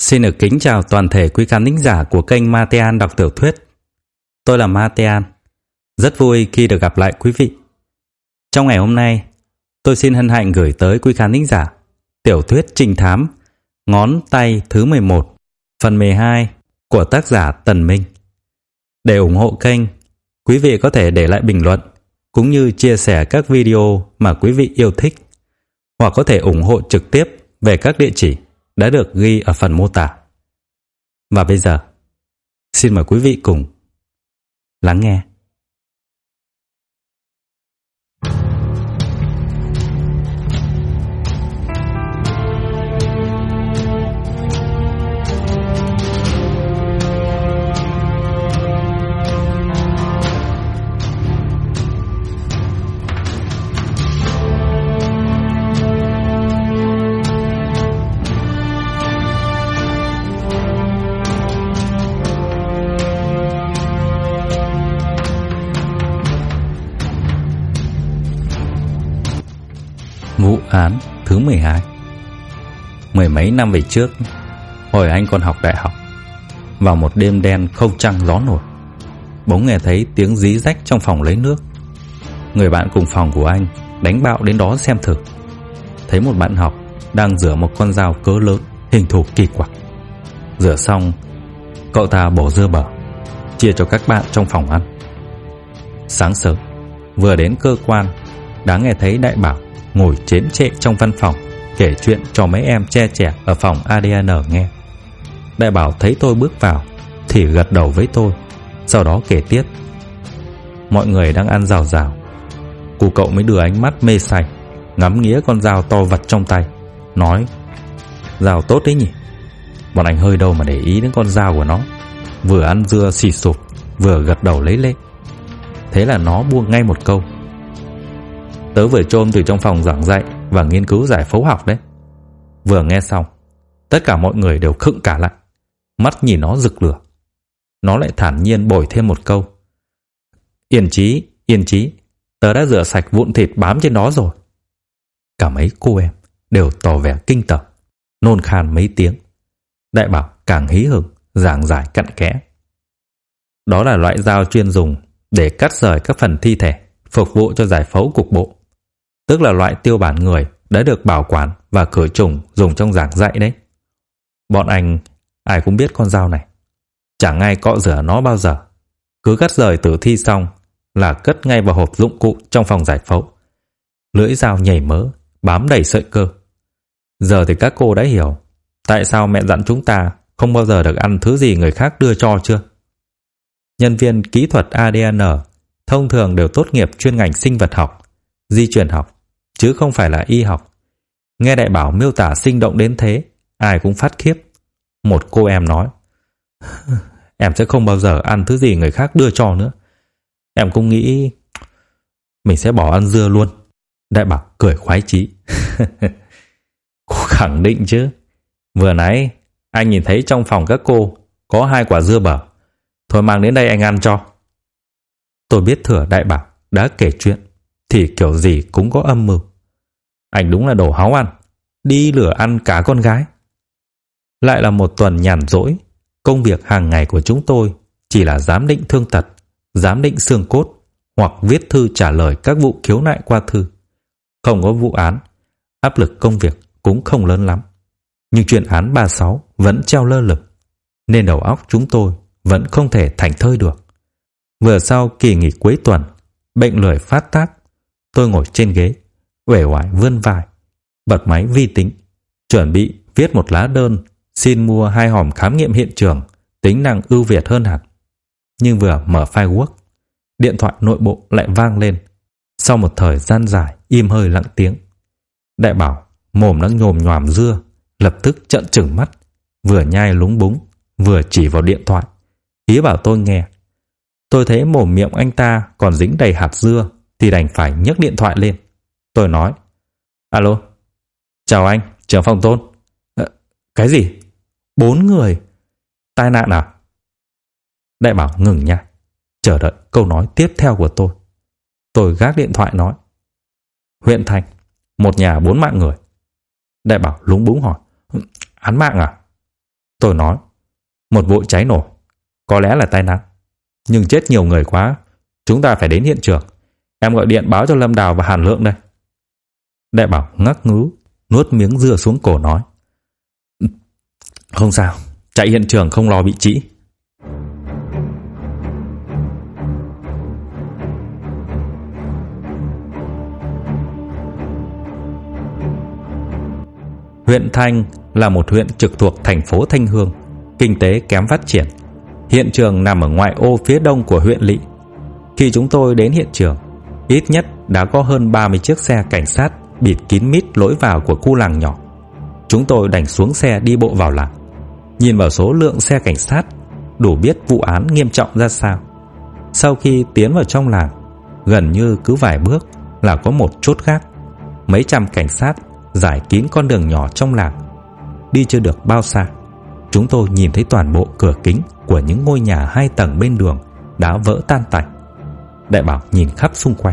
Xin được kính chào toàn thể quý khán thính giả của kênh Matean đọc tiểu thuyết. Tôi là Matean, rất vui khi được gặp lại quý vị. Trong ngày hôm nay, tôi xin hân hạnh gửi tới quý khán thính giả tiểu thuyết trinh thám Ngón tay thứ 11, phần 12 của tác giả Tần Minh. Để ủng hộ kênh, quý vị có thể để lại bình luận cũng như chia sẻ các video mà quý vị yêu thích, hoặc có thể ủng hộ trực tiếp về các địa chỉ đã được ghi ở phần mô tả. Và bây giờ, xin mời quý vị cùng lắng nghe. Vụ án thứ 12. Mười mấy năm về trước, hồi anh còn học đại học, vào một đêm đen không trăng gió nổi, bỗng nghe thấy tiếng rí rách trong phòng lấy nước. Người bạn cùng phòng của anh đánh bạo đến đó xem thử, thấy một bạn học đang rửa một con dao cỡ lớn hình thù kỳ quặc. Rửa xong, cậu ta bổ dưa bở chia cho các bạn trong phòng ăn. Sáng sớm vừa đến cơ quan, đã nghe thấy Đại Bảo ngồi chến chệ trong văn phòng kể chuyện cho mấy em che chẻ ở phòng ADN nghe. Đại Bảo thấy tôi bước vào thì gật đầu với tôi, sau đó kể tiếp. Mọi người đang ăn rào rào, cụ cậu mới đưa ánh mắt mê say ngắm nghía con dao to vật trong tay, nói: dao tốt đấy nhỉ. Bọn anh hơi đâu mà để ý đến con dao của nó, vừa ăn dưa xì sụp vừa gật đầu lấy lệ. Thế là nó buông ngay một câu: tớ vừa chôm từ trong phòng giảng dạy và nghiên cứu giải phẫu học đấy. Vừa nghe xong, tất cả mọi người đều khựng cả lại, mắt nhìn nó rực lửa. Nó lại thản nhiên bồi thêm một câu: yên chí, tớ đã rửa sạch vụn thịt bám trên đó rồi. Cả mấy cô em đều tỏ vẻ kinh tởm, nôn khan mấy tiếng. Đại Bảo càng hí hửng giảng giải cặn kẽ. Đó là loại dao chuyên dùng để cắt rời các phần thi thể phục vụ cho giải phẫu cục bộ, tức là loại tiêu bản người đã được bảo quản và khử trùng dùng trong giảng dạy đấy. Bọn anh ai cũng biết con dao này, chẳng ai cọ rửa nó bao giờ, cứ cắt rời tử thi xong là cất ngay vào hộp dụng cụ trong phòng giải phẫu. Lưỡi dao nhảy mỡ, bám đầy sợi cơ. Giờ thì các cô đã hiểu tại sao mẹ dặn chúng ta không bao giờ được ăn thứ gì người khác đưa cho chưa? Nhân viên kỹ thuật ADN thông thường đều tốt nghiệp chuyên ngành sinh vật học, di truyền học, chứ không phải là y học. Nghe Đại Bảo miêu tả sinh động đến thế, ai cũng phát khiếp. Một cô em nói: em sẽ không bao giờ ăn thứ gì người khác đưa cho nữa. Em cũng nghĩ mình sẽ bỏ ăn dưa luôn. Đại Bảo cười khoái chí. Cô khẳng định chứ. Vừa nãy anh nhìn thấy trong phòng các cô có 2 quả dưa bở. Thôi mang đến đây anh ăn cho. Tôi biết thừa Đại Bảo đã kể chuyện thì kiểu gì cũng có âm mưu. Anh đúng là đồ háu ăn, đi lửa ăn cả con gái. Lại là một tuần nhàn rỗi. Công việc hàng ngày của chúng tôi chỉ là giám định thương tật, giám định xương cốt, hoặc viết thư trả lời các vụ khiếu nại qua thư. Không có vụ án, áp lực công việc cũng không lớn lắm. Nhưng chuyện án 36 vẫn treo lơ lửng, nên đầu óc chúng tôi vẫn không thể thảnh thơi được. Vừa sau kỳ nghỉ cuối tuần, bệnh lười phát tác, tôi ngồi trên ghế, uể oải vươn vai, bật máy vi tính, chuẩn bị viết một lá đơn xin mua 2 hòm khám nghiệm hiện trường, tính năng ưu việt hơn hẳn. Nhưng vừa mở file Word, điện thoại nội bộ lại vang lên. Sau một thời gian dài im hơi lặng tiếng, Đại Bảo mồm đang nhồm nhòm dưa, lập tức trợn trừng mắt, vừa nhai lúng búng, vừa chỉ vào điện thoại, ý bảo tôi nghe. Tôi thấy mồm miệng anh ta còn dính đầy hạt dưa thì đành phải nhấc điện thoại lên. Tôi nói: alo, chào anh, trưởng phòng Tôn. Cái gì? 4 người? Tai nạn à? Đại Bảo ngừng nhai, chờ đợi câu nói tiếp theo của tôi. Tôi gác điện thoại nói: huyện thành, một nhà 4 mạng người. Đại Bảo lúng búng hỏi: án mạng à? Tôi nói, một vụ cháy nổ, có lẽ là tai nạn, nhưng chết nhiều người quá, chúng ta phải đến hiện trường. Em gọi điện báo cho Lâm Đào và Hàn Lượng đây. Đại Bảo ngắc ngứ, nuốt miếng dưa xuống cổ nói, không sao, chạy hiện trường không lo bị trĩ. Huyện Thanh là một huyện trực thuộc thành phố Thanh Hương, kinh tế kém phát triển. Hiện trường nằm ở ngoại ô phía đông của huyện lỵ. Khi chúng tôi đến hiện trường, ít nhất đã có hơn 30 chiếc xe cảnh sát bịt kín mít lối vào của khu làng nhỏ. Chúng tôi đành xuống xe đi bộ vào làng. Nhìn vào số lượng xe cảnh sát, đủ biết vụ án nghiêm trọng ra sao. Sau khi tiến vào trong làng, gần như cứ vài bước là có một chốt gác. Mấy trăm cảnh sát rải kín con đường nhỏ trong làng. Đi chưa được bao xa, chúng tôi nhìn thấy toàn bộ cửa kính của những ngôi nhà 2 tầng bên đường đã vỡ tan tành. Đại Bảo nhìn khắp xung quanh.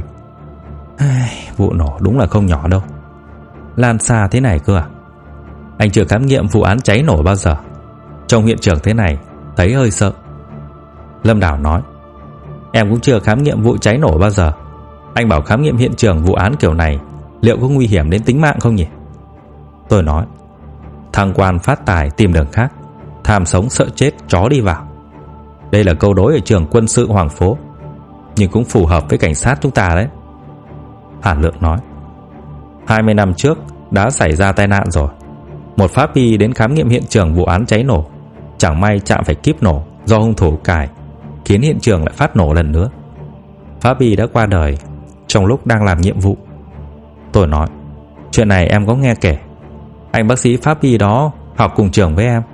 Vụ nổ đúng là không nhỏ đâu. Lan xa thế này cơ à? Anh chưa khám nghiệm vụ án cháy nổ bao giờ. Trong hiện trường thế này thấy hơi sợ. Lâm Đào nói, em cũng chưa khám nghiệm vụ cháy nổ bao giờ. Anh bảo khám nghiệm hiện trường vụ án kiểu này liệu có nguy hiểm đến tính mạng không nhỉ? Tôi nói, thăng quan phát tài tìm đường khác, tham sống sợ chết chó đi vào. Đây là câu đối ở trường quân sự Hoàng Phố, nhưng cũng phù hợp với cảnh sát chúng ta đấy. Hàn Lượng nói, 20 năm trước đã xảy ra tai nạn rồi. Một pháp y đến khám nghiệm hiện trường vụ án cháy nổ, chẳng may chạm phải kíp nổ do hung thủ cài, khiến hiện trường lại phát nổ lần nữa. Pháp y đã qua đời trong lúc đang làm nhiệm vụ. Tôi nói, chuyện này em có nghe kể. Anh bác sĩ pháp y đó học cùng trường với em.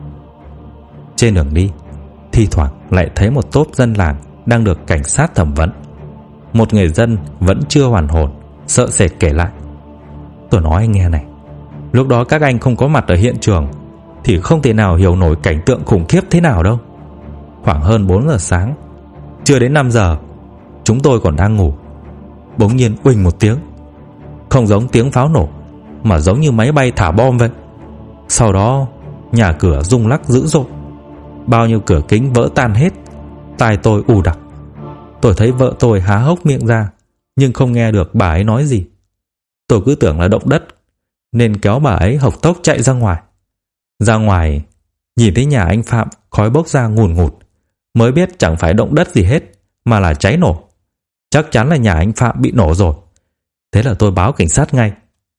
Trên đường đi, thi thoảng lại thấy một tốp dân làng đang được cảnh sát thẩm vấn. Một người dân vẫn chưa hoàn hồn, sợ sệt kể lại. Tôi nói anh nghe này, lúc đó các anh không có mặt ở hiện trường thì không thể nào hiểu nổi cảnh tượng khủng khiếp thế nào đâu. Khoảng hơn 4 giờ sáng, chưa đến 5 giờ, chúng tôi còn đang ngủ, bỗng nhiên uỳnh một tiếng. Không giống tiếng pháo nổ, mà giống như máy bay thả bom vậy. Sau đó nhà cửa rung lắc dữ dội, bao nhiêu cửa kính vỡ tan hết. Tai tôi ù đặc. Tôi thấy vợ tôi há hốc miệng ra, nhưng không nghe được bà ấy nói gì. Tôi cứ tưởng là động đất, nên kéo bà ấy hộc tốc chạy ra ngoài. Ra ngoài, nhìn thấy nhà anh Phạm khói bốc ra ngùn ngụt, mới biết chẳng phải động đất gì hết, mà là cháy nổ. Chắc chắn là nhà anh Phạm bị nổ rồi. Thế là tôi báo cảnh sát ngay.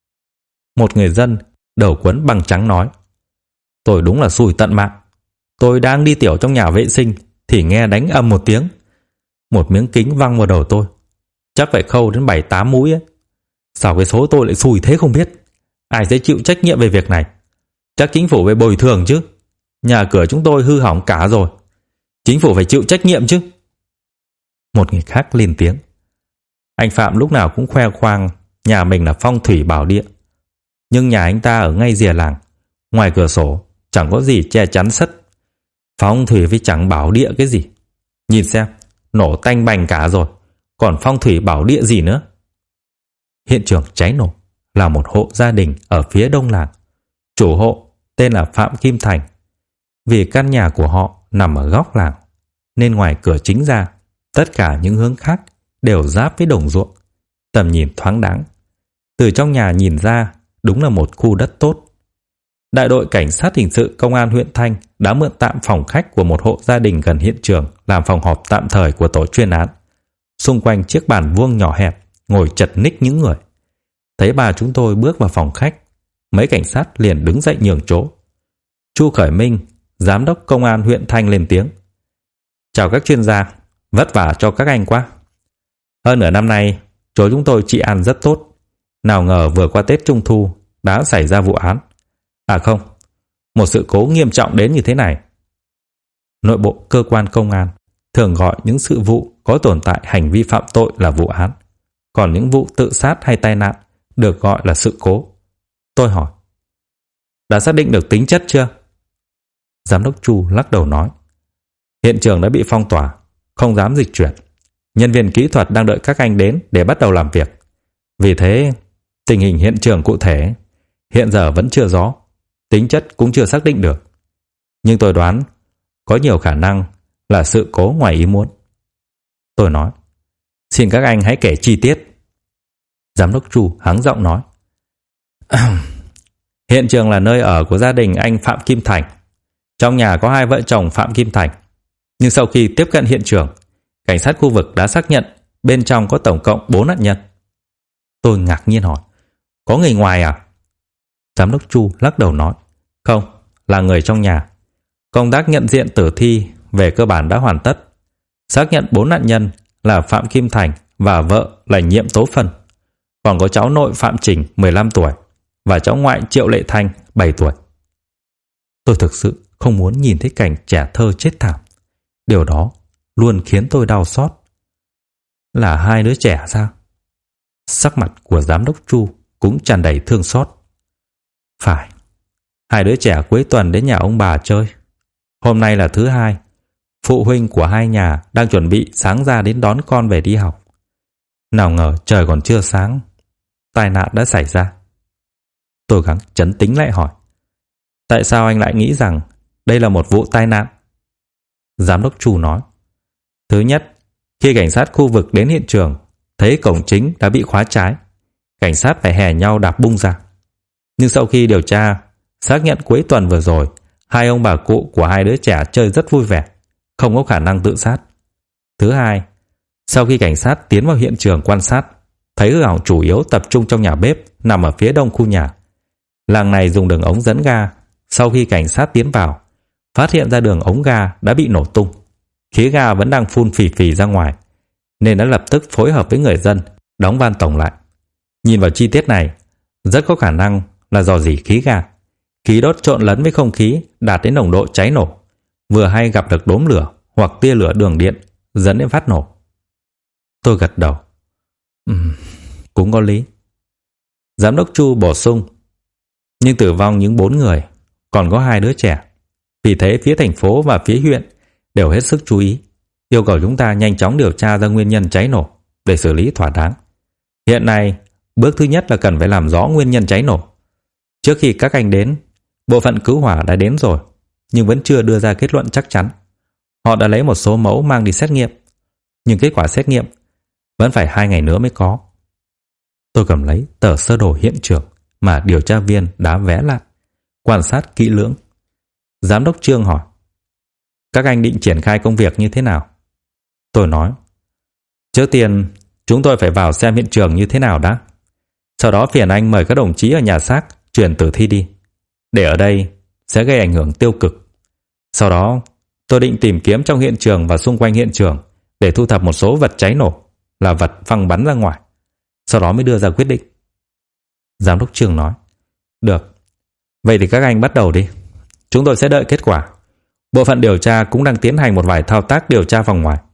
Một người dân đầu quấn băng trắng nói, tôi đúng là xui tận mạng. Tôi đang đi tiểu trong nhà vệ sinh thì nghe đánh ầm một tiếng. Một miếng kính văng vào đầu tôi, chắc phải khâu đến 7-8 mũi ấy. Sao cái số tôi lại xui thế không biết. Ai sẽ chịu trách nhiệm về việc này? Chắc chính phủ phải bồi thường chứ. Nhà cửa chúng tôi hư hỏng cả rồi, chính phủ phải chịu trách nhiệm chứ. Một người khác lên tiếng, anh Phạm lúc nào cũng khoe khoang nhà mình là phong thủy bảo địa, nhưng nhà anh ta ở ngay rìa làng, ngoài cửa sổ chẳng có gì che chắn sắt. Phong thủy với chẳng bảo địa cái gì. Nhìn xem, nổ tanh bành cả rồi, còn phong thủy bảo địa gì nữa. Hiện trường cháy nổ là một hộ gia đình ở phía đông làng. Chủ hộ tên là Phạm Kim Thành. Vì căn nhà của họ nằm ở góc làng, nên ngoài cửa chính ra, tất cả những hướng khác đều giáp với đồng ruộng, tầm nhìn thoáng đáng. Từ trong nhà nhìn ra, đúng là một khu đất tốt. Đại đội cảnh sát hình sự công an huyện Thanh đã mượn tạm phòng khách của một hộ gia đình gần hiện trường làm phòng họp tạm thời của tổ chuyên án. Xung quanh chiếc bàn vuông nhỏ hẹp ngồi chật ních những người. Thấy bà chúng tôi bước vào phòng khách, mấy cảnh sát liền đứng dậy nhường chỗ. Chu Khởi Minh, giám đốc công an huyện Thanh lên tiếng, chào các chuyên gia, vất vả cho các anh quá. Hơn nửa năm nay, chỗ chúng tôi trị an rất tốt. Nào ngờ vừa qua Tết Trung Thu đã xảy ra vụ án. À không, một sự cố nghiêm trọng đến như thế này. Nội bộ cơ quan công an thường gọi những sự vụ có tồn tại hành vi phạm tội là vụ án, còn những vụ tự sát hay tai nạn được gọi là sự cố. Tôi hỏi, đã xác định được tính chất chưa? Giám đốc Chu lắc đầu nói, hiện trường đã bị phong tỏa, không dám dịch chuyển. Nhân viên kỹ thuật đang đợi các anh đến để bắt đầu làm việc. Vì thế, tình hình hiện trường cụ thể hiện giờ vẫn chưa rõ, tính chất cũng chưa xác định được. nhưng tôi đoán có nhiều khả năng là sự cố ngoài ý muốn. Tôi nói, xin các anh hãy kể chi tiết. Giám đốc Chu hắng giọng nói, hiện trường là nơi ở của gia đình anh Phạm Kim Thành. Trong nhà có hai vợ chồng Phạm Kim Thành. Nhưng sau khi tiếp cận hiện trường, cảnh sát khu vực đã xác nhận bên trong có tổng cộng 4 nạn nhân. Tôi ngạc nhiên hỏi, có người ngoài à? Giám đốc Chu lắc đầu nói, không, là người trong nhà. Công tác nhận diện tử thi về cơ bản đã hoàn tất. Xác nhận 4 nạn nhân là Phạm Kim Thành và vợ là Nhiệm Tố Phân. Còn có cháu nội Phạm Trình 15 tuổi và cháu ngoại Triệu Lệ Thanh 7 tuổi. Tôi thực sự không muốn nhìn thấy cảnh trẻ thơ chết thảm. Điều đó luôn khiến tôi đau xót. Là hai đứa trẻ sao? Sắc mặt của giám đốc Chu cũng tràn đầy thương xót. Phải, hai đứa trẻ cuối tuần đến nhà ông bà chơi. Hôm nay là thứ hai. Phụ huynh của hai nhà đang chuẩn bị sáng ra đến đón con về đi học. Nào ngờ trời còn chưa sáng, tai nạn đã xảy ra. Tôi gắng trấn tĩnh lại hỏi, tại sao anh lại nghĩ rằng đây là một vụ tai nạn? Giám đốc Chu nói, thứ nhất, khi cảnh sát khu vực đến hiện trường, thấy cổng chính đã bị khóa trái. Cảnh sát phải hè nhau đạp bung ra. Nhưng sau khi điều tra, xác nhận cuối tuần vừa rồi, hai ông bà cụ của hai đứa trẻ chơi rất vui vẻ, không có khả năng tự sát. Thứ hai, sau khi cảnh sát tiến vào hiện trường quan sát, thấy hư hỏng chủ yếu tập trung trong nhà bếp nằm ở phía đông khu nhà. Làng này dùng đường ống dẫn ga. Sau khi cảnh sát tiến vào, phát hiện ra đường ống ga đã bị nổ tung. Khí ga vẫn đang phun phì phì ra ngoài, nên đã lập tức phối hợp với người dân đóng van tổng lại. Nhìn vào chi tiết này, rất có khả năng là rò rỉ khí ga. Khí đốt trộn lẫn với không khí đạt đến nồng độ cháy nổ, vừa hay gặp được đốm lửa hoặc tia lửa đường điện dẫn đến phát nổ. Tôi gật đầu. Cũng có lý. Giám đốc Chu bổ sung, nhưng tử vong những 4 người, còn có 2 đứa trẻ. Vì thế phía thành phố và phía huyện đều hết sức chú ý, yêu cầu chúng ta nhanh chóng điều tra ra nguyên nhân cháy nổ để xử lý thỏa đáng. Hiện nay, bước thứ nhất là cần phải làm rõ nguyên nhân cháy nổ. Trước khi các anh đến, bộ phận cứu hỏa đã đến rồi, nhưng vẫn chưa đưa ra kết luận chắc chắn. Họ đã lấy một số mẫu mang đi xét nghiệm, nhưng kết quả xét nghiệm vẫn phải 2 ngày nữa mới có. Tôi cầm lấy tờ sơ đồ hiện trường mà điều tra viên đã vẽ lại, quan sát kỹ lưỡng. Giám đốc Trương hỏi, các anh định triển khai công việc như thế nào? Tôi nói, trước tiên chúng tôi phải vào xem hiện trường như thế nào đã. Sau đó phiền anh mời các đồng chí ở nhà xác chuyển tử thi đi, để ở đây sẽ gây ảnh hưởng tiêu cực. Sau đó tôi định tìm kiếm trong hiện trường và xung quanh hiện trường để thu thập một số vật cháy nổ, là vật văng bắn ra ngoài. Sau đó mới đưa ra quyết định. Giám đốc Trương nói, được, vậy thì các anh bắt đầu đi. Chúng tôi sẽ đợi kết quả. Bộ phận điều tra cũng đang tiến hành một vài thao tác điều tra vòng ngoài.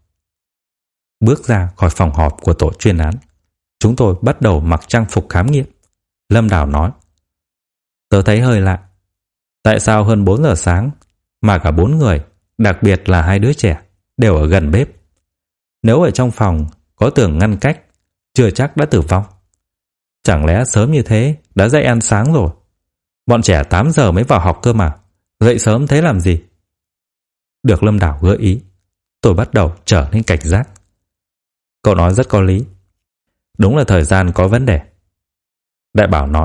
Bước ra khỏi phòng họp của tổ chuyên án, chúng tôi bắt đầu mặc trang phục khám nghiệm. Lâm Đào nói, tớ thấy hơi lạ. Tại sao hơn 4 giờ sáng mà cả 4 người, đặc biệt là 2 đứa trẻ, đều ở gần bếp? Nếu ở trong phòng có tường ngăn cách, chưa chắc đã tử vong. Chẳng lẽ sớm như thế đã dậy ăn sáng rồi? Bọn trẻ 8 giờ mới vào học cơ mà, dậy sớm thế làm gì? Được Lâm Đào gợi ý, tôi bắt đầu trở nên cảnh giác. Cậu nói rất có lý. Đúng là thời gian có vấn đề. Đại Bảo nói,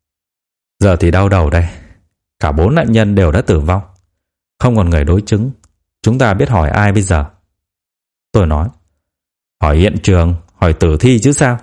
giờ thì đau đầu đây. Cả 4 nạn nhân đều đã tử vong, không còn người đối chứng. Chúng ta biết hỏi ai bây giờ? Tôi nói, hỏi hiện trường, hỏi tử thi chứ sao?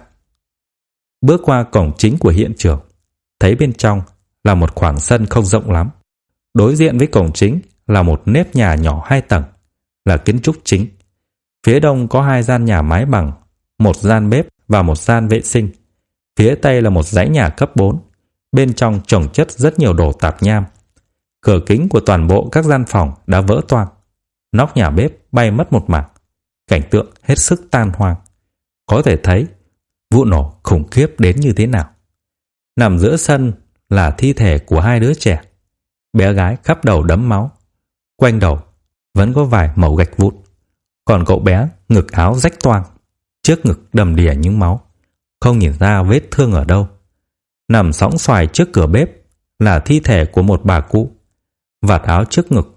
Bước qua cổng chính của hiện trường, thấy bên trong là một khoảng sân không rộng lắm. Đối diện với cổng chính là một nếp nhà nhỏ 2 tầng, là kiến trúc chính. Phía đông có 2 gian nhà mái bằng, một gian bếp và một gian vệ sinh. Phía tây là một dãy nhà cấp 4, bên trong chồng chất rất nhiều đồ tạp nham. Cửa kính của toàn bộ các gian phòng đã vỡ toang, nóc nhà bếp bay mất một mảng. Cảnh tượng hết sức tan hoang. Có thể thấy vụ nổ khủng khiếp đến như thế nào. Nằm giữa sân là thi thể của 2 đứa trẻ. Bé gái khắp đầu đẫm máu, quanh đầu vẫn có vài mẩu gạch vụn. Còn cậu bé ngực áo rách toang, trước ngực đầm đìa những máu, không nhìn ra vết thương ở đâu. Nằm sõng xoài trước cửa bếp là thi thể của một bà cụ. Vạt áo trước ngực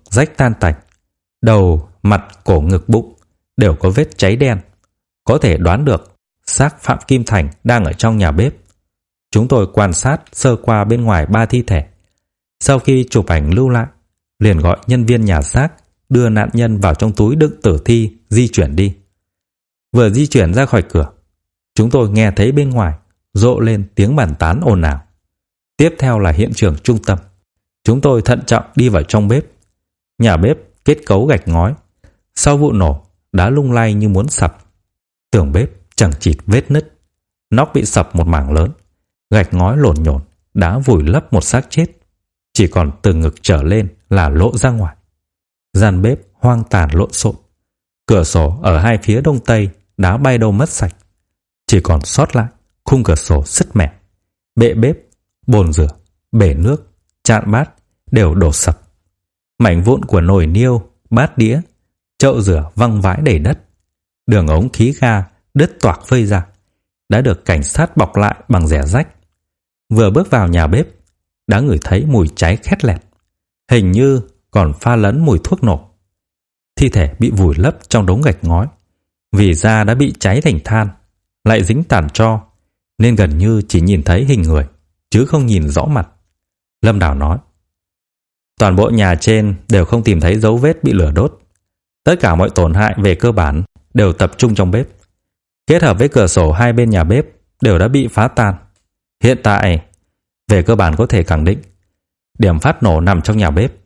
rách tan tành. Đầu, mặt, cổ, ngực, bụng đều có vết cháy đen. Có thể đoán được xác Phạm Kim Thành đang ở trong nhà bếp. Chúng tôi quan sát sơ qua bên ngoài 3 thi thể. Sau khi chụp ảnh lưu lại, liền gọi nhân viên nhà xác đưa nạn nhân vào trong túi đựng tử thi di chuyển đi. Vừa di chuyển ra khỏi cửa, chúng tôi nghe thấy bên ngoài rộ lên tiếng bàn tán ồn ào. Tiếp theo là hiện trường trung tâm. Chúng tôi thận trọng đi vào trong bếp. Nhà bếp kết cấu gạch ngói. Sau vụ nổ, đá lung lay như muốn sập. Tường bếp chẳng chịt vết nứt. Nóc bị sập một mảng lớn. Gạch ngói lổn nhổn, đá vùi lấp một xác chết. Chỉ còn từ ngực trở lên là lộ ra ngoài. Gian bếp hoang tàn lộn xộn. Cửa sổ ở hai phía đông tây đá bay đâu mất sạch. Chỉ còn sót lại khung cửa sổ sứt mẻ. Bệ bếp, bồn rửa, bể nước, chạn bát đều đổ sập. Mảnh vụn của nồi niêu, bát đĩa, chậu rửa văng vãi đầy đất. Đường ống khí ga đứt toạc vơi ra, đã được cảnh sát bọc lại bằng rẻ rách. Vừa bước vào nhà bếp, đã ngửi thấy mùi cháy khét lẹt, hình như còn pha lẫn mùi thuốc nổ. Thi thể bị vùi lấp trong đống gạch ngói, vì da đã bị cháy thành than, lại dính tàn tro, nên gần như chỉ nhìn thấy hình người, chứ không nhìn rõ mặt. Lâm Đào nói, toàn bộ nhà trên đều không tìm thấy dấu vết bị lửa đốt. Tất cả mọi tổn hại về cơ bản đều tập trung trong bếp. Kết hợp với cửa sổ hai bên nhà bếp đều đã bị phá tan. Hiện tại, về cơ bản có thể khẳng định, điểm phát nổ nằm trong nhà bếp.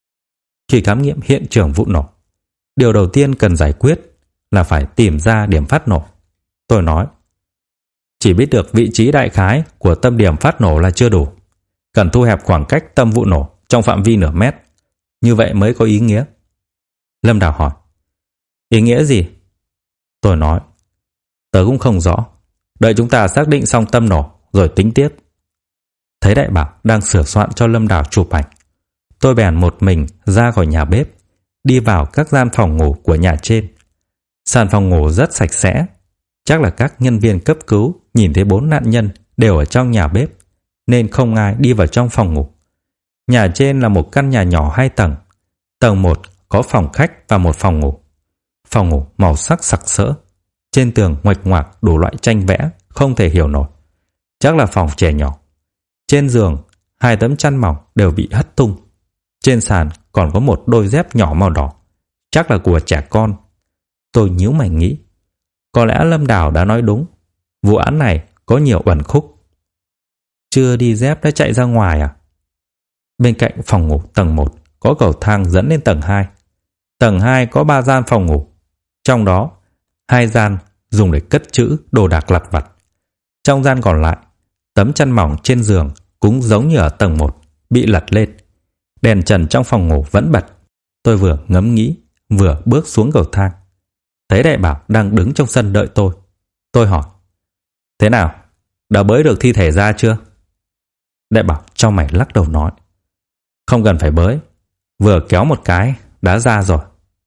Khi khám nghiệm hiện trường vụ nổ, điều đầu tiên cần giải quyết là phải tìm ra điểm phát nổ. Tôi nói, chỉ biết được vị trí đại khái của tâm điểm phát nổ là chưa đủ. Cần thu hẹp khoảng cách tâm vụ nổ trong phạm vi nửa mét. Như vậy mới có ý nghĩa. Lâm Đào hỏi, ý nghĩa gì? Tôi nói, tớ cũng không rõ. Đợi chúng ta xác định xong tâm nổ rồi tính tiếp. Thấy Đại Bảo đang sửa soạn cho Lâm Đào chụp ảnh, tôi bèn một mình ra khỏi nhà bếp, đi vào các gian phòng ngủ của nhà trên. Sàn phòng ngủ rất sạch sẽ. Chắc là các nhân viên cấp cứu nhìn thấy 4 nạn nhân đều ở trong nhà bếp, nên không ai đi vào trong phòng ngủ. Nhà trên là một căn nhà nhỏ 2 tầng. Tầng 1 có phòng khách và một phòng ngủ. Phòng ngủ màu sắc sặc sỡ. Trên tường nguệch ngoạc đủ loại tranh vẽ không thể hiểu nổi. Chắc là phòng trẻ nhỏ. Trên giường, 2 tấm chăn mỏng đều bị hất tung. Trên sàn còn có một đôi dép nhỏ màu đỏ, chắc là của trẻ con. Tôi nhíu mày nghĩ, có lẽ Lâm Đào đã nói đúng. Vụ án này có nhiều uẩn khúc. Chưa đi dép đã chạy ra ngoài à? Bên cạnh phòng ngủ tầng 1 có cầu thang dẫn lên tầng 2. Tầng 2 có 3 gian phòng ngủ. Trong đó, 2 gian dùng để cất trữ đồ đạc lặt vặt. Trong gian còn lại, tấm chăn mỏng trên giường cũng giống như ở tầng 1, bị lật lên. Đèn trần trong phòng ngủ vẫn bật. Tôi vừa ngẫm nghĩ, vừa bước xuống cầu thang. Thấy Đại Bảo đang đứng trong sân đợi tôi. Tôi hỏi, thế nào? Đã bới được thi thể ra chưa? Đại Bảo trong mày lắc đầu nói, không cần phải bới. Vừa kéo một cái, đã ra rồi.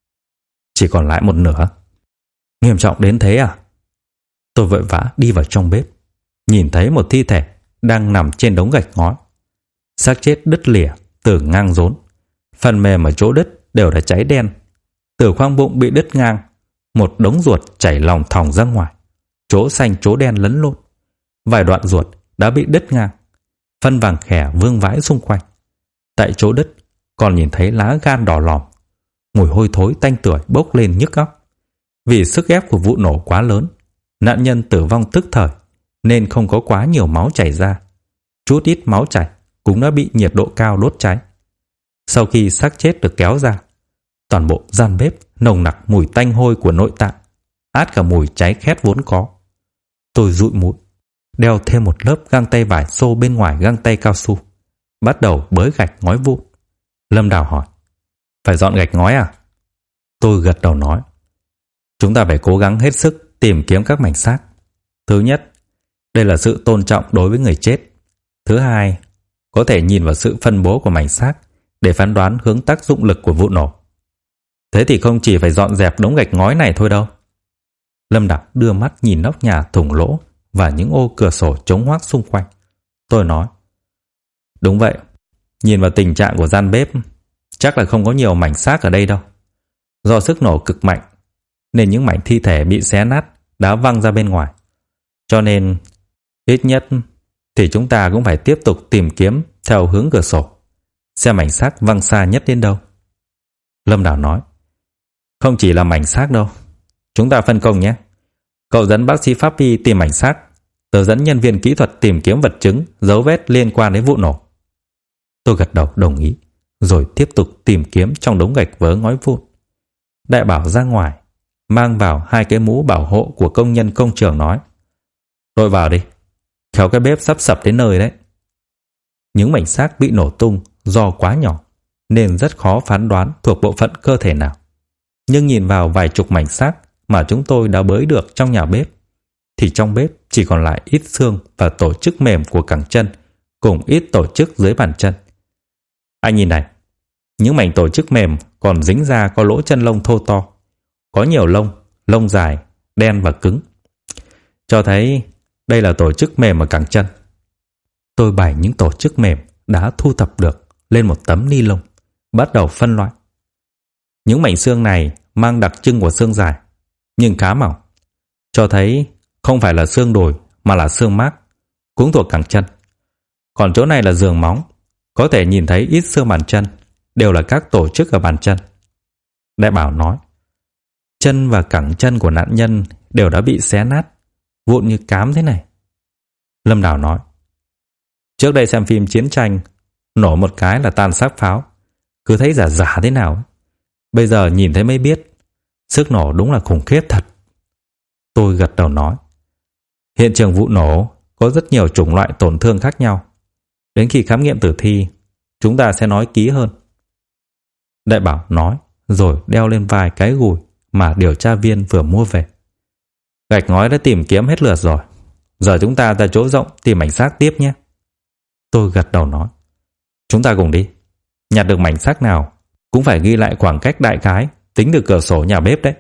Chỉ còn lại một nửa. Nghiêm trọng đến thế à? Tôi vội vã đi vào trong bếp, nhìn thấy một thi thể đang nằm trên đống gạch ngói. Xác chết đứt lìa từ ngang rốn. Phần mềm ở chỗ đứt đều đã cháy đen. Từ khoang bụng bị đứt ngang, một đống ruột chảy lòng thòng ra ngoài. Chỗ xanh chỗ đen lẫn lộn. Vài đoạn ruột đã bị đứt ngang. Phân vàng khè vương vãi xung quanh. Tại chỗ đứt còn nhìn thấy lá gan đỏ lòm. Mùi hôi thối tanh tưởi bốc lên nhức óc. Vì sức ép của vụ nổ quá lớn, nạn nhân tử vong tức thời nên không có quá nhiều máu chảy ra. Chút ít máu chảy cũng đã bị nhiệt độ cao đốt cháy. Sau khi xác chết được kéo ra, toàn bộ gian bếp nồng nặc mùi tanh hôi của nội tạng, át cả mùi cháy khét vốn có. Tôi dụi mũi, đeo thêm một lớp găng tay vải xô bên ngoài găng tay cao su, bắt đầu bới gạch ngói vụn. Lâm Đào hỏi, phải dọn gạch ngói à? Tôi gật đầu nói, chúng ta phải cố gắng hết sức tìm kiếm các mảnh xác. Thứ nhất, đây là sự tôn trọng đối với người chết. Thứ hai, có thể nhìn vào sự phân bố của mảnh xác để phán đoán hướng tác dụng lực của vụ nổ. Thế thì không chỉ phải dọn dẹp đống gạch ngói này thôi đâu. Lâm Đào đưa mắt nhìn nóc nhà thủng lỗ và những ô cửa sổ chống hoác xung quanh. Tôi nói, đúng vậy, nhìn vào tình trạng của gian bếp, Chắc là không có nhiều mảnh xác ở đây đâu. Do sức nổ cực mạnh nên những mảnh thi thể bị xé nát đã văng ra bên ngoài. Cho nên ít nhất thì chúng ta cũng phải tiếp tục tìm kiếm theo hướng cửa sổ, xem mảnh xác văng xa nhất đến đâu. Lâm Đào nói. Không chỉ là mảnh xác đâu, chúng ta phân công nhé. Cậu dẫn bác sĩ pháp y tìm mảnh xác, tớ dẫn nhân viên kỹ thuật tìm kiếm vật chứng, dấu vết liên quan đến vụ nổ. Tôi gật đầu đồng ý, rồi tiếp tục tìm kiếm trong đống gạch vỡ ngói vụn. Đại Bảo ra ngoài, mang vào 2 cái mũ bảo hộ của công nhân công trường, nói: Đội vào đi, khéo cái bếp sắp sập đến nơi đấy. Những mảnh xác bị nổ tung do quá nhỏ nên rất khó phán đoán thuộc bộ phận cơ thể nào. Nhưng nhìn vào vài chục mảnh xác mà chúng tôi đã bới được trong nhà bếp, thì trong bếp chỉ còn lại ít xương và tổ chức mềm của cẳng chân, cùng ít tổ chức dưới bàn chân. Anh nhìn này, những mảnh tổ chức mềm còn dính ra có lỗ chân lông thô to, có nhiều lông dài, đen và cứng, cho thấy đây là tổ chức mềm ở cẳng chân. Tôi bày những tổ chức mềm đã thu thập được lên một tấm ni lông, bắt đầu phân loại. Những mảnh xương này mang đặc trưng của xương dài, nhưng khá mỏng, cho thấy không phải là xương đùi mà là xương mác, cũng thuộc cẳng chân. Còn chỗ này là giường móng, có thể nhìn thấy ít xương bàn chân, đều là các tổ chức ở bàn chân. Đại Bảo nói. Chân và cẳng chân của nạn nhân đều đã bị xé nát, vụn như cám thế này. Lâm Đào nói. Trước đây xem phim chiến tranh, nổ một cái là tan xác pháo, cứ thấy giả thế nào. Bây giờ nhìn thấy mới biết, sức nổ đúng là khủng khiếp thật. Tôi gật đầu nói. Hiện trường vụ nổ có rất nhiều chủng loại tổn thương khác nhau. Đến khi khám nghiệm tử thi, chúng ta sẽ nói kỹ hơn. Đại Bảo nói, rồi đeo lên vai cái gùi mà điều tra viên vừa mua về. Gạch ngói đã tìm kiếm hết lượt rồi, giờ chúng ta ra chỗ rộng tìm mảnh xác tiếp nhé. Tôi gật đầu nói. Chúng ta cùng đi. Nhặt được mảnh xác nào cũng phải ghi lại khoảng cách đại khái, tính được cửa sổ nhà bếp đấy.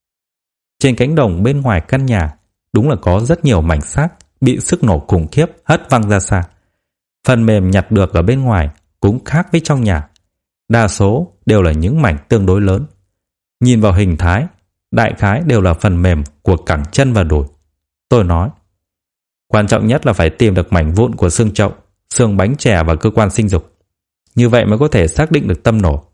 Trên cánh đồng bên ngoài căn nhà đúng là có rất nhiều mảnh xác bị sức nổ khủng khiếp hất văng ra xa. Phần mềm nhặt được ở bên ngoài cũng khác với trong nhà, đa số đều là những mảnh tương đối lớn. Nhìn vào hình thái, đại khái đều là phần mềm của cẳng chân và đùi. Tôi nói, quan trọng nhất là phải tìm được mảnh vụn của xương chậu, xương bánh chè và cơ quan sinh dục. Như vậy mới có thể xác định được tâm nổ.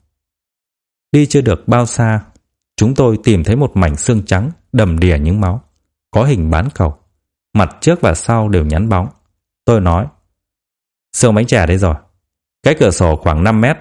Đi chưa được bao xa, chúng tôi tìm thấy một mảnh xương trắng đầm đìa những máu, có hình bán cầu, mặt trước và sau đều nhắn bóng. Tôi nói, xương bánh chè đấy rồi, cách cửa sổ khoảng 5 mét.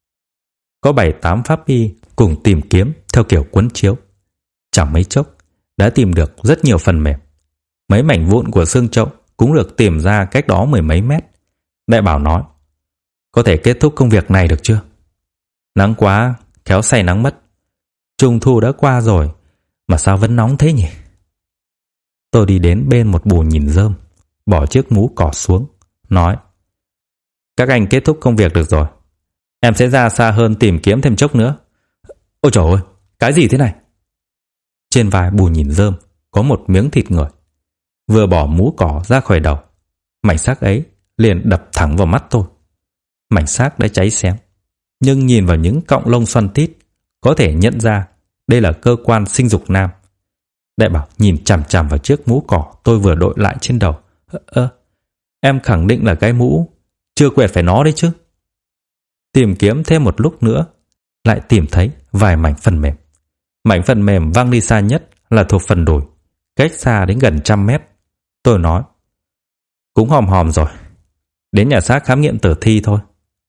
Có 7-8 pháp y cùng tìm kiếm theo kiểu cuốn chiếu. Chẳng mấy chốc đã tìm được rất nhiều phần mềm. Mấy mảnh vụn của xương chậu cũng được tìm ra cách đó 10 mấy mét. Đại Bảo nói, có thể kết thúc công việc này được chưa? Nắng quá, khéo say nắng mất. Trung thu đã qua rồi, mà sao vẫn nóng thế nhỉ? Tôi đi đến bên một bù nhìn rơm, bỏ chiếc mũ cỏ xuống, nói, các anh kết thúc công việc được rồi. Em sẽ ra xa hơn tìm kiếm thêm chốc nữa. Ôi trời ơi, cái gì thế này? Trên vai bù nhìn rơm có một miếng thịt người. Vừa bỏ mũ cỏ ra khỏi đầu, mảnh xác ấy liền đập thẳng vào mắt tôi. Mảnh xác đã cháy xém, nhưng nhìn vào những cọng lông xoăn tít, có thể nhận ra đây là cơ quan sinh dục nam. Đại Bảo nhìn chằm chằm vào chiếc mũ cỏ tôi vừa đội lại trên đầu. Em khẳng định là cái mũ, chưa quẹt phải nó đấy chứ. Tìm kiếm thêm một lúc nữa, lại tìm thấy vài mảnh phần mềm. Mảnh phần mềm văng đi xa nhất là thuộc phần đùi, cách xa đến gần 100 mét. Tôi nói, cũng hòm hòm rồi, đến nhà xác khám nghiệm tử thi thôi.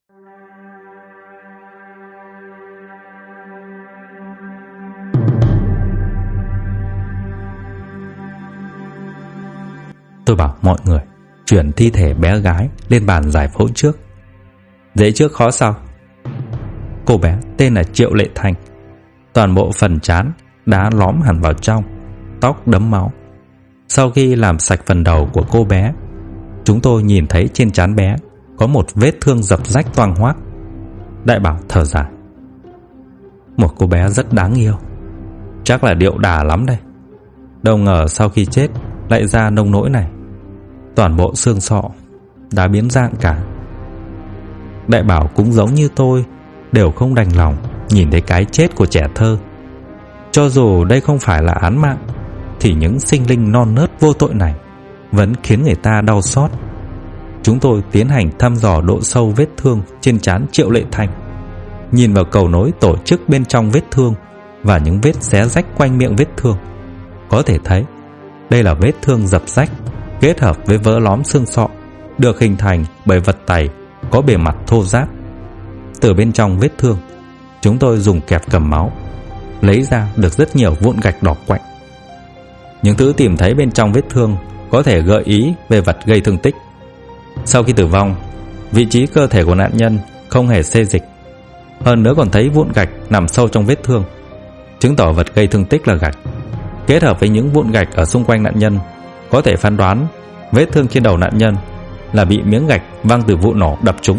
Tôi bảo mọi người chuyển thi thể bé gái lên bàn giải phẫu trước. Dễ trước khó sau. Cô bé tên là Triệu Lệ Thanh. Toàn bộ phần trán đã lõm hẳn vào trong, tóc đẫm máu. Sau khi làm sạch phần đầu của cô bé, chúng tôi nhìn thấy trên trán bé có một vết thương dập rách toang hoác. Đại Bảo thở dài, một cô bé rất đáng yêu, chắc là điệu đà lắm đây. Đâu ngờ sau khi chết lại ra nông nỗi này. Toàn bộ xương sọ đã biến dạng cả. Đại Bảo cũng giống như tôi đều không đành lòng nhìn thấy cái chết của trẻ thơ. Cho dù đây không phải là án mạng, thì những sinh linh non nớt vô tội này vẫn khiến người ta đau xót. Chúng tôi tiến hành thăm dò độ sâu vết thương trên trán Triệu Lệ Thanh, nhìn vào cầu nối tổ chức bên trong vết thương và những vết xé rách quanh miệng vết thương. Có thể thấy đây là vết thương dập rách kết hợp với vỡ lõm xương sọ, được hình thành bởi vật tày có bề mặt thô ráp. Từ bên trong vết thương, chúng tôi dùng kẹp cầm máu lấy ra được rất nhiều vụn gạch đỏ quạnh. Những thứ tìm thấy bên trong vết thương có thể gợi ý về vật gây thương tích. Sau khi tử vong, vị trí cơ thể của nạn nhân không hề xê dịch. Hơn nữa còn thấy vụn gạch nằm sâu trong vết thương, chứng tỏ vật gây thương tích là gạch. Kết hợp với những vụn gạch ở xung quanh nạn nhân, có thể phán đoán vết thương trên đầu nạn nhân là bị miếng gạch văng từ vụ nổ đập trúng.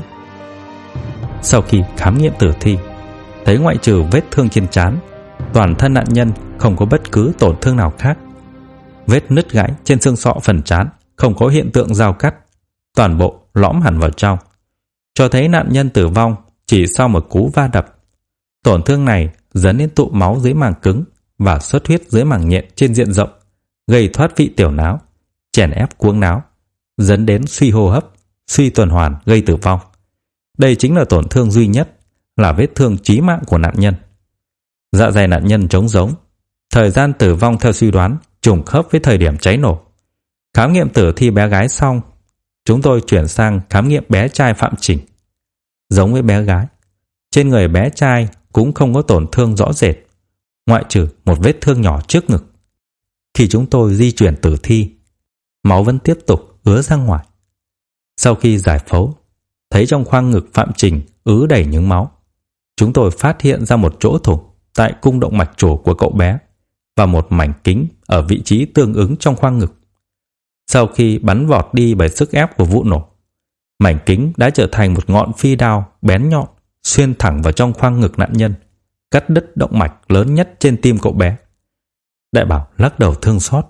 Sau khi khám nghiệm tử thi, thấy ngoại trừ vết thương trên trán, toàn thân nạn nhân không có bất cứ tổn thương nào khác. Vết nứt gãy trên xương sọ phần trán không có hiện tượng dao cắt, toàn bộ lõm hẳn vào trong, cho thấy nạn nhân tử vong chỉ sau một cú va đập. Tổn thương này dẫn đến tụ máu dưới màng cứng và xuất huyết dưới màng nhện trên diện rộng, gây thoát vị tiểu não, chèn ép cuống não, dẫn đến suy hô hấp, suy tuần hoàn gây tử vong. Đây chính là tổn thương duy nhất, là vết thương chí mạng của nạn nhân. Dạ dày nạn nhân trống rỗng, thời gian tử vong theo suy đoán trùng khớp với thời điểm cháy nổ. Khám nghiệm tử thi bé gái xong, chúng tôi chuyển sang khám nghiệm bé trai Phạm Trình. Giống với bé gái, trên người bé trai cũng không có tổn thương rõ rệt, ngoại trừ một vết thương nhỏ trước ngực. Khi chúng tôi di chuyển tử thi, máu vẫn tiếp tục ứa ra ngoài. Sau khi giải phẫu, thấy trong khoang ngực Phạm Trình ứ đầy những máu. Chúng tôi phát hiện ra một chỗ thủng tại cung động mạch chủ của cậu bé và một mảnh kính ở vị trí tương ứng trong khoang ngực. Sau khi bắn vọt đi bởi sức ép của vụ nổ, mảnh kính đã trở thành một ngọn phi đao bén nhọn xuyên thẳng vào trong khoang ngực nạn nhân, cắt đứt động mạch lớn nhất trên tim cậu bé. Đại Bảo lắc đầu thương xót.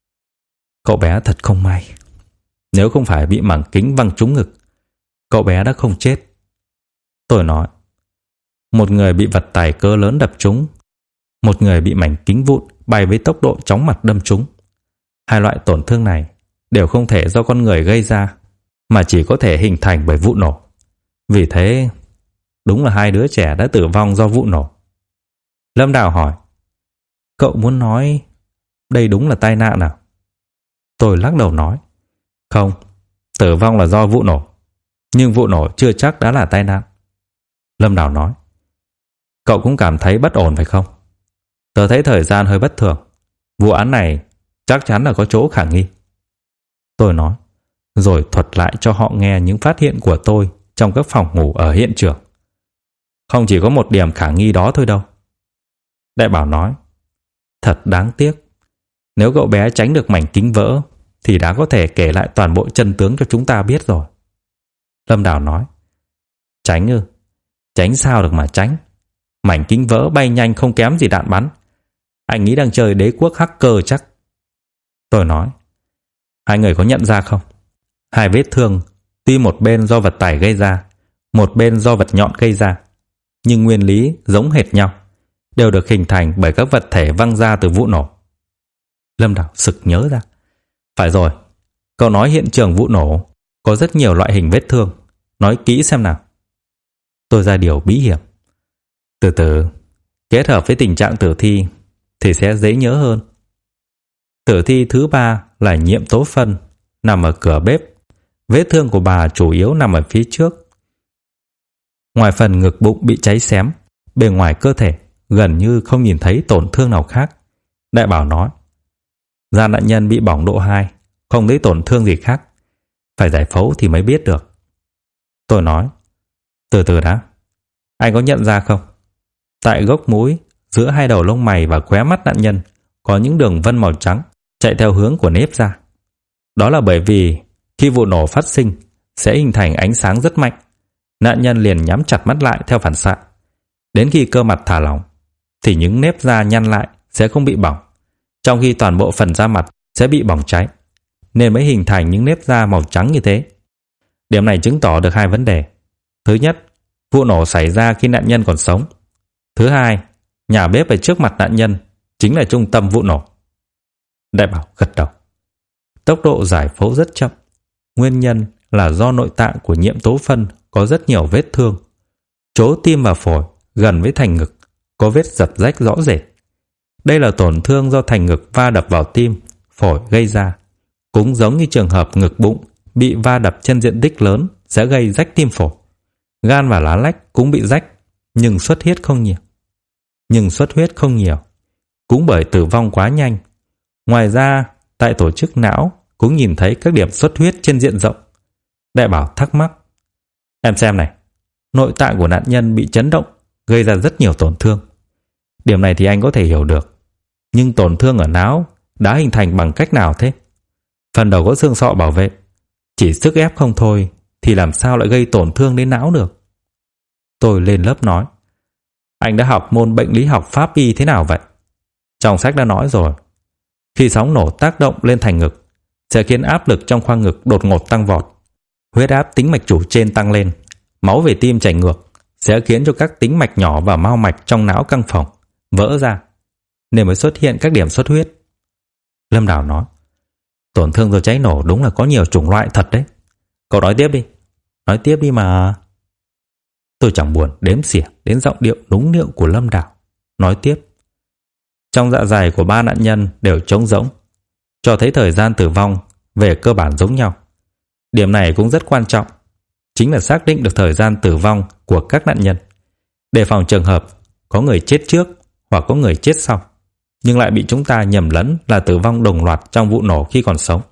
Cậu bé thật không may. Nếu không phải bị mảng kính văng trúng ngực, cậu bé đã không chết. Tôi nói, một người bị vật tài cỡ lớn đập trúng, một người bị mảnh kính vụn bay với tốc độ chóng mặt đâm trúng. Hai loại tổn thương này đều không thể do con người gây ra, mà chỉ có thể hình thành bởi vụ nổ. Vì thế, đúng là hai đứa trẻ đã tử vong do vụ nổ. Lâm Đào hỏi, cậu muốn nói đây đúng là tai nạn nào? Tôi lắc đầu nói, không, tử vong là do vụ nổ, nhưng vụ nổ chưa chắc đã là tai nạn. Lâm Đào nói, cậu cũng cảm thấy bất ổn phải không? Tớ thấy thời gian hơi bất thường. Vụ án này chắc chắn là có chỗ khả nghi. Tôi nói, rồi thuật lại cho họ nghe những phát hiện của tôi trong các phòng ngủ ở hiện trường. Không chỉ có một điểm khả nghi đó thôi đâu. Đại Bảo nói, thật đáng tiếc. Nếu cậu bé tránh được mảnh kính vỡ thì đã có thể kể lại toàn bộ chân tướng cho chúng ta biết rồi. Lâm Đào nói, tránh ư? Tránh sao được mà tránh? Mảnh kính vỡ bay nhanh không kém gì đạn bắn. Anh nghĩ đang chơi đế quốc hacker chắc. Tôi nói, hai người có nhận ra không? Hai vết thương, tuy một bên do vật tải gây ra, một bên do vật nhọn gây ra, nhưng nguyên lý giống hệt nhau, đều được hình thành bởi các vật thể văng ra từ vụ nổ. Lâm Đào sực nhớ ra. Phải rồi, cậu nói hiện trường vụ nổ có rất nhiều loại hình vết thương. Nói kỹ xem nào. Tôi ra điều bí hiểm. Từ từ, kết hợp với tình trạng tử thi thì sẽ dễ nhớ hơn. Tử thi thứ ba là Nhiệm Tố Phân, nằm ở cửa bếp. Vết thương của bà chủ yếu nằm ở phía trước. Ngoài phần ngực bụng bị cháy xém, bên ngoài cơ thể gần như không nhìn thấy tổn thương nào khác. Đại Bảo nói, da nạn nhân bị bỏng độ 2, không thấy tổn thương gì khác. Phải giải phẫu thì mới biết được. Tôi nói, từ từ đã. Anh có nhận ra không? Tại gốc mũi, giữa hai đầu lông mày và khóe mắt nạn nhân có những đường vân màu trắng chạy theo hướng của nếp da. Đó là bởi vì khi vụ nổ phát sinh sẽ hình thành ánh sáng rất mạnh. Nạn nhân liền nhắm chặt mắt lại theo phản xạ. Đến khi cơ mặt thả lỏng thì những nếp da nhăn lại sẽ không bị bỏng, trong khi toàn bộ phần da mặt sẽ bị bỏng cháy, nên mới hình thành những nếp da màu trắng như thế. Điểm này chứng tỏ được hai vấn đề. Thứ nhất, vụ nổ xảy ra khi nạn nhân còn sống. Thứ hai, nhà bếp ở trước mặt nạn nhân chính là trung tâm vụ nổ. Đại bảo gật đầu. Tốc độ giải phẫu rất chậm. Nguyên nhân là do nội tạng của Nhiệm Tố Phân có rất nhiều vết thương. Chỗ tim và phổi gần với thành ngực có vết giật rách rõ rệt. Đây là tổn thương do thành ngực va đập vào tim, phổi gây ra. Cũng giống như trường hợp ngực bụng bị va đập trên diện tích lớn sẽ gây rách tim phổi. Gan và lá lách cũng bị rách, nhưng xuất huyết không nhiều. Cũng bởi tử vong quá nhanh. Ngoài ra, tại tổ chức não cũng nhìn thấy các điểm xuất huyết trên diện rộng. Đại bảo thắc mắc. Em xem này, nội tạng của nạn nhân bị chấn động, gây ra rất nhiều tổn thương. Điểm này thì anh có thể hiểu được. Nhưng tổn thương ở não đã hình thành bằng cách nào thế? Phần đầu có xương sọ bảo vệ. Chỉ sức ép không thôi thì làm sao lại gây tổn thương đến não được? Tôi lên lớp nói. Anh đã học môn bệnh lý học pháp y thế nào vậy? Trong sách đã nói rồi. Khi sóng nổ tác động lên thành ngực sẽ khiến áp lực trong khoang ngực đột ngột tăng vọt. Huyết áp tĩnh mạch chủ trên tăng lên. Máu về tim chảy ngược sẽ khiến cho các tĩnh mạch nhỏ và mao mạch trong não căng phồng, vỡ ra, nên mới xuất hiện các điểm xuất huyết. Lâm Đào nói. Tổn thương do cháy nổ đúng là có nhiều chủng loại thật đấy. Cậu nói tiếp đi. Nói tiếp đi mà. Tôi chẳng buồn đếm xỉa đến giọng điệu nũng nịu của Lâm Đào. Nói tiếp. Trong dạ dày của 3 nạn nhân đều trống rỗng, cho thấy thời gian tử vong về cơ bản giống nhau. Điểm này cũng rất quan trọng, chính là xác định được thời gian tử vong của các nạn nhân, đề phòng trường hợp có người chết trước hoặc có người chết sau, nhưng lại bị chúng ta nhầm lẫn là tử vong đồng loạt trong vụ nổ khi còn sống.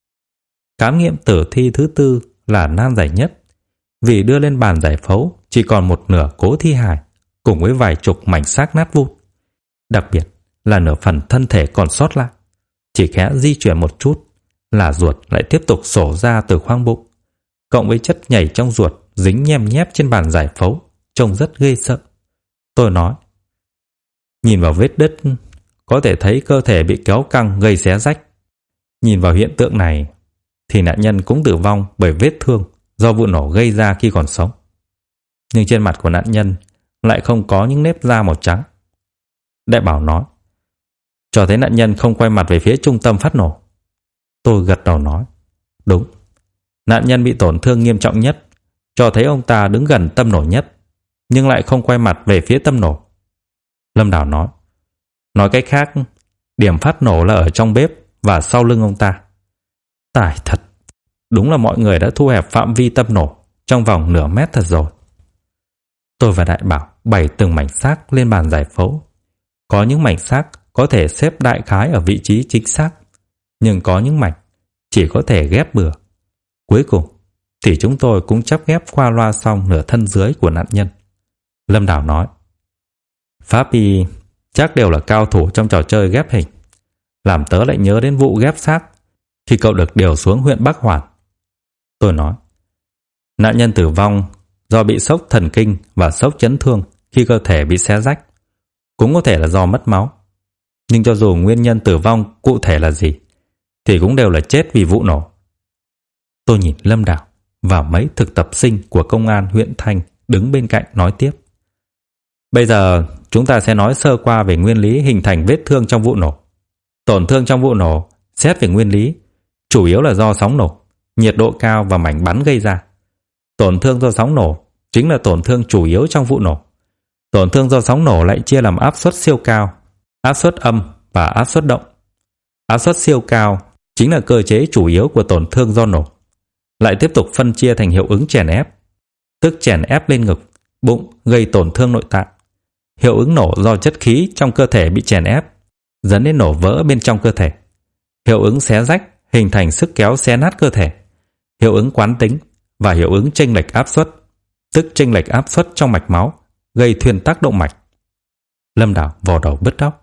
Khám nghiệm tử thi thứ 4 là nan giải nhất, vì đưa lên bàn giải phẫu chỉ còn một nửa cố thi hài cùng với vài chục mảnh xác nát vụn. Đặc biệt là nửa phần thân thể còn sót lại, chỉ khẽ di chuyển một chút là ruột lại tiếp tục sổ ra từ khoang bụng, cộng với chất nhầy trong ruột dính nhem nhép trên bàn giải phẫu, trông rất ghê sợ. Tôi nói, nhìn vào vết đứt có thể thấy cơ thể bị kéo căng gây xé rách. Nhìn vào hiện tượng này thì nạn nhân cũng tử vong bởi vết thương do vụ nổ gây ra khi còn sống. Nhưng trên mặt của nạn nhân lại không có những nếp da màu trắng. Đại bảo nói, cho thấy nạn nhân không quay mặt về phía trung tâm phát nổ. Tôi gật đầu nói, đúng. Nạn nhân bị tổn thương nghiêm trọng nhất, cho thấy ông ta đứng gần tâm nổ nhất, nhưng lại không quay mặt về phía tâm nổ. Lâm Đào nói cách khác, điểm phát nổ là ở trong bếp và sau lưng ông ta. Tài thật, đúng là mọi người đã thu hẹp phạm vi tâm nổ trong vòng nửa mét thật rồi. Tôi và Đại bảo bày từng mảnh xác lên bàn giải phẫu. Có những mảnh xác có thể xếp đại khái ở vị trí chính xác, nhưng có những mảnh chỉ có thể ghép bừa. Cuối cùng thì chúng tôi cũng chắp ghép qua loa xong nửa thân dưới của nạn nhân. Lâm Đào nói, pháp y chắc đều là cao thủ trong trò chơi ghép hình. Làm tớ lại nhớ đến vụ ghép xác khi cậu được điều xuống huyện Bắc Hoàn. Tôi nói, nạn nhân tử vong do bị sốc thần kinh và sốc chấn thương khi cơ thể bị xé rách, cũng có thể là do mất máu. Nhưng cho dù nguyên nhân tử vong cụ thể là gì thì cũng đều là chết vì vụ nổ. Tôi nhìn Lâm Đào và mấy thực tập sinh của công an huyện Thanh đứng bên cạnh nói tiếp. Bây giờ chúng ta sẽ nói sơ qua về nguyên lý hình thành vết thương trong vụ nổ. Tổn thương trong vụ nổ, xét về nguyên lý, chủ yếu là do sóng nổ, nhiệt độ cao và mảnh bắn gây ra. Tổn thương do sóng nổ chính là tổn thương chủ yếu trong vụ nổ. Tổn thương do sóng nổ lại chia làm áp suất siêu cao, áp suất âm và áp suất động. Áp suất siêu cao chính là cơ chế chủ yếu của tổn thương do nổ. Lại tiếp tục phân chia thành hiệu ứng chèn ép, tức chèn ép lên ngực, bụng gây tổn thương nội tạng. Hiệu ứng nổ do chất khí trong cơ thể bị chèn ép, dẫn đến nổ vỡ bên trong cơ thể. Hiệu ứng xé rách hình thành sức kéo xé nát cơ thể. Hiệu ứng quán tính và hiệu ứng chênh lệch áp suất, tức chênh lệch áp suất trong mạch máu, gây thuyên tắc động mạch. Lâm Đào vò đầu bứt tóc.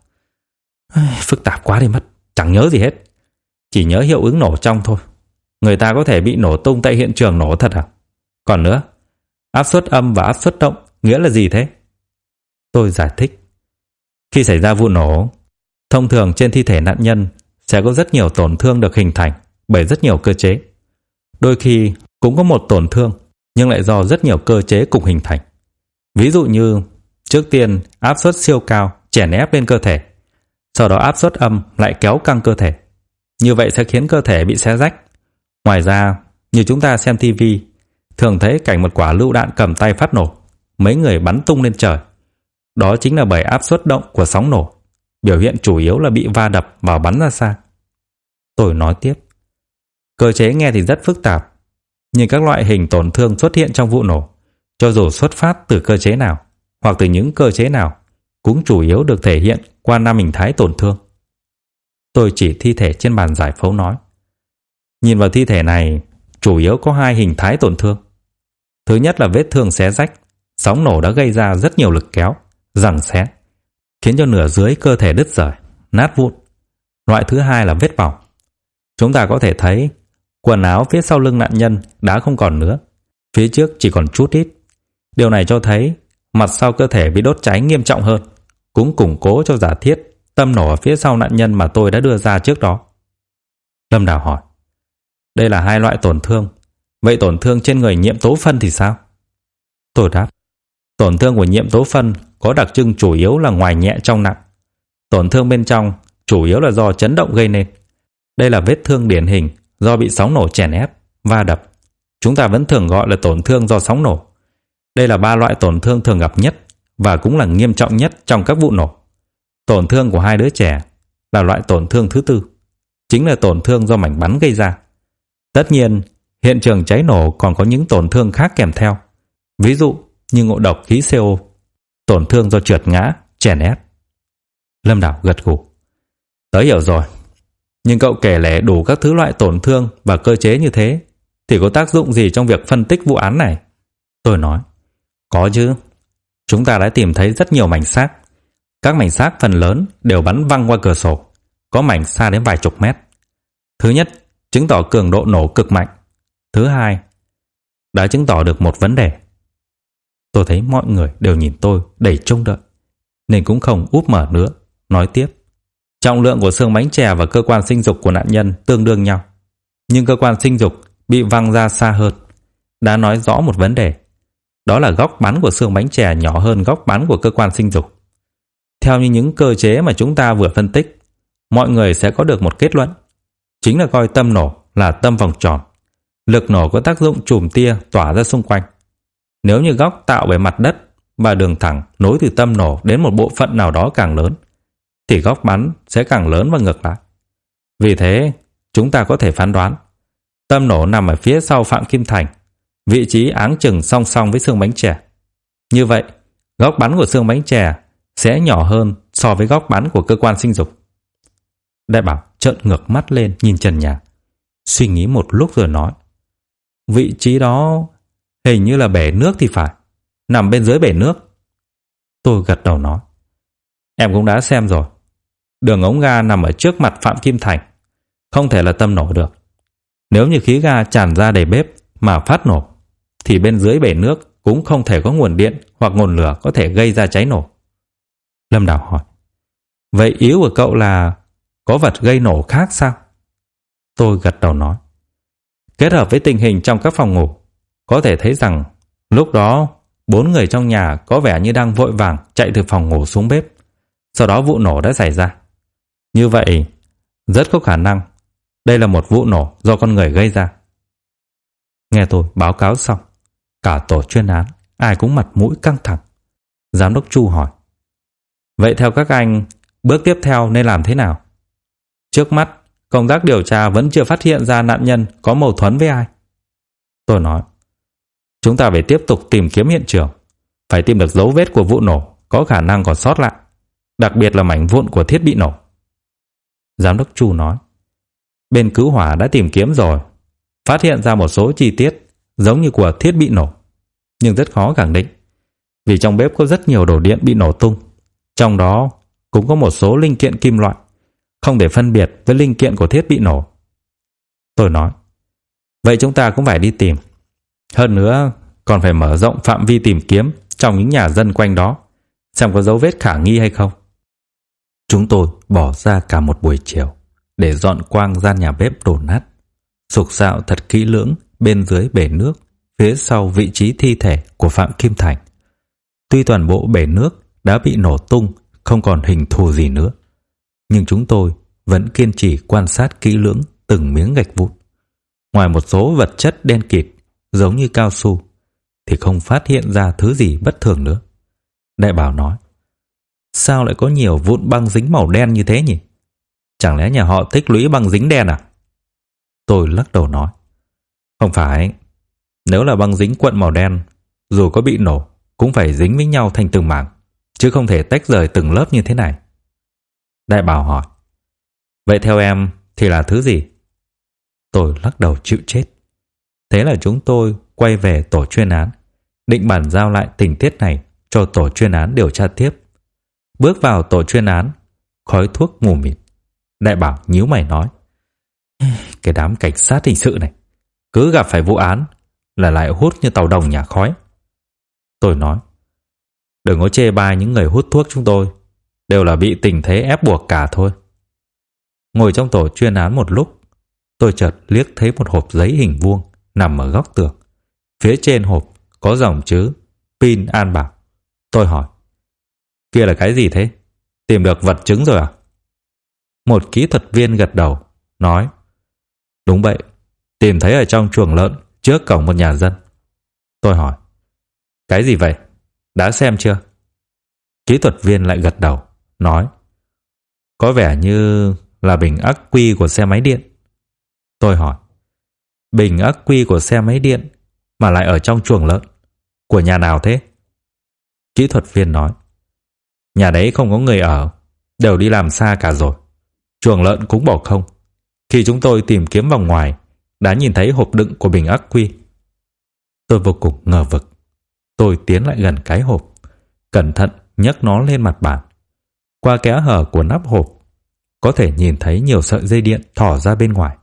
Phức tạp quá đi mất, chẳng nhớ gì hết. Chỉ nhớ hiệu ứng nổ trong thôi. Người ta có thể bị nổ tung tại hiện trường nổ thật à? Còn nữa, áp suất âm và áp suất động nghĩa là gì thế? Tôi giải thích. Khi xảy ra vụ nổ, thông thường trên thi thể nạn nhân sẽ có rất nhiều tổn thương được hình thành bởi rất nhiều cơ chế. Đôi khi cũng có một tổn thương nhưng lại do rất nhiều cơ chế cùng hình thành. Ví dụ như trước tiên áp suất siêu cao chèn ép lên cơ thể, sau đó áp suất âm lại kéo căng cơ thể. Như vậy sẽ khiến cơ thể bị xé rách. Ngoài ra, như chúng ta xem TV, thường thấy cảnh một quả lựu đạn cầm tay phát nổ, mấy người bắn tung lên trời. Đó chính là bởi áp suất động của sóng nổ, biểu hiện chủ yếu là bị va đập và bắn ra xa. Tôi nói tiếp. Cơ chế nghe thì rất phức tạp, nhưng các loại hình tổn thương xuất hiện trong vụ nổ, cho dù xuất phát từ cơ chế nào hoặc từ những cơ chế nào, cũng chủ yếu được thể hiện qua 5 hình thái tổn thương. Tôi chỉ thi thể trên bàn giải phẫu nói. Nhìn vào thi thể này, chủ yếu có 2 hình thái tổn thương. Thứ nhất là vết thương xé rách, sóng nổ đã gây ra rất nhiều lực kéo, giằng xé, khiến cho nửa dưới cơ thể đứt rời, nát vụn. Loại thứ hai là vết bỏng. Chúng ta có thể thấy quần áo phía sau lưng nạn nhân đã không còn nữa, phía trước chỉ còn chút ít. Điều này cho thấy mặt sau cơ thể bị đốt cháy nghiêm trọng hơn, cũng củng cố cho giả thiết tâm nổ ở phía sau nạn nhân mà tôi đã đưa ra trước đó. Lâm Đào hỏi. Đây là 2 loại tổn thương. Vậy tổn thương trên người nhiễm tố phân thì sao? Tôi đáp. Tổn thương của nhiễm tố phân có đặc trưng chủ yếu là ngoài nhẹ trong nặng. Tổn thương bên trong chủ yếu là do chấn động gây nên. Đây là vết thương điển hình do bị sóng nổ chèn ép, va đập. Chúng ta vẫn thường gọi là tổn thương do sóng nổ. Đây là 3 loại tổn thương thường gặp nhất và cũng là nghiêm trọng nhất trong các vụ nổ. Tổn thương của 2 đứa trẻ là loại tổn thương thứ 4, chính là tổn thương do mảnh bắn gây ra. Tất nhiên, hiện trường cháy nổ còn có những tổn thương khác kèm theo, ví dụ như ngộ độc khí CO, tổn thương do trượt ngã, chèn ép. Lâm Đào gật gù. Tớ hiểu rồi. Nhưng cậu kể lể đủ các thứ loại tổn thương và cơ chế như thế thì có tác dụng gì trong việc phân tích vụ án này? Tôi nói. Có chứ. Chúng ta đã tìm thấy rất nhiều mảnh xác. Các mảnh xác phần lớn đều bắn văng qua cửa sổ, có mảnh xa đến vài chục mét. Thứ nhất, chứng tỏ cường độ nổ cực mạnh. Thứ hai, đã chứng tỏ được một vấn đề. Tôi thấy mọi người đều nhìn tôi đầy trông đợi, nên cũng không úp mở nữa, nói tiếp. Trọng lượng của xương bánh chè và cơ quan sinh dục của nạn nhân tương đương nhau, nhưng cơ quan sinh dục bị văng ra xa hơn, đã nói rõ một vấn đề. Đó là góc bắn của xương bánh chè nhỏ hơn góc bắn của cơ quan sinh dục. Theo như những cơ chế mà chúng ta vừa phân tích, mọi người sẽ có được một kết luận, chính là coi tâm nổ là tâm vòng tròn. Lực nổ có tác dụng chùm tia tỏa ra xung quanh. Nếu như góc tạo bởi mặt đất và đường thẳng nối từ tâm nổ đến một bộ phận nào đó càng lớn, thì góc bắn sẽ càng lớn và ngược lại. Vì thế, chúng ta có thể phán đoán tâm nổ nằm ở phía sau Phạm Kim Thành, vị trí áng chừng song song với xương bánh chè. Như vậy, góc bắn của xương bánh chè sẽ nhỏ hơn so với góc bắn của cơ quan sinh dục. Đại Bảo trợn ngược mắt lên nhìn trần nhà, suy nghĩ một lúc rồi nói. Vị trí đó hình như là bể nước thì phải, nằm bên dưới bể nước. Tôi gật đầu nói. Em cũng đã xem rồi. Đường ống ga nằm ở trước mặt Phạm Kim Thành, không thể là tâm nổ được. Nếu như khí ga tràn ra đầy bếp mà phát nổ, thì bên dưới bể nước cũng không thể có nguồn điện hoặc nguồn lửa có thể gây ra cháy nổ. Lâm Đào hỏi. Vậy ý của cậu là có vật gây nổ khác sao? Tôi gật đầu nói. Kết hợp với tình hình trong các phòng ngủ, có thể thấy rằng lúc đó 4 người trong nhà có vẻ như đang vội vàng chạy từ phòng ngủ xuống bếp. Sau đó vụ nổ đã xảy ra. Như vậy, rất có khả năng đây là một vụ nổ do con người gây ra. Nghe tôi báo cáo xong, cả tổ chuyên án ai cũng mặt mũi căng thẳng. Giám đốc Chu hỏi. Vậy theo các anh, bước tiếp theo nên làm thế nào? Trước mắt, công tác điều tra vẫn chưa phát hiện ra nạn nhân có mâu thuẫn với ai. Tôi nói. Chúng ta phải tiếp tục tìm kiếm hiện trường, phải tìm được dấu vết của vụ nổ có khả năng còn sót lại, đặc biệt là mảnh vụn của thiết bị nổ. Giám đốc Chu nói. Bên cứu hỏa đã tìm kiếm rồi, phát hiện ra một số chi tiết giống như của thiết bị nổ, nhưng rất khó khẳng định, vì trong bếp có rất nhiều đồ điện bị nổ tung, trong đó cũng có một số linh kiện kim loại, không thể phân biệt với linh kiện của thiết bị nổ. Tôi nói. Vậy chúng ta cũng phải đi tìm. Hơn nữa, còn phải mở rộng phạm vi tìm kiếm trong những nhà dân quanh đó, xem có dấu vết khả nghi hay không. Chúng tôi bỏ ra cả một buổi chiều để dọn quang gian nhà bếp đổ nát, sục sạo thật kỹ lưỡng bên dưới bể nước, phía sau vị trí thi thể của Phạm Kim Thành. Tuy toàn bộ bể nước đã bị nổ tung, không còn hình thù gì nữa, nhưng chúng tôi vẫn kiên trì quan sát kỹ lưỡng từng miếng gạch vụn. Ngoài một số vật chất đen kịt giống như cao su thì không phát hiện ra thứ gì bất thường nữa. Đại bảo nói: sao lại có nhiều vụn băng dính màu đen như thế nhỉ? Chẳng lẽ nhà họ tích lũy băng dính đen à? Tôi lắc đầu nói: không phải. Nếu là băng dính cuộn màu đen, dù có bị nổ cũng phải dính với nhau thành từng mảng, chứ không thể tách rời từng lớp như thế này. Đại bảo hỏi: vậy theo em thì là thứ gì? Tôi lắc đầu chịu chết. Thế là chúng tôi quay về tổ chuyên án, định bàn giao lại tình tiết này cho tổ chuyên án điều tra tiếp. Bước vào tổ chuyên án, khói thuốc mù mịt. Đại bảo nhíu mày nói: cái đám cảnh sát hình sự này cứ gặp phải vụ án là lại hút như tàu đồng nhả khói. Tôi nói: đừng có chê bai những người hút thuốc chúng tôi, đều là bị tình thế ép buộc cả thôi. Ngồi trong tổ chuyên án một lúc, tôi chợt liếc thấy một hộp giấy hình vuông nằm ở góc tường. Phía trên hộp có dòng chữ Pin An Bảo. Tôi hỏi: kia là cái gì thế? Tìm được vật chứng rồi à? Một kỹ thuật viên gật đầu, nói: đúng vậy, tìm thấy ở trong chuồng lợn trước cổng một nhà dân. Tôi hỏi: cái gì vậy? Đã xem chưa? Kỹ thuật viên lại gật đầu, nói: có vẻ như là bình ắc quy của xe máy điện. Tôi hỏi: bình ắc quy của xe máy điện mà lại ở trong chuồng lợn, của nhà nào thế? Kỹ thuật viên nói: nhà đấy không có người ở, đều đi làm xa cả rồi. Chuồng lợn cũng bỏ không. Khi chúng tôi tìm kiếm vòng ngoài, đã nhìn thấy hộp đựng của bình ắc quy. Tôi vô cùng ngờ vực. Tôi tiến lại gần cái hộp, cẩn thận nhấc nó lên mặt bàn. Qua kẽ hở của nắp hộp, có thể nhìn thấy nhiều sợi dây điện thỏ ra bên ngoài.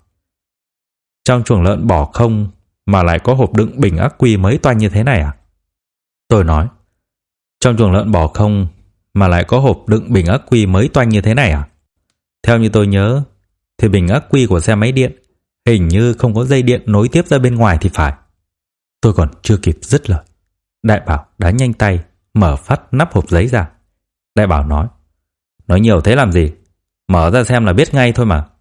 Trong chuồng lợn bỏ không mà lại có hộp đựng bình ắc quy mới toanh như thế này à? Tôi nói: trong chuồng lợn bỏ không mà lại có hộp đựng bình ắc quy mới toanh như thế này à? Theo như tôi nhớ thì bình ắc quy của xe máy điện hình như không có dây điện nối tiếp ra bên ngoài thì phải. Tôi còn chưa kịp dứt lời, Đại bảo đã nhanh tay mở phát nắp hộp giấy ra. Đại bảo nói nhiều thế làm gì? Mở ra xem là biết ngay thôi mà.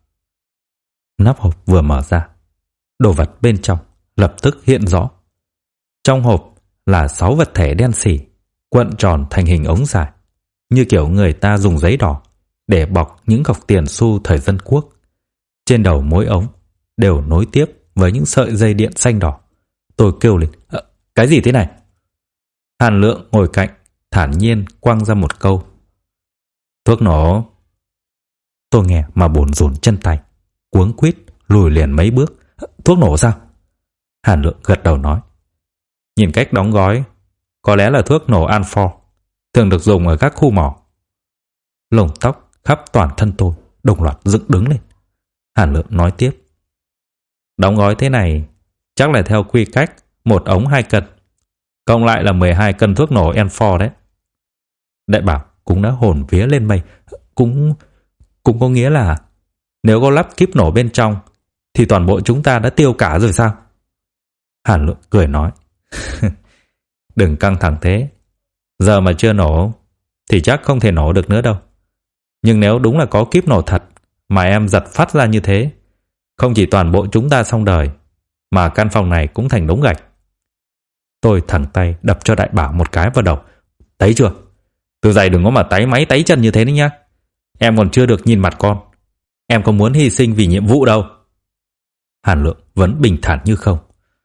Nắp hộp vừa mở ra, đồ vật bên trong lập tức hiện rõ. Trong hộp là 6 vật thể đen xỉ, cuộn tròn thành hình ống dài, như kiểu người ta dùng giấy đỏ để bọc những cọc tiền xu thời dân quốc. Trên đầu mỗi ống đều nối tiếp với những sợi dây điện xanh đỏ. Tôi kêu lên: cái gì thế này? Hàn Lượng ngồi cạnh thản nhiên quăng ra một câu: thuốc nổ. Tôi nghe mà bồn rồn chân tay, cuống quýt lùi liền mấy bước. Thuốc nổ sao? Hàn Lượng gật đầu nói: nhìn cách đóng gói, có lẽ là thuốc nổ An-4, thường được dùng ở các khu mỏ. Lông tóc khắp toàn thân tôi đồng loạt dựng đứng lên. Hàn Lượng nói tiếp: đóng gói thế này chắc là theo quy cách 1 ống 2 cân, cộng lại là 12 cân thuốc nổ An-4 đấy. Đại bảo cũng đã hồn vía lên mây. Cũng có nghĩa là nếu có lắp kíp nổ bên trong thì toàn bộ chúng ta đã tiêu cả rồi sao? Hàn Lượng cười nói: đừng căng thẳng thế. Giờ mà chưa nổ thì chắc không thể nổ được nữa đâu. Nhưng nếu đúng là có kíp nổ thật mà em giật phát ra như thế, không chỉ toàn bộ chúng ta xong đời, mà căn phòng này cũng thành đống gạch. Tôi thẳng tay đập cho Đại bảo một cái vào đầu. Thấy chưa? Từ giày đừng có mà táy máy táy chân như thế đấy nhá. Em còn chưa được nhìn mặt con. Em có muốn hy sinh vì nhiệm vụ đâu. Hàn Lượng vẫn bình thản như không.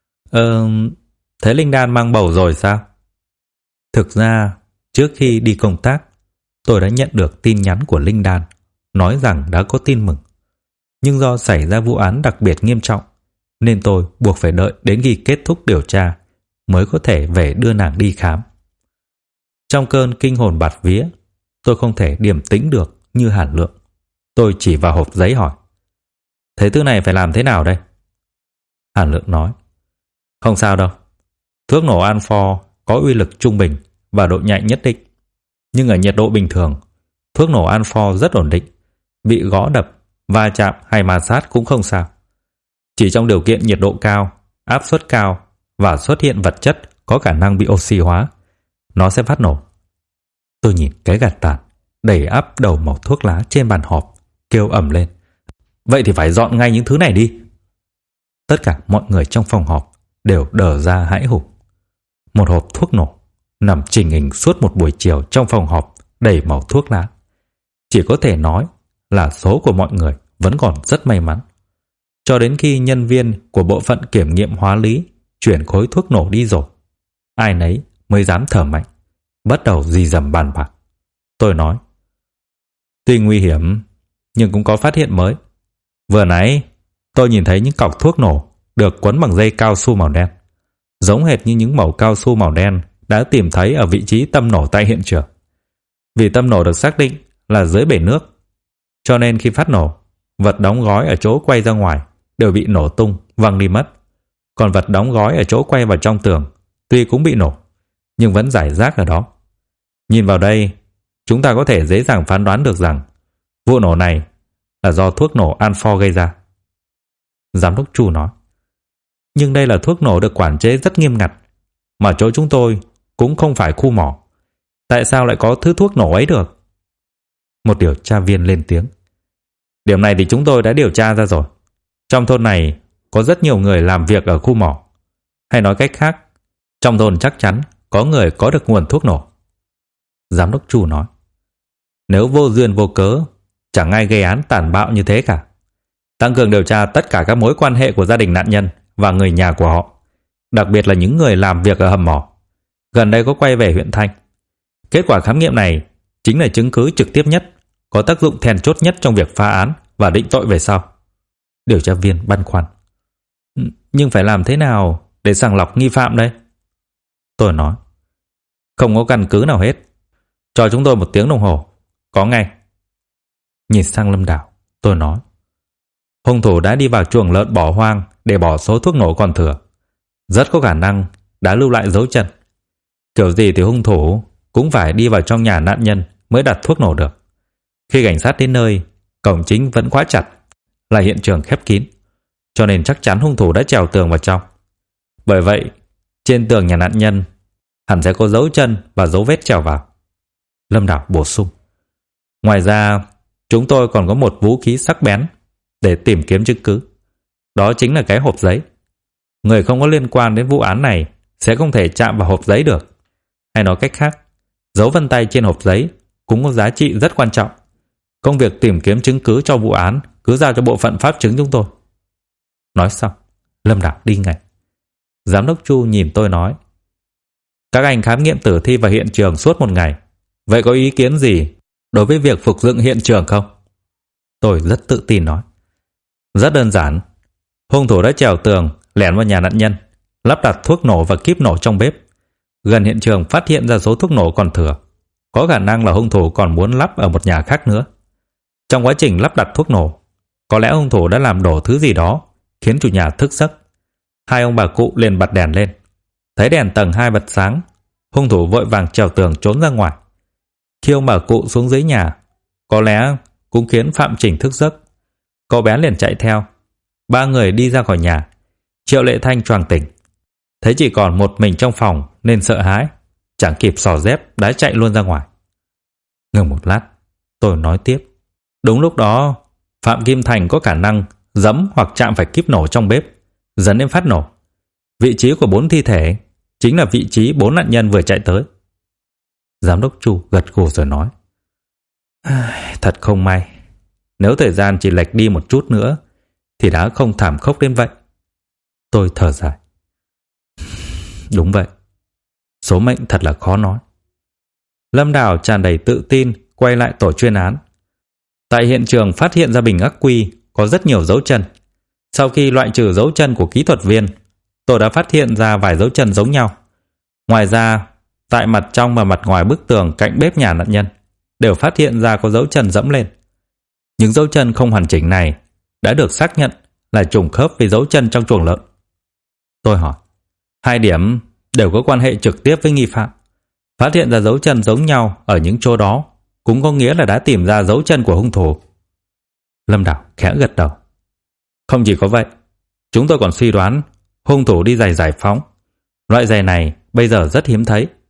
Thế Linh Đan mang bầu rồi sao? Thực ra, trước khi đi công tác, tôi đã nhận được tin nhắn của Linh Đan, nói rằng đã có tin mừng. Nhưng do xảy ra vụ án đặc biệt nghiêm trọng, nên tôi buộc phải đợi đến khi kết thúc điều tra mới có thể về đưa nàng đi khám. Trong cơn kinh hồn bạt vía, tôi không thể điềm tĩnh được như Hàn Lượng. Tôi chỉ vào hộp giấy hỏi: thế thứ này phải làm thế nào đây? Hàn Lượng nói: không sao đâu. Thuốc nổ An-4 có uy lực trung bình và độ nhạy nhất định. Nhưng ở nhiệt độ bình thường, thuốc nổ An-4 rất ổn định. Bị gõ đập, va chạm hay ma sát cũng không sao. Chỉ trong điều kiện nhiệt độ cao, áp suất cao và xuất hiện vật chất có khả năng bị oxy hóa nó sẽ phát nổ. Tôi nhìn cái gạt tàn đầy ắp đầu mẩu thuốc lá trên bàn họp, kêu ầm lên. Vậy thì phải dọn ngay những thứ này đi. Tất cả mọi người trong phòng họp đều đờ ra hãi hùng. Một hộp thuốc nổ nằm chình hình suốt một buổi chiều trong phòng họp đầy màu thuốc lá. Chỉ có thể nói là số của mọi người vẫn còn rất may mắn. Cho đến khi nhân viên của bộ phận kiểm nghiệm hóa lý chuyển khối thuốc nổ đi rồi, ai nấy mới dám thở mạnh, bắt đầu rì rầm bàn bạc. Tôi nói, tuy nguy hiểm nhưng cũng có phát hiện mới. Vừa nãy tôi nhìn thấy những cọc thuốc nổ được quấn bằng dây cao su màu đen, giống hệt như những mẩu cao su màu đen đã tìm thấy ở vị trí tâm nổ tại hiện trường. Vì tâm nổ được xác định là dưới bể nước, cho nên khi phát nổ, vật đóng gói ở chỗ quay ra ngoài đều bị nổ tung, văng đi mất. Còn vật đóng gói ở chỗ quay vào trong tường tuy cũng bị nổ, nhưng vẫn rải rác ở đó. Nhìn vào đây, chúng ta có thể dễ dàng phán đoán được rằng vụ nổ này là do thuốc nổ Anfor gây ra. Giám đốc Chu nói, nhưng đây là thuốc nổ được quản chế rất nghiêm ngặt, mà chỗ chúng tôi cũng không phải khu mỏ. Tại sao lại có thứ thuốc nổ ấy được? Một điều tra viên lên tiếng. Điểm này thì chúng tôi đã điều tra ra rồi. Trong thôn này có rất nhiều người làm việc ở khu mỏ. Hay nói cách khác, trong thôn chắc chắn có người có được nguồn thuốc nổ. Giám đốc Chu nói, nếu vô duyên vô cớ, chẳng ai gây án tàn bạo như thế cả. Tăng cường điều tra tất cả các mối quan hệ của gia đình nạn nhân và người nhà của họ, đặc biệt là những người làm việc ở hầm mỏ. Gần đây có quay về huyện Thanh. Kết quả khám nghiệm này chính là chứng cứ trực tiếp nhất, có tác dụng then chốt nhất trong việc phá án và định tội về sau. Điều tra viên băn khoăn. Nhưng phải làm thế nào để sàng lọc nghi phạm đây? Tôi nói, không có căn cứ nào hết. Cho chúng tôi 1 tiếng đồng hồ. Có ngay. Nhìn sang Lâm Đào, tôi nói, hung thủ đã đi vào chuồng lợn bỏ hoang để bỏ số thuốc nổ còn thừa. Rất có khả năng đã lưu lại dấu chân. Kiểu gì thì hung thủ cũng phải đi vào trong nhà nạn nhân mới đặt thuốc nổ được. Khi cảnh sát đến nơi, cổng chính vẫn khóa chặt, là hiện trường khép kín, cho nên chắc chắn hung thủ đã trèo tường vào trong. Bởi vậy, trên tường nhà nạn nhân hẳn sẽ có dấu chân và dấu vết trèo vào. Lâm Đào bổ sung, ngoài ra, chúng tôi còn có một vũ khí sắc bén để tìm kiếm chứng cứ. Đó chính là cái hộp giấy. Người không có liên quan đến vụ án này sẽ không thể chạm vào hộp giấy được. Hay nói cách khác, dấu vân tay trên hộp giấy cũng có giá trị rất quan trọng. Công việc tìm kiếm chứng cứ cho vụ án cứ giao cho bộ phận pháp chứng chúng tôi. Nói xong, Lâm Đào đi ngay. Giám đốc Chu nhìn tôi nói, các anh khám nghiệm tử thi và hiện trường suốt 1 ngày. Vậy có ý kiến gì đối với việc phục dựng hiện trường không? Tôi rất tự tin nói, rất đơn giản. Hung thủ đã trèo tường, lẻn vào nhà nạn nhân, lắp đặt thuốc nổ và kíp nổ trong bếp. Gần hiện trường phát hiện ra số thuốc nổ còn thừa. Có khả năng là hung thủ còn muốn lắp ở một nhà khác nữa. Trong quá trình lắp đặt thuốc nổ, có lẽ hung thủ đã làm đổ thứ gì đó, khiến chủ nhà thức giấc. 2 ông bà cụ liền bật đèn lên. Thấy đèn tầng 2 bật sáng, hung thủ vội vàng trèo tường trốn ra ngoài. Khi ông bà cụ xuống dưới nhà, có lẽ cũng khiến Phạm Trình thức giấc. Cậu bé liền chạy theo. 3 người đi ra khỏi nhà. Triệu Lệ Thanh choàng tỉnh. Thấy chỉ còn một mình trong phòng nên sợ hãi, chẳng kịp xỏ dép đã chạy luôn ra ngoài. Ngừng một lát, tôi nói tiếp. Đúng lúc đó, Phạm Kim Thành có khả năng giẫm hoặc chạm phải kíp nổ trong bếp, dẫn đến phát nổ. Vị trí của 4 thi thể chính là vị trí 4 nạn nhân vừa chạy tới. Giám đốc Chu gật gù rồi nói, thật không may. Nếu thời gian chỉ lệch đi một chút nữa thì đã không thảm khốc đến vậy. Tôi thở dài. Đúng vậy. Số mệnh thật là khó nói. Lâm Đào tràn đầy tự tin quay lại tổ chuyên án. Tại hiện trường phát hiện ra bình ắc quy có rất nhiều dấu chân. Sau khi loại trừ dấu chân của kỹ thuật viên, tôi đã phát hiện ra vài dấu chân giống nhau. Ngoài ra, tại mặt trong và mặt ngoài bức tường cạnh bếp nhà nạn nhân đều phát hiện ra có dấu chân dẫm lên. Những dấu chân không hoàn chỉnh này đã được xác nhận là trùng khớp với dấu chân trong chuồng lợn. Tôi hỏi, 2 điểm đều có quan hệ trực tiếp với nghi phạm. Phát hiện ra dấu chân giống nhau ở những chỗ đó cũng có nghĩa là đã tìm ra dấu chân của hung thủ. Lâm Đào khẽ gật đầu. Không chỉ có vậy, chúng tôi còn suy đoán hung thủ đi giày giải phóng. Loại giày này bây giờ rất hiếm thấy.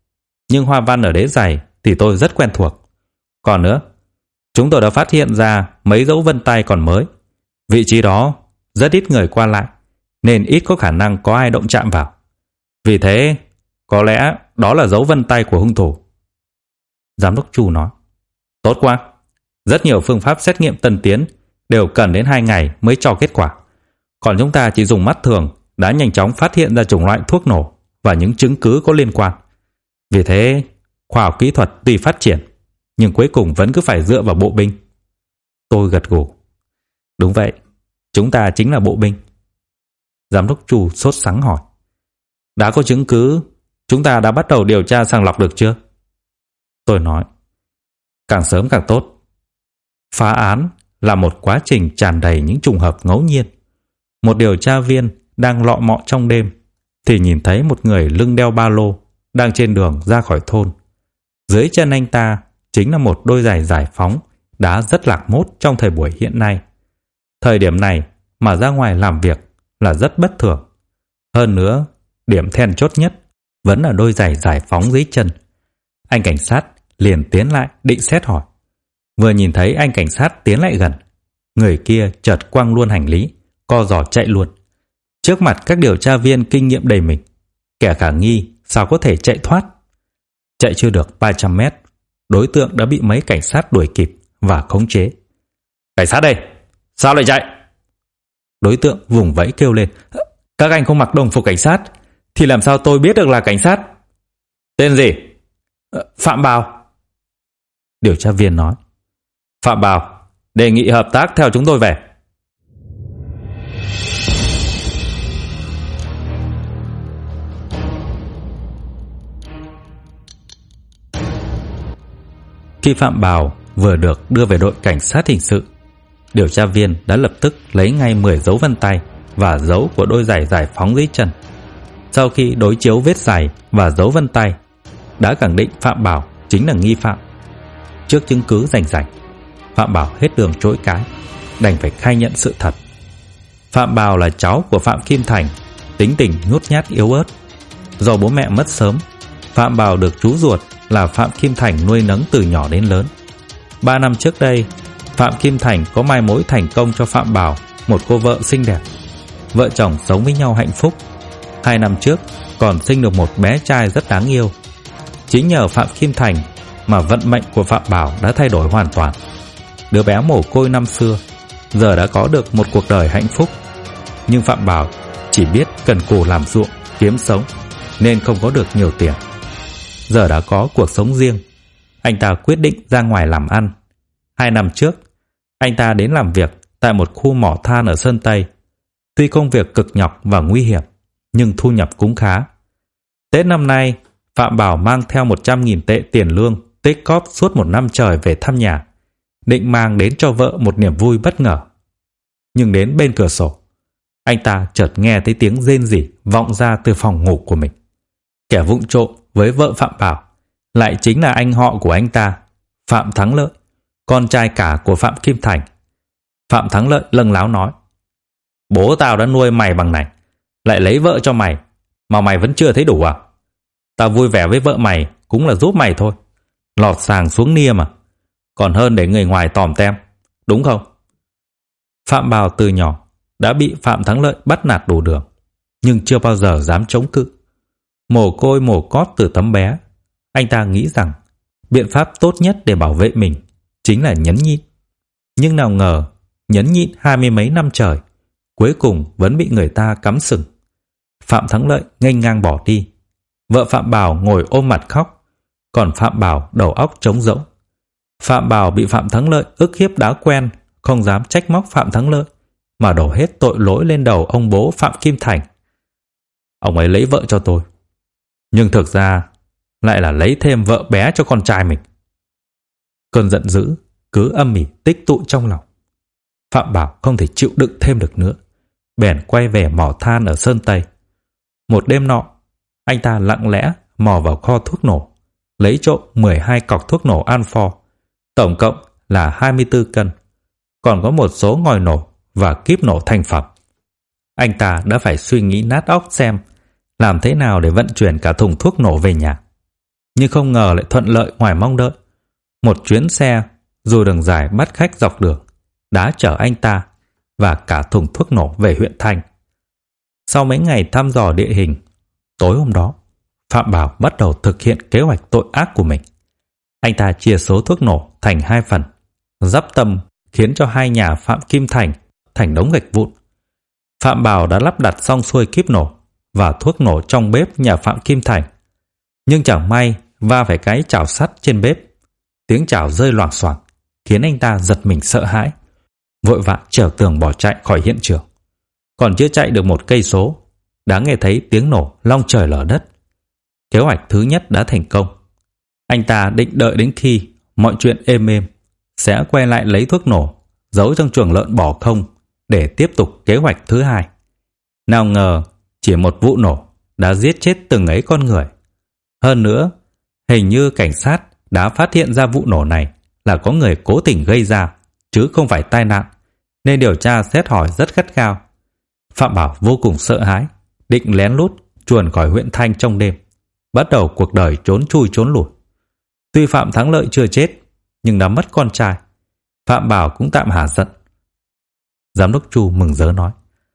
Nhưng hoa văn ở đế giày thì tôi rất quen thuộc. Còn nữa, chúng tôi đã phát hiện ra mấy dấu vân tay còn mới. Vị trí đó rất ít người qua lại, nên ít có khả năng có ai động chạm vào. Vì thế, có lẽ đó là dấu vân tay của hung thủ. Giám đốc Chu nói. Tốt quá. Rất nhiều phương pháp xét nghiệm tân tiến đều cần đến 2 ngày mới cho kết quả. Còn chúng ta chỉ dùng mắt thường đã nhanh chóng phát hiện ra chủng loại thuốc nổ và những chứng cứ có liên quan. Vì thế, khoa học kỹ thuật tuy phát triển, nhưng cuối cùng vẫn cứ phải dựa vào bộ binh. Tôi gật gù. Đúng vậy, chúng ta chính là bộ binh. Giám đốc Chu sốt sắng hỏi. Đã có chứng cứ, chúng ta đã bắt đầu điều tra sàng lọc được chưa? Tôi nói. Càng sớm càng tốt. Phá án là một quá trình tràn đầy những trùng hợp ngẫu nhiên. Một điều tra viên đang lọ mọ trong đêm thì nhìn thấy một người lưng đeo ba lô đang trên đường ra khỏi thôn. Dưới chân anh ta chính là một đôi giày giải phóng đã rất lạc mốt trong thời buổi hiện nay. Thời điểm này mà ra ngoài làm việc là rất bất thường. Hơn nữa, điểm then chốt nhất vẫn là đôi giày giải phóng dưới chân. Anh cảnh sát liền tiến lại định xét hỏi. Vừa nhìn thấy anh cảnh sát tiến lại gần, người kia chợt quăng luôn hành lý, co giò chạy luôn. Trước mặt các điều tra viên kinh nghiệm đầy mình, kẻ khả nghi sao có thể chạy thoát. Chạy chưa được 300 mét, đối tượng đã bị mấy cảnh sát đuổi kịp và khống chế. Cảnh sát đây, sao lại chạy? Đối tượng vùng vẫy kêu lên. Các anh không mặc đồng phục cảnh sát thì làm sao tôi biết được là cảnh sát? Tên gì? Phạm Bào. Điều tra viên nói. Phạm Bào, đề nghị hợp tác theo chúng tôi về. Khi Phạm Bào vừa được đưa về đội cảnh sát hình sự, điều tra viên đã lập tức lấy ngay 10 dấu vân tay và dấu của đôi giày giải phóng dưới chân. Sau khi đối chiếu vết giày và dấu vân tay, đã khẳng định Phạm Bào chính là nghi phạm. Trước chứng cứ rành rành, Phạm Bào hết đường chối cãi, đành phải khai nhận sự thật. Phạm Bào là cháu của Phạm Kim Thành, tính tình nhút nhát yếu ớt. Do bố mẹ mất sớm, Phạm Bào được chú ruột là Phạm Kim Thành nuôi nấng từ nhỏ đến lớn. 3 năm trước đây, Phạm Kim Thành có mai mối thành công cho Phạm Bào một cô vợ xinh đẹp. Vợ chồng sống với nhau hạnh phúc. 2 năm trước còn sinh được một bé trai rất đáng yêu. Chính nhờ Phạm Kim Thành mà vận mệnh của Phạm Bào đã thay đổi hoàn toàn. Đứa bé mồ côi năm xưa giờ đã có được một cuộc đời hạnh phúc. Nhưng Phạm Bào chỉ biết cần cù làm ruộng kiếm sống nên không có được nhiều tiền. Giờ đã có cuộc sống riêng, anh ta quyết định ra ngoài làm ăn. 2 năm trước, anh ta đến làm việc tại một khu mỏ than ở Sơn Tây. Tuy công việc cực nhọc và nguy hiểm, nhưng thu nhập cũng khá. Tết năm nay, Phạm Bào mang theo 100.000 tệ tiền lương tích cóp suốt 1 năm trời về thăm nhà, định mang đến cho vợ một niềm vui bất ngờ. Nhưng đến bên cửa sổ, anh ta chợt nghe thấy tiếng rên rỉ vọng ra từ phòng ngủ của mình. Kẻ vụng trộm với vợ Phạm Bào lại chính là anh họ của anh ta, Phạm Thắng Lợi, con trai cả của Phạm Kim Thành. Phạm Thắng Lợi lâng láo nói: Bố tao đã nuôi mày bằng này, lại lấy vợ cho mày, mà mày vẫn chưa thấy đủ à? Tao vui vẻ với vợ mày cũng là giúp mày thôi. Lọt sàng xuống nia mà, còn hơn để người ngoài tòm tem, đúng không? Phạm Bào từ nhỏ đã bị Phạm Thắng Lợi bắt nạt đủ đường, nhưng chưa bao giờ dám chống cự. Mồ côi mồ cót từ tấm bé, anh ta nghĩ rằng biện pháp tốt nhất để bảo vệ mình chính là nhẫn nhịn. Nhưng nào ngờ, nhẫn nhịn 20 mấy năm trời, cuối cùng vẫn bị người ta cắm sừng. Phạm Thắng Lợi nghênh ngang bỏ đi. Vợ Phạm Bào ngồi ôm mặt khóc, còn Phạm Bào đầu óc trống rỗng. Phạm Bào bị Phạm Thắng Lợi ức hiếp đã quen, không dám trách móc Phạm Thắng Lợi, mà đổ hết tội lỗi lên đầu ông bố Phạm Kim Thành. Ông ấy lấy vợ cho tôi, nhưng thực ra lại là lấy thêm vợ bé cho con trai mình. Cơn giận dữ cứ âm ỉ tích tụ trong lòng. Phạm Bào không thể chịu đựng thêm được nữa, bèn quay về mỏ than ở Sơn Tây. Một đêm nọ, anh ta lặng lẽ mò vào kho thuốc nổ, lấy trộm 12 cọc thuốc nổ Anfor, tổng cộng là 24 cân, còn có một số ngòi nổ và kíp nổ thành phẩm. Anh ta đã phải suy nghĩ nát óc xem làm thế nào để vận chuyển cả thùng thuốc nổ về nhà. nhưng không ngờ lại thuận lợi ngoài mong đợi. Một chuyến xe dù đường dài bắt khách dọc đường đã chở anh ta và cả thùng thuốc nổ về huyện Thanh. Sau mấy ngày thăm dò địa hình, tối hôm đó, Phạm Bảo bắt đầu thực hiện kế hoạch tội ác của mình. Anh ta chia số thuốc nổ thành 2 phần, dắp tâm khiến cho 2 nhà Phạm Kim Thành thành đống gạch vụn. Phạm Bảo đã lắp đặt xong xuôi kíp nổ và thuốc nổ trong bếp nhà Phạm Kim Thành, nhưng chẳng may va phải cái chảo sắt trên bếp. Tiếng chảo rơi loảng xoảng khiến anh ta giật mình sợ hãi, vội vã trèo tường bỏ chạy khỏi hiện trường. Còn chưa chạy được 1 cây số, đã nghe thấy tiếng nổ long trời lở đất. Kế hoạch thứ nhất đã thành công. Anh ta định đợi đến khi mọi chuyện êm êm sẽ quay lại lấy thuốc nổ giấu trong chuồng lợn bỏ không để tiếp tục kế hoạch thứ 2. Nào ngờ chỉ một vụ nổ đã giết chết từng ấy con người. Hơn nữa, hình như cảnh sát đã phát hiện ra vụ nổ này là có người cố tình gây ra, chứ không phải tai nạn, nên điều tra xét hỏi rất gắt gao. Phạm Bảo vô cùng sợ hãi, định lén lút chuồn khỏi huyện Thanh trong đêm, bắt đầu cuộc đời trốn chui trốn lủi. Tuy Phạm Thắng Lợi chưa chết, nhưng đã mất con trai, Phạm Bảo cũng tạm hả giận. Giám đốc Chu mừng rỡ nói: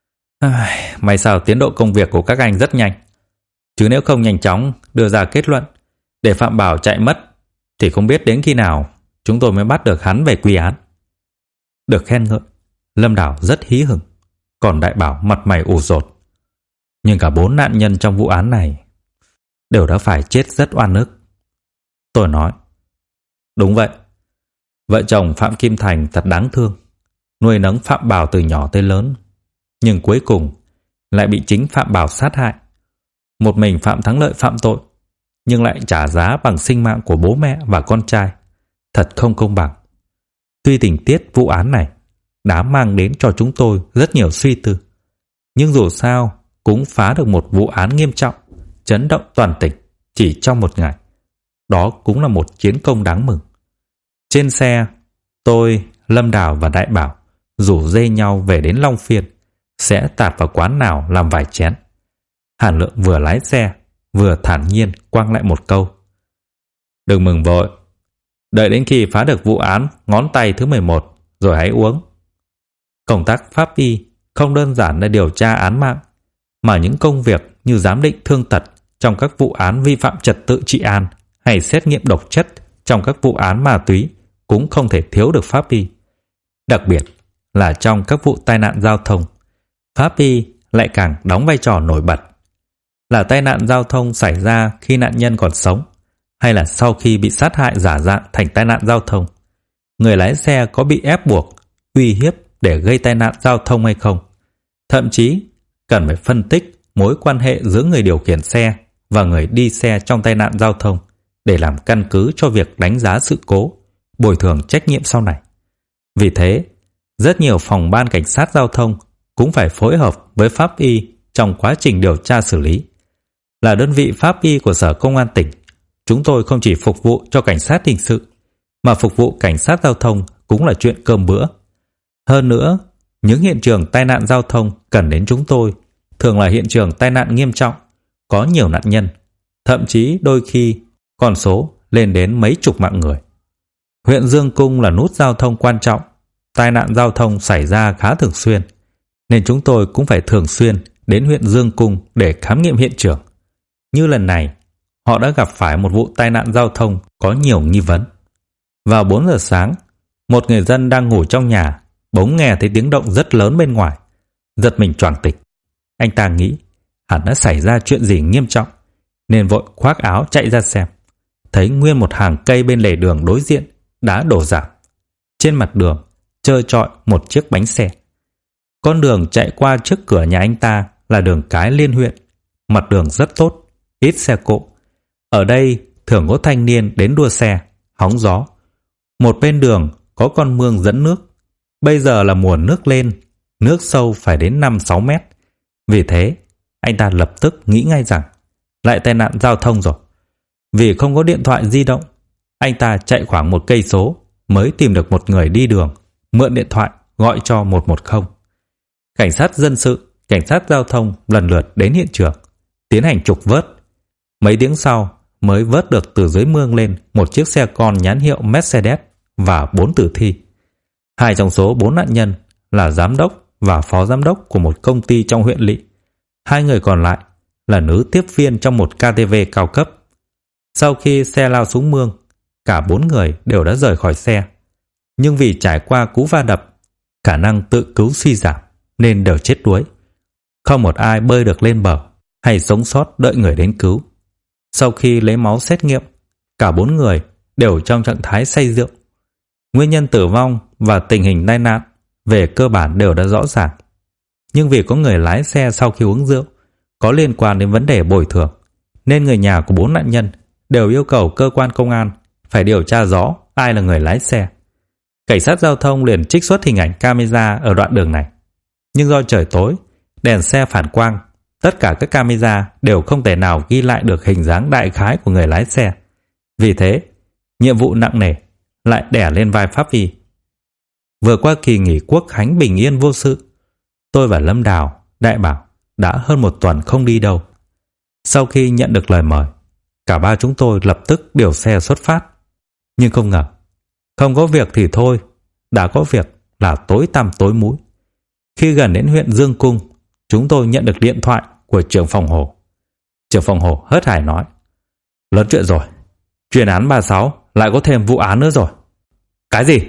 may sao tiến độ công việc của các anh rất nhanh, chứ nếu không nhanh chóng đưa ra kết luận để Phạm Bảo chạy mất thì không biết đến khi nào chúng tôi mới bắt được hắn về quy án. Được khen ngợi, Lâm Đào rất hí hửng, còn Đại Bảo mặt mày ủ rột. Nhưng cả 4 nạn nhân trong vụ án này đều đã phải chết rất oan ức. Tôi nói: đúng vậy, vợ chồng Phạm Kim Thành thật đáng thương, nuôi nấng Phạm Bảo từ nhỏ tới lớn, nhưng cuối cùng lại bị chính Phạm Bảo sát hại. Một mình Phạm Thắng Lợi phạm tội, nhưng lại trả giá bằng sinh mạng của bố mẹ và con trai. Thật không công bằng. Tuy tình tiết vụ án này đã mang đến cho chúng tôi rất nhiều suy tư, nhưng dù sao cũng phá được một vụ án nghiêm trọng, chấn động toàn tỉnh chỉ trong 1 ngày. Đó cũng là một chiến công đáng mừng. Trên xe, tôi, Lâm Đào và Đại Bảo rủ dê nhau về đến Long Phiên, sẽ tạt vào quán nào làm vài chén. Hàn Lượng vừa lái xe, vừa thản nhiên quăng lại một câu: đừng mừng vội, đợi đến khi phá được vụ án ngón tay thứ 11 rồi hãy uống. Công tác pháp y không đơn giản là điều tra án mạng, mà những công việc như giám định thương tật trong các vụ án vi phạm trật tự trị an hay xét nghiệm độc chất trong các vụ án ma túy cũng không thể thiếu được pháp y. Đặc biệt là trong các vụ tai nạn giao thông, pháp y lại càng đóng vai trò nổi bật. Là tai nạn giao thông xảy ra khi nạn nhân còn sống, hay là sau khi bị sát hại giả dạng thành tai nạn giao thông, người lái xe có bị ép buộc, uy hiếp để gây tai nạn giao thông hay không. Thậm chí cần phải phân tích mối quan hệ giữa người điều khiển xe và người đi xe trong tai nạn giao thông để làm căn cứ cho việc đánh giá sự cố, bồi thường trách nhiệm sau này. Vì thế, rất nhiều phòng ban cảnh sát giao thông cũng phải phối hợp với pháp y trong quá trình điều tra xử lý. Là đơn vị pháp y của Sở Công an tỉnh, chúng tôi không chỉ phục vụ cho cảnh sát hình sự, mà phục vụ cảnh sát giao thông cũng là chuyện cơm bữa. Hơn nữa, những hiện trường tai nạn giao thông cần đến chúng tôi thường là hiện trường tai nạn nghiêm trọng, có nhiều nạn nhân, thậm chí đôi khi con số lên đến mấy chục mạng người. Huyện Dương Cung là nút giao thông quan trọng, tai nạn giao thông xảy ra khá thường xuyên, nên chúng tôi cũng phải thường xuyên đến huyện Dương Cung để khám nghiệm hiện trường. Như lần này, họ đã gặp phải một vụ tai nạn giao thông có nhiều nghi vấn. Vào 4 giờ sáng, một người dân đang ngủ trong nhà bỗng nghe thấy tiếng động rất lớn bên ngoài, giật mình choàng tỉnh. Anh ta nghĩ hẳn đã xảy ra chuyện gì nghiêm trọng, nên vội khoác áo chạy ra xem. Thấy nguyên một hàng cây bên lề đường đối diện đã đổ rạp. Trên mặt đường trơ trọi một chiếc bánh xe. Con đường chạy qua trước cửa nhà anh ta là đường cái liên huyện, mặt đường rất tốt, ít xe cộ. Ở đây thường có thanh niên đến đua xe, hóng gió. Một bên đường có con mương dẫn nước. Bây giờ là mùa nước lên, nước sâu phải đến 5-6 mét. Vì thế, anh ta lập tức nghĩ ngay rằng lại tai nạn giao thông rồi. Vì không có điện thoại di động, anh ta chạy khoảng 1 cây số mới tìm được một người đi đường, mượn điện thoại gọi cho 110. Cảnh sát dân sự, cảnh sát giao thông lần lượt đến hiện trường, tiến hành trục vớt. Mấy tiếng sau mới vớt được từ dưới mương lên một chiếc xe con nhãn hiệu Mercedes và 4 tử thi. 2 trong số 4 nạn nhân là giám đốc và phó giám đốc của một công ty trong huyện lỵ. 2 người còn lại là nữ tiếp viên trong một KTV cao cấp. Sau khi xe lao xuống mương, cả 4 người đều đã rời khỏi xe. Nhưng vì trải qua cú va đập, khả năng tự cứu suy giảm nên đều chết đuối. Không một ai bơi được lên bờ hay sống sót đợi người đến cứu. Sau khi lấy máu xét nghiệm, cả 4 người đều trong trạng thái say rượu. Nguyên nhân tử vong và tình hình tai nạn về cơ bản đều đã rõ ràng. Nhưng vì có người lái xe sau khi uống rượu có liên quan đến vấn đề bồi thường, nên người nhà của 4 nạn nhân đều yêu cầu cơ quan công an phải điều tra rõ ai là người lái xe. Cảnh sát giao thông liền trích xuất hình ảnh camera ở đoạn đường này. Nhưng do trời tối, đèn xe phản quang, tất cả các camera đều không thể nào ghi lại được hình dáng đại khái của người lái xe. Vì thế, nhiệm vụ nặng nề lại đè lên vai Pháp Y. Vừa qua kỳ nghỉ Quốc khánh bình yên vô sự, tôi và Lâm Đào, Đại Bảo đã hơn 1 tuần không đi đâu. Sau khi nhận được lời mời, cả ba chúng tôi lập tức điều xe xuất phát. Nhưng không ngờ, không có việc thì thôi, đã có việc là tối tăm tối mũi. Khi gần đến huyện Dương Cung, chúng tôi nhận được điện thoại của trưởng phòng Hồ. Trưởng phòng Hồ hớt hải nói: "Lớn chuyện rồi, chuyên án 36 lại có thêm vụ án nữa rồi." "Cái gì?"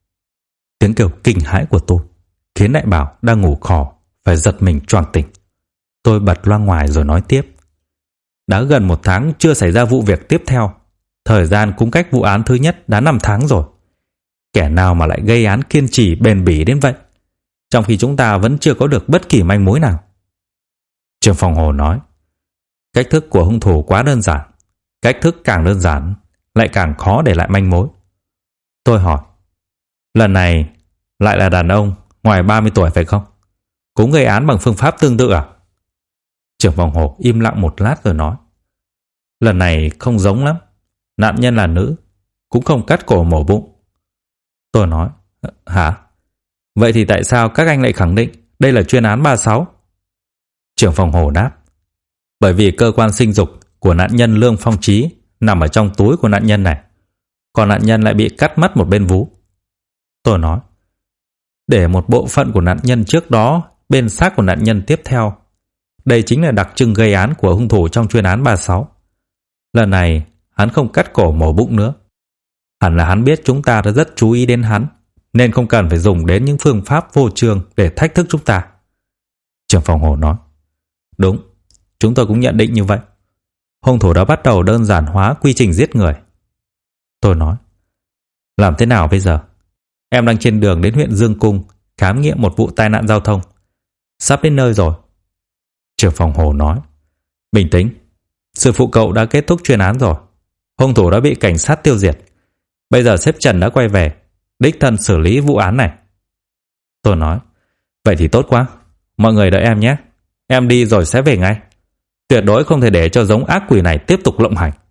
Tiếng kêu kinh hãi của tôi khiến Đại Bảo đang ngủ khò phải giật mình choàng tỉnh. Tôi bật loa ngoài rồi nói tiếp: "Đã gần 1 tháng chưa xảy ra vụ việc tiếp theo. Thời gian cũng cách vụ án thứ nhất đã 5 tháng rồi. Kẻ nào mà lại gây án kiên trì bền bỉ đến vậy, trong khi chúng ta vẫn chưa có được bất kỳ manh mối nào?" Trưởng phòng Hồ nói: "Cách thức của hung thủ quá đơn giản. Cách thức càng đơn giản lại càng khó để lại manh mối." Tôi hỏi: "Lần này lại là đàn ông ngoài 30 tuổi phải không? Cũng gây án bằng phương pháp tương tự à?" Trưởng phòng Hồ im lặng một lát rồi nói: "Lần này không giống lắm. Nạn nhân là nữ, cũng không cắt cổ mổ bụng." Tôi nói: "Hả? Vậy thì tại sao các anh lại khẳng định đây là chuyên án 36? Trưởng phòng Hồ đáp: "Bởi vì cơ quan sinh dục của nạn nhân Lương Phong Chí nằm ở trong túi của nạn nhân này, còn nạn nhân lại bị cắt mất một bên vú." Tôi nói: "Để một bộ phận của nạn nhân trước đó bên xác của nạn nhân tiếp theo. Đây chính là đặc trưng gây án của hung thủ trong chuyên án 36. Lần này hắn không cắt cổ mổ bụng nữa. Hẳn là hắn biết chúng ta đã rất chú ý đến hắn, nên không cần phải dùng đến những phương pháp vô trương để thách thức chúng ta." Trưởng phòng Hồ nói: "Đúng, chúng tôi cũng nhận định như vậy. Hung thủ đã bắt đầu đơn giản hóa quy trình giết người." Tôi nói: "Làm thế nào bây giờ? Em đang trên đường đến huyện Dương Cung khám nghiệm một vụ tai nạn giao thông. Sắp đến nơi rồi." Trưởng phòng Hồ nói: "Bình tĩnh, sư phụ cậu đã kết thúc chuyên án rồi. Hung thủ đã bị cảnh sát tiêu diệt. Bây giờ sếp Trần đã quay về, đích thân xử lý vụ án này." Tôi nói: "Vậy thì tốt quá. Mọi người đợi em nhé. Em đi rồi sẽ về ngay. Tuyệt đối không thể để cho giống ác quỷ này tiếp tục lộng hành."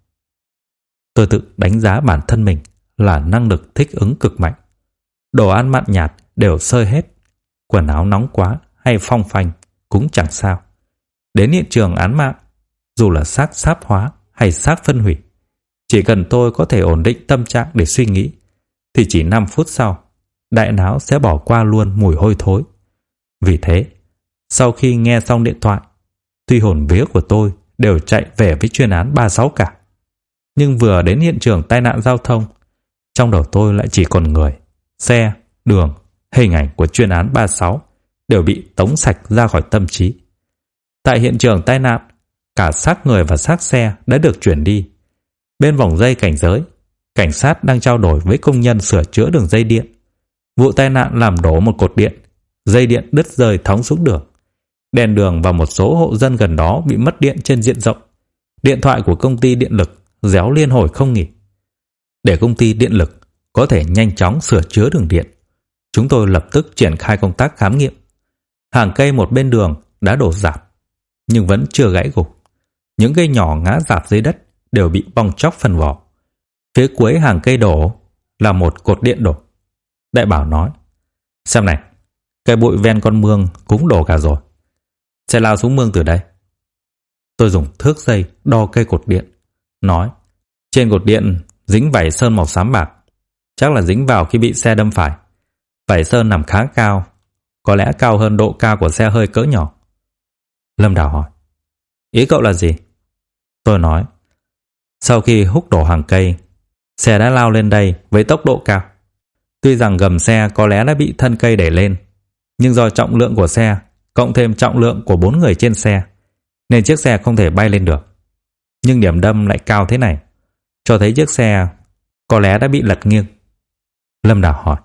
Tôi tự đánh giá bản thân mình là năng lực thích ứng cực mạnh. Đồ ăn mặn nhạt đều sơi hết, quần áo nóng quá hay phong phanh cũng chẳng sao. Đến hiện trường án mạng, dù là xác sáp hóa hay xác phân hủy, chỉ cần tôi có thể ổn định tâm trạng để suy nghĩ, thì chỉ 5 phút sau, đại não sẽ bỏ qua luôn mùi hôi thối. Vì thế, sau khi nghe xong điện thoại, tuy hồn vía của tôi đều chạy về với chuyên án 36 cả. Nhưng vừa đến hiện trường tai nạn giao thông, trong đầu tôi lại chỉ còn người, xe, đường, hình ảnh của chuyên án 36 đều bị tống sạch ra khỏi tâm trí. Tại hiện trường tai nạn, cả xác người và xác xe đã được chuyển đi. Bên vòng dây cảnh giới, cảnh sát đang trao đổi với công nhân sửa chữa đường dây điện. Vụ tai nạn làm đổ một cột điện, dây điện đứt rời thóng xuống đường. Đèn đường và một số hộ dân gần đó bị mất điện trên diện rộng. Điện thoại của công ty điện lực réo liên hồi không nghỉ. Để công ty điện lực có thể nhanh chóng sửa chữa đường điện, chúng tôi lập tức triển khai công tác khám nghiệm. Hàng cây một bên đường đã đổ rạp, nhưng vẫn chưa gãy gục. Những cây nhỏ ngã rạp dưới đất đều bị bong chóc phần vỏ. Phía cuối hàng cây đổ là một cột điện đổ. Đại Bảo nói: "Xem này, cây bụi ven con mương cũng đổ cả rồi. Sẽ lao xuống mương từ đây." Tôi dùng thước dây đo cây cột điện, nói: trên cột điện dính vảy sơn màu xám bạc, chắc là dính vào khi bị xe đâm phải. Vảy sơn nằm khá cao, có lẽ cao hơn độ cao của xe hơi cỡ nhỏ. Lâm Đào hỏi: ý cậu là gì? Tôi nói: sau khi húc đổ hàng cây, xe đã lao lên đây với tốc độ cao. Tuy rằng gầm xe có lẽ đã bị thân cây đẩy lên, nhưng do trọng lượng của xe cộng thêm trọng lượng của 4 người trên xe nên chiếc xe không thể bay lên được. Nhưng điểm đâm lại cao thế này, cho thấy chiếc xe có lẽ đã bị lật nghiêng. Lâm Đào hỏi: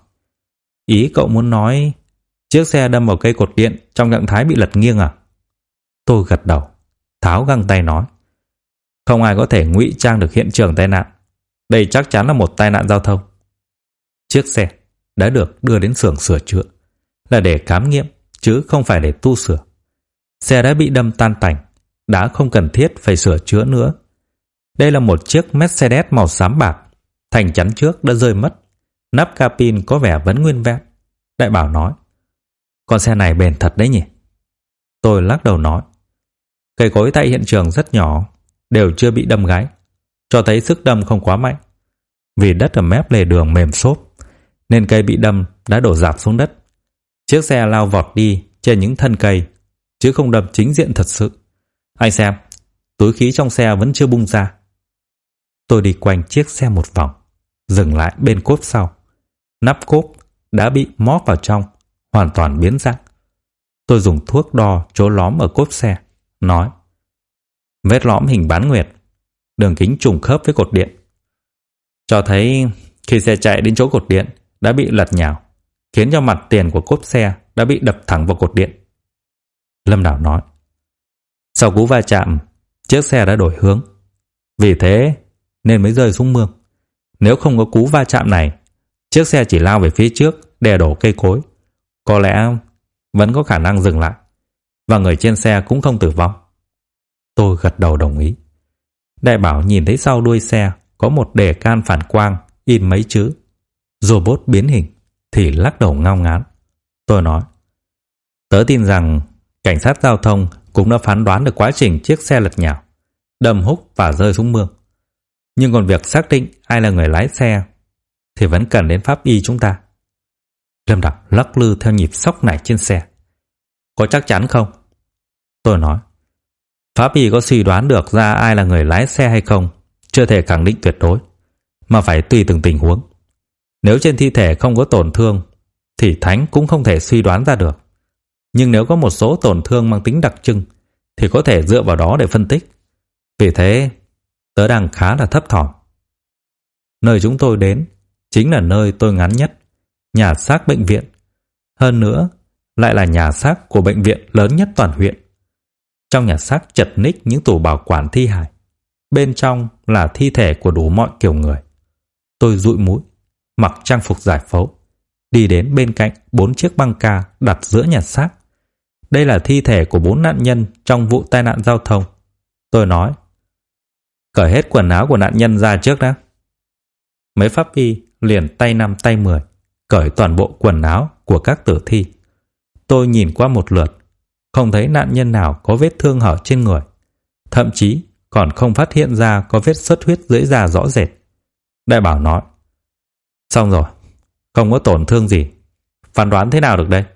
ý cậu muốn nói chiếc xe đâm vào cây cột điện trong trạng thái bị lật nghiêng à? Tôi gật đầu, tháo găng tay nói: không ai có thể ngụy trang được hiện trường tai nạn. Đây chắc chắn là một tai nạn giao thông. Chiếc xe đã được đưa đến xưởng sửa chữa là để khám nghiệm chứ không phải để tu sửa. Xe đã bị đâm tan tành, đã không cần thiết phải sửa chữa nữa. Đây là một chiếc Mercedes màu xám bạc, thành chắn trước đã rơi mất, nắp cabin có vẻ vẫn nguyên vẹn. Đại Bảo nói: con xe này bền thật đấy nhỉ? Tôi lắc đầu nói: cây cối tại hiện trường rất nhỏ, đều chưa bị đâm gáy, cho thấy sức đâm không quá mạnh. Vì đất ở mép lề đường mềm xốp nên cây bị đâm đã đổ rạp xuống đất. Chiếc xe lao vọt đi trên những thân cây chứ không đâm chính diện thật sự. Anh xem, túi khí trong xe vẫn chưa bung ra. Tôi đi quanh chiếc xe một vòng, dừng lại bên cốp sau. Nắp cốp đã bị móp vào trong, hoàn toàn biến dạng. Tôi dùng thuốc đo chỗ lõm ở cốp xe, nói: vết lõm hình bán nguyệt, đường kính trùng khớp với cột điện, cho thấy khi xe chạy đến chỗ cột điện đã bị lật nhào, khiến cho mặt tiền của cốp xe đã bị đập thẳng vào cột điện. Lâm Đào nói: sau cú va chạm, chiếc xe đã đổi hướng, vì thế nên mới rơi xuống mương. Nếu không có cú va chạm này, chiếc xe chỉ lao về phía trước, đè đổ cây cối, có lẽ vẫn có khả năng dừng lại, và người trên xe cũng không tử vong. Tôi gật đầu đồng ý. Đại Bảo nhìn thấy sau đuôi xe có một đề can phản quang in mấy chữ robot biến hình thì lắc đầu ngao ngán. Tôi nói: tớ tin rằng cảnh sát giao thông cũng đã phán đoán được quá trình chiếc xe lật nhào, đâm húc và rơi xuống mương. Nhưng còn việc xác định ai là người lái xe thì vẫn cần đến pháp y chúng ta. Lâm Đào lắc lư theo nhịp xóc nảy trên xe. Có chắc chắn không? Tôi nói: pháp y có suy đoán được ra ai là người lái xe hay không chưa thể khẳng định tuyệt đối, mà phải tùy từng tình huống. Nếu trên thi thể không có tổn thương thì thánh cũng không thể suy đoán ra được. Nhưng nếu có một số tổn thương mang tính đặc trưng thì có thể dựa vào đó để phân tích. Vì thế, tớ đang khá là thấp thỏm. Nơi chúng tôi đến chính là nơi tôi ngắn nhất, nhà xác bệnh viện. Hơn nữa, lại là nhà xác của bệnh viện lớn nhất toàn huyện. Trong nhà xác chật ních những tủ bảo quản thi hài. Bên trong là thi thể của đủ mọi kiểu người. Tôi dụi mũi, mặc trang phục giải phẫu, đi đến bên cạnh 4 chiếc băng ca đặt giữa nhà xác. Đây là thi thể của 4 nạn nhân trong vụ tai nạn giao thông. Tôi nói: cởi hết quần áo của nạn nhân ra trước đã. Mấy pháp y liền tay 5 tay 10 cởi toàn bộ quần áo của các tử thi. Tôi nhìn qua một lượt, không thấy nạn nhân nào có vết thương hở trên người, thậm chí còn không phát hiện ra có vết xuất huyết dưới da rõ rệt. Đại Bảo nói: xong rồi, không có tổn thương gì, phán đoán thế nào được đây?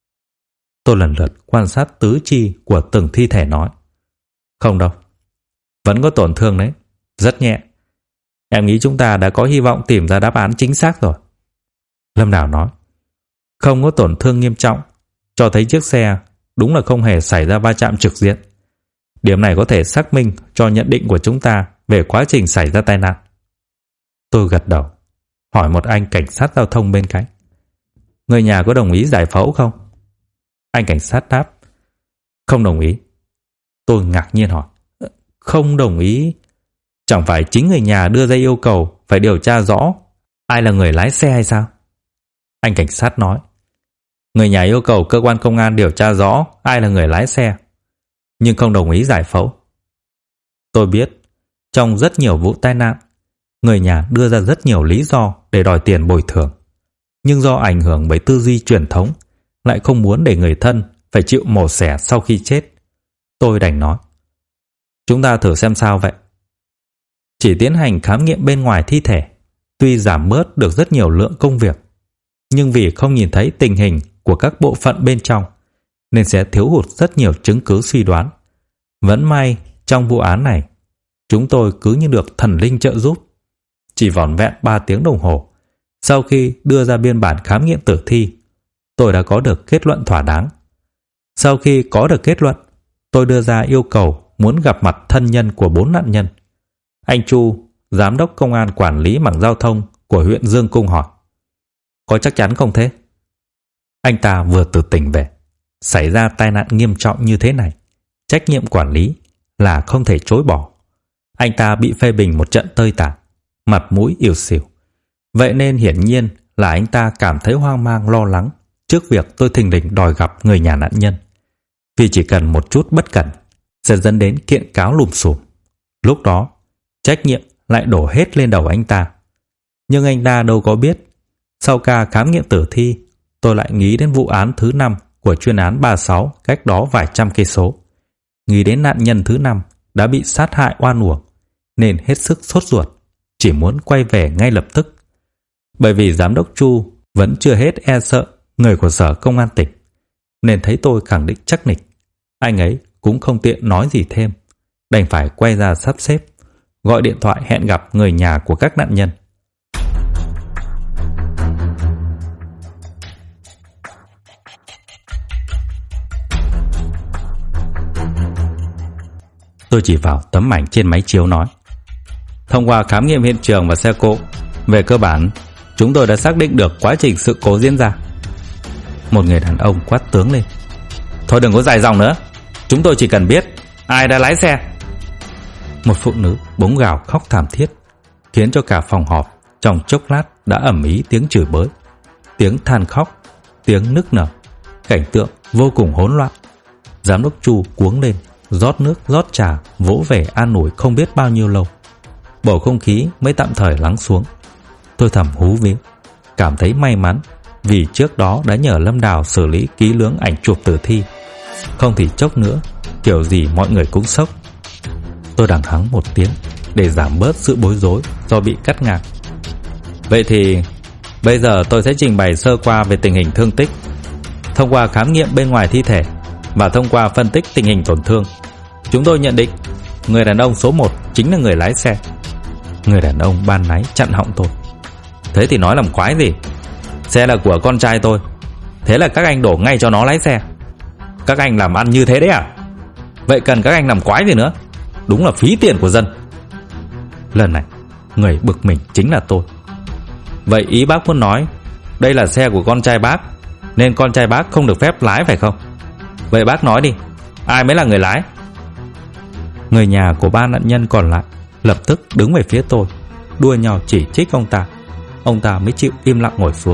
Tôi lần lượt quan sát tứ chi của từng thi thể nói: không đâu, vẫn có tổn thương đấy, rất nhẹ. Em nghĩ chúng ta đã có hy vọng tìm ra đáp án chính xác rồi. Lâm Đào nói: không có tổn thương nghiêm trọng, cho thấy chiếc xe đúng là không hề xảy ra va chạm trực diện. Điểm này có thể xác minh cho nhận định của chúng ta về quá trình xảy ra tai nạn. Tôi gật đầu, hỏi một anh cảnh sát giao thông bên cạnh: người nhà có đồng ý giải phẫu không? Anh cảnh sát đáp: không đồng ý. Tôi ngạc nhiên hỏi: không đồng ý? Chẳng phải chính người nhà đưa ra yêu cầu phải điều tra rõ ai là người lái xe hay sao? Anh cảnh sát nói: người nhà yêu cầu cơ quan công an điều tra rõ ai là người lái xe, nhưng không đồng ý giải phẫu. Tôi biết, trong rất nhiều vụ tai nạn, người nhà đưa ra rất nhiều lý do để đòi tiền bồi thường, nhưng do ảnh hưởng bởi tư duy truyền thống, lại không muốn để người thân phải chịu mổ xẻ sau khi chết. Tôi đành nói: chúng ta thử xem sao vậy. Chỉ tiến hành khám nghiệm bên ngoài thi thể, tuy giảm bớt được rất nhiều lượng công việc, nhưng vì không nhìn thấy tình hình của các bộ phận bên trong nên sẽ thiếu hụt rất nhiều chứng cứ suy đoán. Vẫn may trong vụ án này, chúng tôi cứ như được thần linh trợ giúp. Chỉ vỏn vẹn 3 tiếng đồng hồ sau khi đưa ra biên bản khám nghiệm tử thi, tôi đã có được kết luận thỏa đáng. Sau khi có được kết luận, tôi đưa ra yêu cầu muốn gặp mặt thân nhân của 4 nạn nhân. Anh Chu, giám đốc công an quản lý mảng giao thông của huyện Dương Cung hỏi: "Có chắc chắn không thế?" Anh ta vừa từ tỉnh về. Xảy ra tai nạn nghiêm trọng như thế này, trách nhiệm quản lý là không thể chối bỏ. Anh ta bị phê bình một trận tơi tả, mặt mũi ỉu xìu. Vậy nên hiển nhiên là anh ta cảm thấy hoang mang lo lắng trước việc tôi thình lình đòi gặp người nhà nạn nhân. Vì chỉ cần một chút bất cẩn sẽ dẫn đến kiện cáo lùm xùm. Lúc đó, trách nhiệm lại đổ hết lên đầu anh ta. Nhưng anh ta đâu có biết, sau ca khám nghiệm tử thi, tôi lại nghĩ đến vụ án thứ 5 của chuyên án 36 cách đó vài trăm cây số. Nghĩ đến nạn nhân thứ 5 đã bị sát hại oan uổng, nên hết sức sốt ruột, chỉ muốn quay về ngay lập tức. Bởi vì giám đốc Chu vẫn chưa hết e sợ người của sở công an tỉnh, nên thấy tôi khẳng định chắc nịch, anh ấy cũng không tiện nói gì thêm, đành phải quay ra sắp xếp, gọi điện thoại hẹn gặp người nhà của các nạn nhân. Tôi chỉ vào tấm ảnh trên máy chiếu nói: "Thông qua khám nghiệm hiện trường và xe cộ, về cơ bản chúng tôi đã xác định được quá trình sự cố diễn ra." Một người đàn ông quát tướng lên: "Thôi đừng có dài dòng nữa, chúng tôi chỉ cần biết ai đã lái xe." Một phụ nữ bỗng gào khóc thảm thiết, khiến cho cả phòng họp trong chốc lát đã ầm ĩ tiếng chửi bới, tiếng than khóc, tiếng nức nở, cảnh tượng vô cùng hỗn loạn. Giám đốc Chu cuống lên, rót nước rót trà, vỗ về an ủi không biết bao nhiêu lâu. Bầu không khí mới tạm thời lắng xuống. Tôi thầm hú vía, cảm thấy may mắn vì trước đó đã nhờ Lâm Đào xử lý kỹ lưỡng ảnh chụp tử thi, không thì chốc nữa kiểu gì mọi người cũng sốc. Tôi đằng hắng một tiếng để giảm bớt sự bối rối do bị cắt ngang. "Vậy thì bây giờ tôi sẽ trình bày sơ qua về tình hình thương tích. Thông qua khám nghiệm bên ngoài thi thể và thông qua phân tích tình hình tổn thương, chúng tôi nhận định người đàn ông số 1 chính là người lái xe." Người đàn ông ban nãy chặn họng tôi: "Thế thì nói làm quái gì? Xe là của con trai tôi, thế là các anh đổ ngay cho nó lái xe. Các anh làm ăn như thế đấy à? Vậy cần các anh làm quái gì nữa? Đúng là phí tiền của dân." Lần này người bực mình chính là tôi. "Vậy ý bác muốn nói đây là xe của con trai bác, nên con trai bác không được phép lái phải không? Vậy bác nói đi, ai mới là người lái?" Người nhà của 3 nạn nhân còn lại lập tức đứng về phía tôi, đua nhau chỉ trích ông ta. Ông ta mới chịu im lặng ngồi xuống.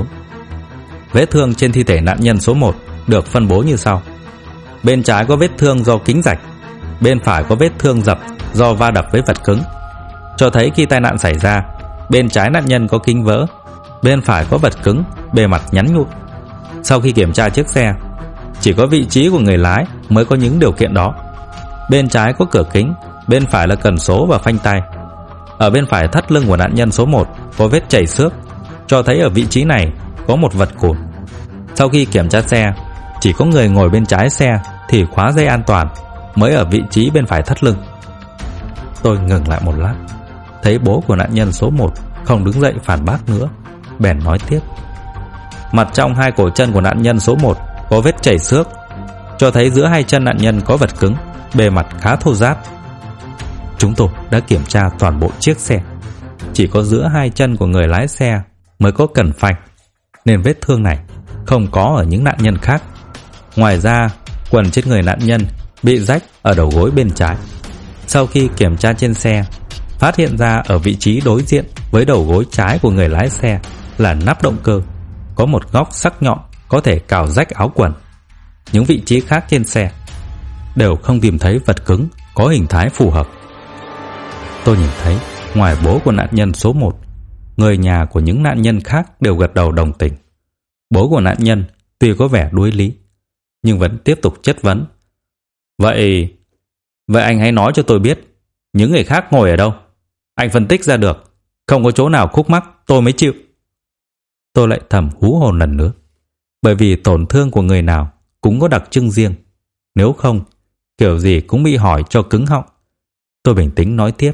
Vết thương trên thi thể nạn nhân số 1 được phân bố như sau: bên trái có vết thương do kính rạch, bên phải có vết thương dập do va đập với vật cứng, cho thấy khi tai nạn xảy ra, bên trái nạn nhân có kính vỡ, bên phải có vật cứng, bề mặt nhắn nhụi. Sau khi kiểm tra chiếc xe, chỉ có vị trí của người lái mới có những điều kiện đó. Bên trái có cửa kính, bên phải là cần số và phanh tay. Ở bên phải thắt lưng của nạn nhân số 1 có vết chảy xước, cho thấy ở vị trí này có một vật cồn. Sau khi kiểm tra xe, chỉ có người ngồi bên trái xe thì khóa dây an toàn mới ở vị trí bên phải thắt lưng. Tôi ngừng lại một lát, thấy bố của nạn nhân số 1 không đứng dậy phản bác nữa, bèn nói tiếp: "Mặt trong 2 cổ chân của nạn nhân số 1 có vết chảy xước, cho thấy giữa 2 chân nạn nhân có vật cứng, bề mặt khá thô ráp. Chúng tôi đã kiểm tra toàn bộ chiếc xe, chỉ có giữa 2 chân của người lái xe mới có cần phanh, nên vết thương này không có ở những nạn nhân khác. Ngoài ra, quần trên người nạn nhân bị rách ở đầu gối bên trái. Sau khi kiểm tra trên xe, phát hiện ra ở vị trí đối diện với đầu gối trái của người lái xe là nắp động cơ, có một góc sắc nhọn có thể cào rách áo quần. Những vị trí khác trên xe đều không tìm thấy vật cứng có hình thái phù hợp." Tôi nhìn thấy ngoài bố của nạn nhân số 1, người nhà của những nạn nhân khác đều gật đầu đồng tình. Bố của nạn nhân tuy có vẻ đuối lý, nhưng vẫn tiếp tục chất vấn: Vậy anh hãy nói cho tôi biết những người khác ngồi ở đâu? Anh phân tích ra được, không có chỗ nào khúc mắc tôi mới chịu. Tôi lại thầm hú hồn lần nữa, bởi vì tổn thương của người nào cũng có đặc trưng riêng, nếu không kiểu gì cũng bị hỏi cho cứng họng. Tôi bình tĩnh nói tiếp.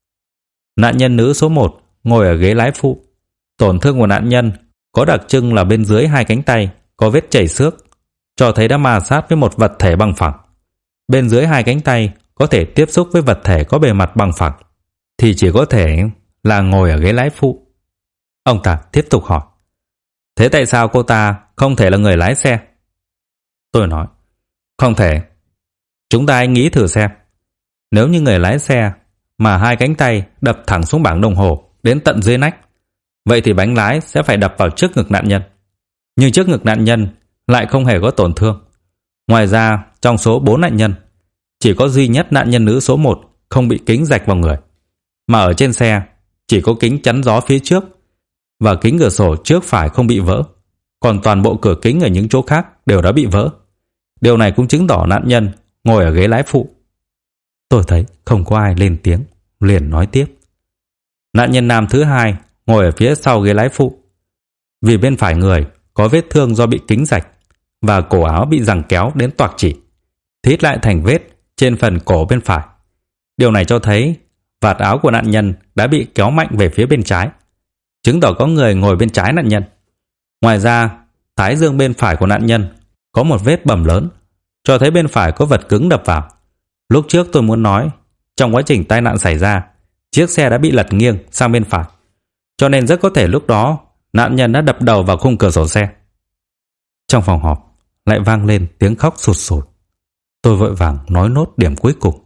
Nạn nhân nữ số 1 ngồi ở ghế lái phụ. Tổn thương của nạn nhân có đặc trưng là bên dưới hai cánh tay có vết chảy xước, cho thấy đã ma sát với một vật thể bằng phẳng. Bên dưới hai cánh tay có thể tiếp xúc với vật thể có bề mặt bằng phẳng thì chỉ có thể là ngồi ở ghế lái phụ. Ông ta tiếp tục hỏi. Thế tại sao cô ta không thể là người lái xe? Tôi nói, không thể. Chúng ta hãy nghĩ thử xem. Nếu như người lái xe mà hai cánh tay đập thẳng xuống bảng đồng hồ đến tận dưới nách, vậy thì bánh lái sẽ phải đập vào trước ngực nạn nhân. Nhưng trước ngực nạn nhân lại không hề có tổn thương. Ngoài ra, trong số 4 nạn nhân, chỉ có duy nhất nạn nhân nữ số 1 không bị kính rạch vào người. Mà ở trên xe, chỉ có kính chắn gió phía trước và kính cửa sổ trước phải không bị vỡ. Còn toàn bộ cửa kính ở những chỗ khác đều đã bị vỡ. Điều này cũng chứng tỏ nạn nhân ngồi ở ghế lái phụ. Tôi thấy không có ai lên tiếng, liền nói tiếp. Nạn nhân nam thứ 2 ngồi ở phía sau ghế lái phụ. Vì bên phải người có vết thương do bị kính rạch và cổ áo bị giằng kéo đến toạc chỉ, thít lại thành vết trên phần cổ bên phải. Điều này cho thấy vạt áo của nạn nhân đã bị kéo mạnh về phía bên trái, chứng tỏ có người ngồi bên trái nạn nhân. Ngoài ra, thái dương bên phải của nạn nhân có một vết bầm lớn, cho thấy bên phải có vật cứng đập vào. Lúc trước tôi muốn nói, trong quá trình tai nạn xảy ra, chiếc xe đã bị lật nghiêng sang bên phải, cho nên rất có thể lúc đó nạn nhân đã đập đầu vào khung cửa sổ xe. Trong phòng họp lại vang lên tiếng khóc sụt sùi. Tôi vội vàng nói nốt điểm cuối cùng.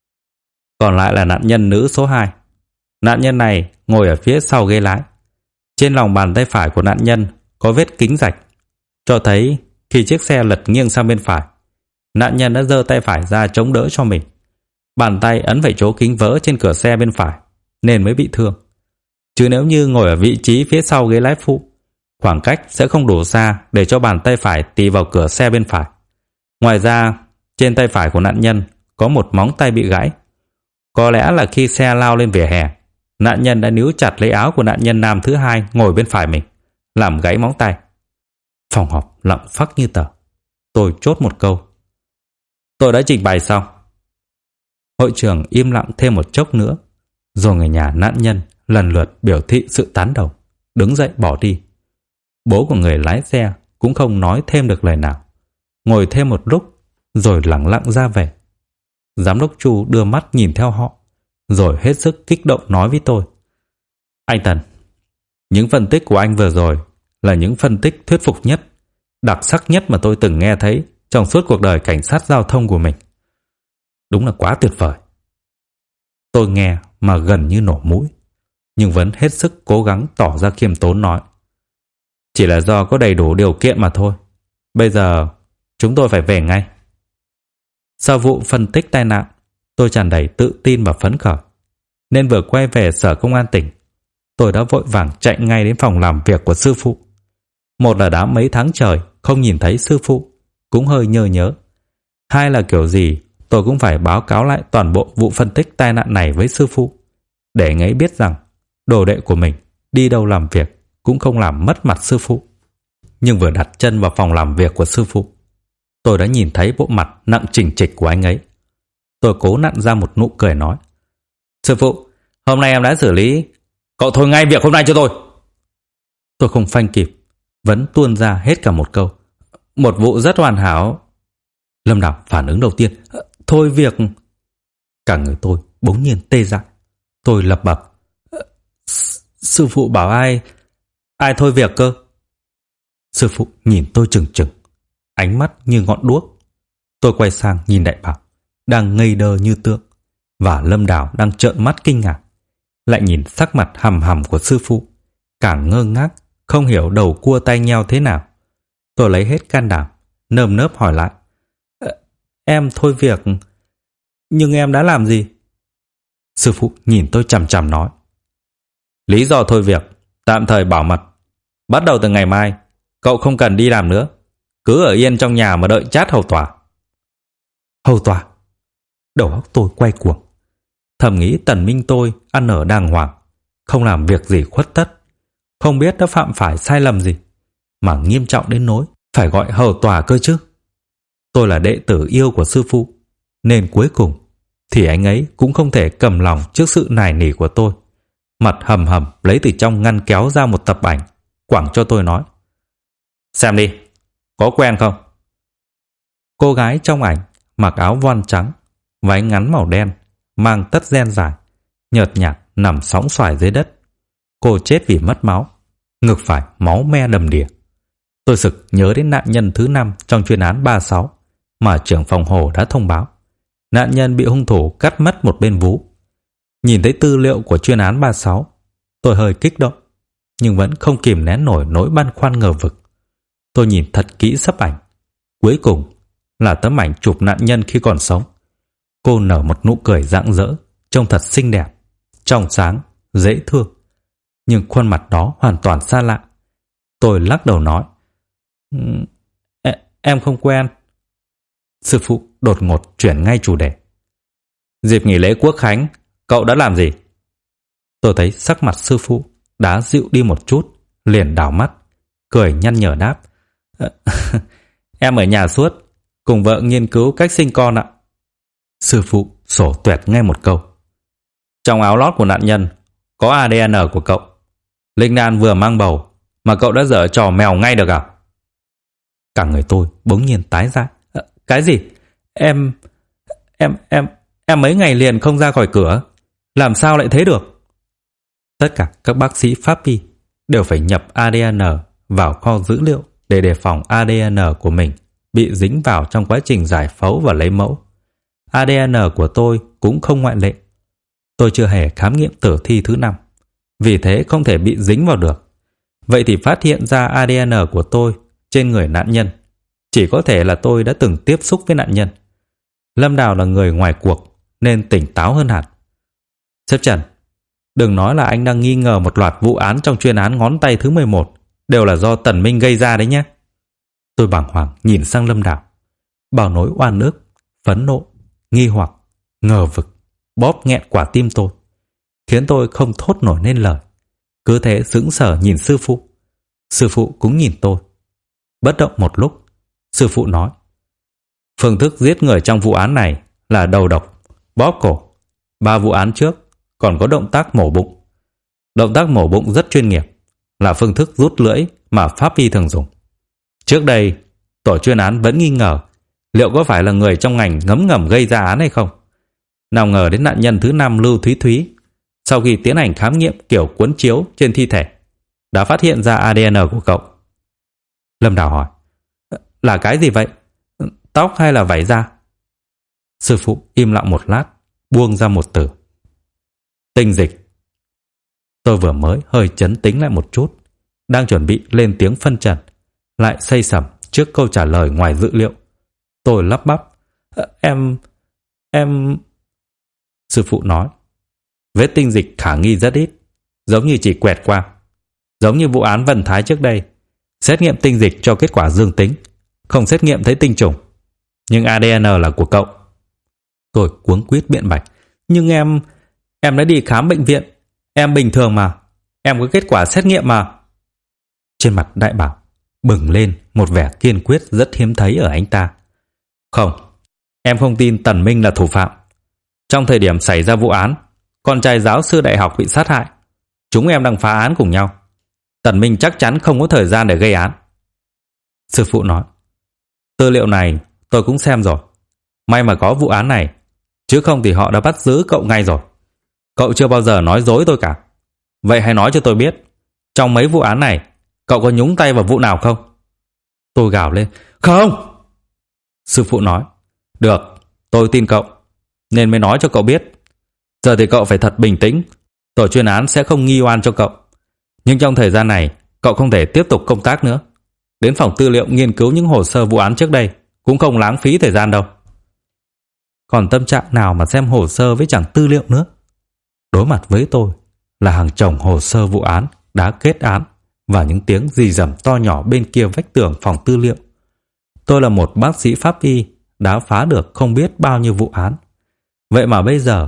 Còn lại là nạn nhân nữ số 2. Nạn nhân này ngồi ở phía sau ghế lái. Trên lòng bàn tay phải của nạn nhân có vết kính rạch, cho thấy khi chiếc xe lật nghiêng sang bên phải, nạn nhân đã giơ tay phải ra chống đỡ cho mình. Bàn tay ấn phải chỗ kính vỡ trên cửa xe bên phải nên mới bị thương. Chứ nếu như ngồi ở vị trí phía sau ghế lái phụ, khoảng cách sẽ không đủ xa để cho bàn tay phải tì vào cửa xe bên phải. Ngoài ra, trên tay phải của nạn nhân có một móng tay bị gãy. Có lẽ là khi xe lao lên vỉa hè, nạn nhân đã níu chặt lấy áo của nạn nhân nam thứ 2 ngồi bên phải mình, làm gãy móng tay. Phòng họp lặng phắc như tờ. Tôi chốt một câu. Tôi đã trình bày xong. Hội trưởng im lặng thêm một chốc nữa, rồi người nhà nạn nhân lần lượt biểu thị sự tán đồng, đứng dậy bỏ đi. Bố của người lái xe cũng không nói thêm được lời nào, ngồi thêm một lúc rồi lẳng lặng ra về. Giám đốc Chu đưa mắt nhìn theo họ, rồi hết sức kích động nói với tôi. Anh Tần, những phân tích của anh vừa rồi là những phân tích thuyết phục nhất, đặc sắc nhất mà tôi từng nghe thấy trong suốt cuộc đời cảnh sát giao thông của mình. Đúng là quá tuyệt vời. Tôi nghe mà gần như nổ mũi, nhưng vẫn hết sức cố gắng tỏ ra khiêm tốn nói. Chỉ là do có đầy đủ điều kiện mà thôi. Bây giờ chúng tôi phải về ngay. Sau vụ phân tích tai nạn, tôi tràn đầy tự tin và phấn khởi, nên vừa quay về sở công an tỉnh, tôi đã vội vàng chạy ngay đến phòng làm việc của sư phụ. Một là đã mấy tháng trời không nhìn thấy sư phụ, cũng hơi nhớ nhớ. Hai là kiểu gì tôi cũng phải báo cáo lại toàn bộ vụ phân tích tai nạn này với sư phụ, để anh ấy biết rằng đồ đệ của mình đi đâu làm việc cũng không làm mất mặt sư phụ. Nhưng vừa đặt chân vào phòng làm việc của sư phụ, tôi đã nhìn thấy bộ mặt nặng chỉnh trịch của anh ấy. Tôi cố nặn ra một nụ cười nói. Sư phụ, hôm nay em đã xử lý, cậu thôi ngay việc hôm nay cho tôi. Tôi không phanh kịp, vẫn tuôn ra hết cả một câu. Một vụ rất hoàn hảo. Lâm Đào phản ứng đầu tiên. Thôi việc. Cả người tôi bỗng nhiên tê dại. Tôi lẩm bẩm. Sư phụ bảo ai thôi việc cơ? Sư phụ nhìn tôi chừng chừng, ánh mắt như ngọn đuốc. Tôi quay sang nhìn đại bảo, đang ngây đơ như tượng, và Lâm Đào đang trợn mắt kinh ngạc, lại nhìn sắc mặt hầm hầm của sư phụ, càng ngơ ngác, không hiểu đầu cua tay nheo thế nào. Tôi lấy hết can đảm, nơm nớp hỏi lại. Em thôi việc, nhưng em đã làm gì? Sư phụ nhìn tôi chằm chằm nói. Lý do thôi việc, tạm thời bảo mật. Bắt đầu từ ngày mai, cậu không cần đi làm nữa, cứ ở yên trong nhà mà đợi chát hầu tòa. Hầu tòa? Đầu óc tôi quay cuồng. thầm nghĩ Tần Minh tôi ăn ở đàng hoàng, không làm việc gì khuất tất, không biết đã phạm phải sai lầm gì mà nghiêm trọng đến nỗi phải gọi hầu tòa cơ chứ. Tôi là đệ tử yêu của sư phụ, nên cuối cùng thì anh ấy cũng không thể cầm lòng trước sự nài nỉ của tôi. Mặt hầm hầm lấy từ trong ngăn kéo ra một tập ảnh, quẳng cho tôi nói: "Xem đi, có quen không?" Cô gái trong ảnh mặc áo voan trắng, váy ngắn màu đen, mang tất ren dài, nhợt nhạt nằm sóng xoài dưới đất. Cô chết vì mất máu, ngực phải máu me đầm đìa. Tôi sực nhớ đến nạn nhân thứ 5 trong chuyên án 36 mà trưởng phòng Hồ đã thông báo. Nạn nhân bị hung thủ cắt mất một bên vú. Nhìn thấy tư liệu của chuyên án 36, tôi hơi kích động, nhưng vẫn không kìm nén nổi nỗi băn khoăn ngờ vực. Tôi nhìn thật kỹ sấp ảnh. Cuối cùng là tấm ảnh chụp nạn nhân khi còn sống. Cô nở một nụ cười rạng rỡ, trông thật xinh đẹp, trong sáng, dễ thương. Nhưng khuôn mặt đó hoàn toàn xa lạ. Tôi lắc đầu nói: Em không quen." Sư phụ đột ngột chuyển ngay chủ đề: "Dịp nghỉ lễ Quốc khánh, cậu đã làm gì?" Tôi thấy sắc mặt sư phụ đã dịu đi một chút, liền đảo mắt, cười nhăn nhở đáp: "Em ở nhà suốt, cùng vợ nghiên cứu cách sinh con ạ." Sư phụ sổ tuẹt ngay một câu: "Trong áo lót của nạn nhân có ADN của cậu. Linh Nan vừa mang bầu mà cậu đã dở trò mèo ngay được à?" Cả người tôi bỗng nhiên tái dại. Cái gì? Em mấy ngày liền không ra khỏi cửa, làm sao lại thế được?" Tất cả các bác sĩ pháp y đều phải nhập ADN vào kho dữ liệu để đề phòng ADN của mình bị dính vào trong quá trình giải phẫu và lấy mẫu. ADN của tôi cũng không ngoại lệ. Tôi chưa hề khám nghiệm tử thi thứ 5, vì thế không thể bị dính vào được. Vậy thì phát hiện ra ADN của tôi trên người nạn nhân chỉ có thể là tôi đã từng tiếp xúc với nạn nhân. Lâm Đào là người ngoài cuộc nên tỉnh táo hơn hẳn. "Sếp Trần, đừng nói là anh đang nghi ngờ một loạt vụ án trong chuyên án ngón tay thứ 11 đều là do Tần Minh gây ra đấy nhé." Tôi bàng hoàng nhìn sang Lâm Đào. Bao nỗi oan ức, phẫn nộ, nghi hoặc, ngờ vực bóp nghẹn quả tim tôi, khiến tôi không thốt nổi nên lời. Cứ thế sững sờ nhìn sư phụ. Sư phụ cũng nhìn tôi. Bất động một lúc, sư phụ nói: "Phương thức giết người trong vụ án này là đầu độc, bóp cổ. 3 vụ án trước còn có động tác mổ bụng. Động tác mổ bụng rất chuyên nghiệp, là phương thức rút lưỡi mà pháp y thường dùng. Trước đây, tổ chuyên án vẫn nghi ngờ liệu có phải là người trong ngành ngấm ngầm gây ra án hay không. Nào ngờ đến nạn nhân thứ 5 Lưu Thúy Thúy, sau khi tiến hành khám nghiệm kiểu cuốn chiếu trên thi thể, đã phát hiện ra ADN của cậu." Lâm Đào hỏi: "Là cái gì vậy? Tóc hay là vảy da?" Sư phụ im lặng một lát, buông ra một từ: "Tinh dịch." Tôi vừa mới hơi chấn tĩnh lại một chút, đang chuẩn bị lên tiếng phân trần, lại xây sẩm trước câu trả lời ngoài dự liệu. Tôi lắp bắp: Em... Sư phụ nói: "Vết tinh dịch khả nghi rất ít, giống như chỉ quẹt qua. Giống như vụ án Vân Thái trước đây, xét nghiệm tinh dịch cho kết quả dương tính, không xét nghiệm thấy tinh trùng. Nhưng ADN là của cậu." Tôi cuống quýt biện bạch: "Nhưng em đã đi khám bệnh viện, em bình thường mà, em có kết quả xét nghiệm mà." Trên mặt Đại Bảo bừng lên một vẻ kiên quyết rất hiếm thấy ở anh ta. "Không, em không tin Tần Minh là thủ phạm. Trong thời điểm xảy ra vụ án, con trai giáo sư đại học bị sát hại. Chúng em đang phá án cùng nhau. Tần Minh chắc chắn không có thời gian để gây án." Sư phụ nói: "Tư liệu này tôi cũng xem rồi. May mà có vụ án này, chứ không thì họ đã bắt giữ cậu ngay rồi. Cậu chưa bao giờ nói dối tôi cả. Vậy hãy nói cho tôi biết, trong mấy vụ án này, cậu có nhúng tay vào vụ nào không?" Tôi gào lên: "Không!" Sư phụ nói: "Được, tôi tin cậu, nên mới nói cho cậu biết. Giờ thì cậu phải thật bình tĩnh. Tổ chuyên án sẽ không nghi oan cho cậu. Nhưng trong thời gian này, cậu không thể tiếp tục công tác nữa. Đến phòng tư liệu nghiên cứu những hồ sơ vụ án trước đây cũng không lãng phí thời gian đâu." Còn tâm trạng nào mà xem hồ sơ với chẳng tư liệu nữa. Đối mặt với tôi là hàng chồng hồ sơ vụ án đã kết án và những tiếng rì rầm to nhỏ bên kia vách tường phòng tư liệu. Tôi là một bác sĩ pháp y đã phá được không biết bao nhiêu vụ án. Vậy mà bây giờ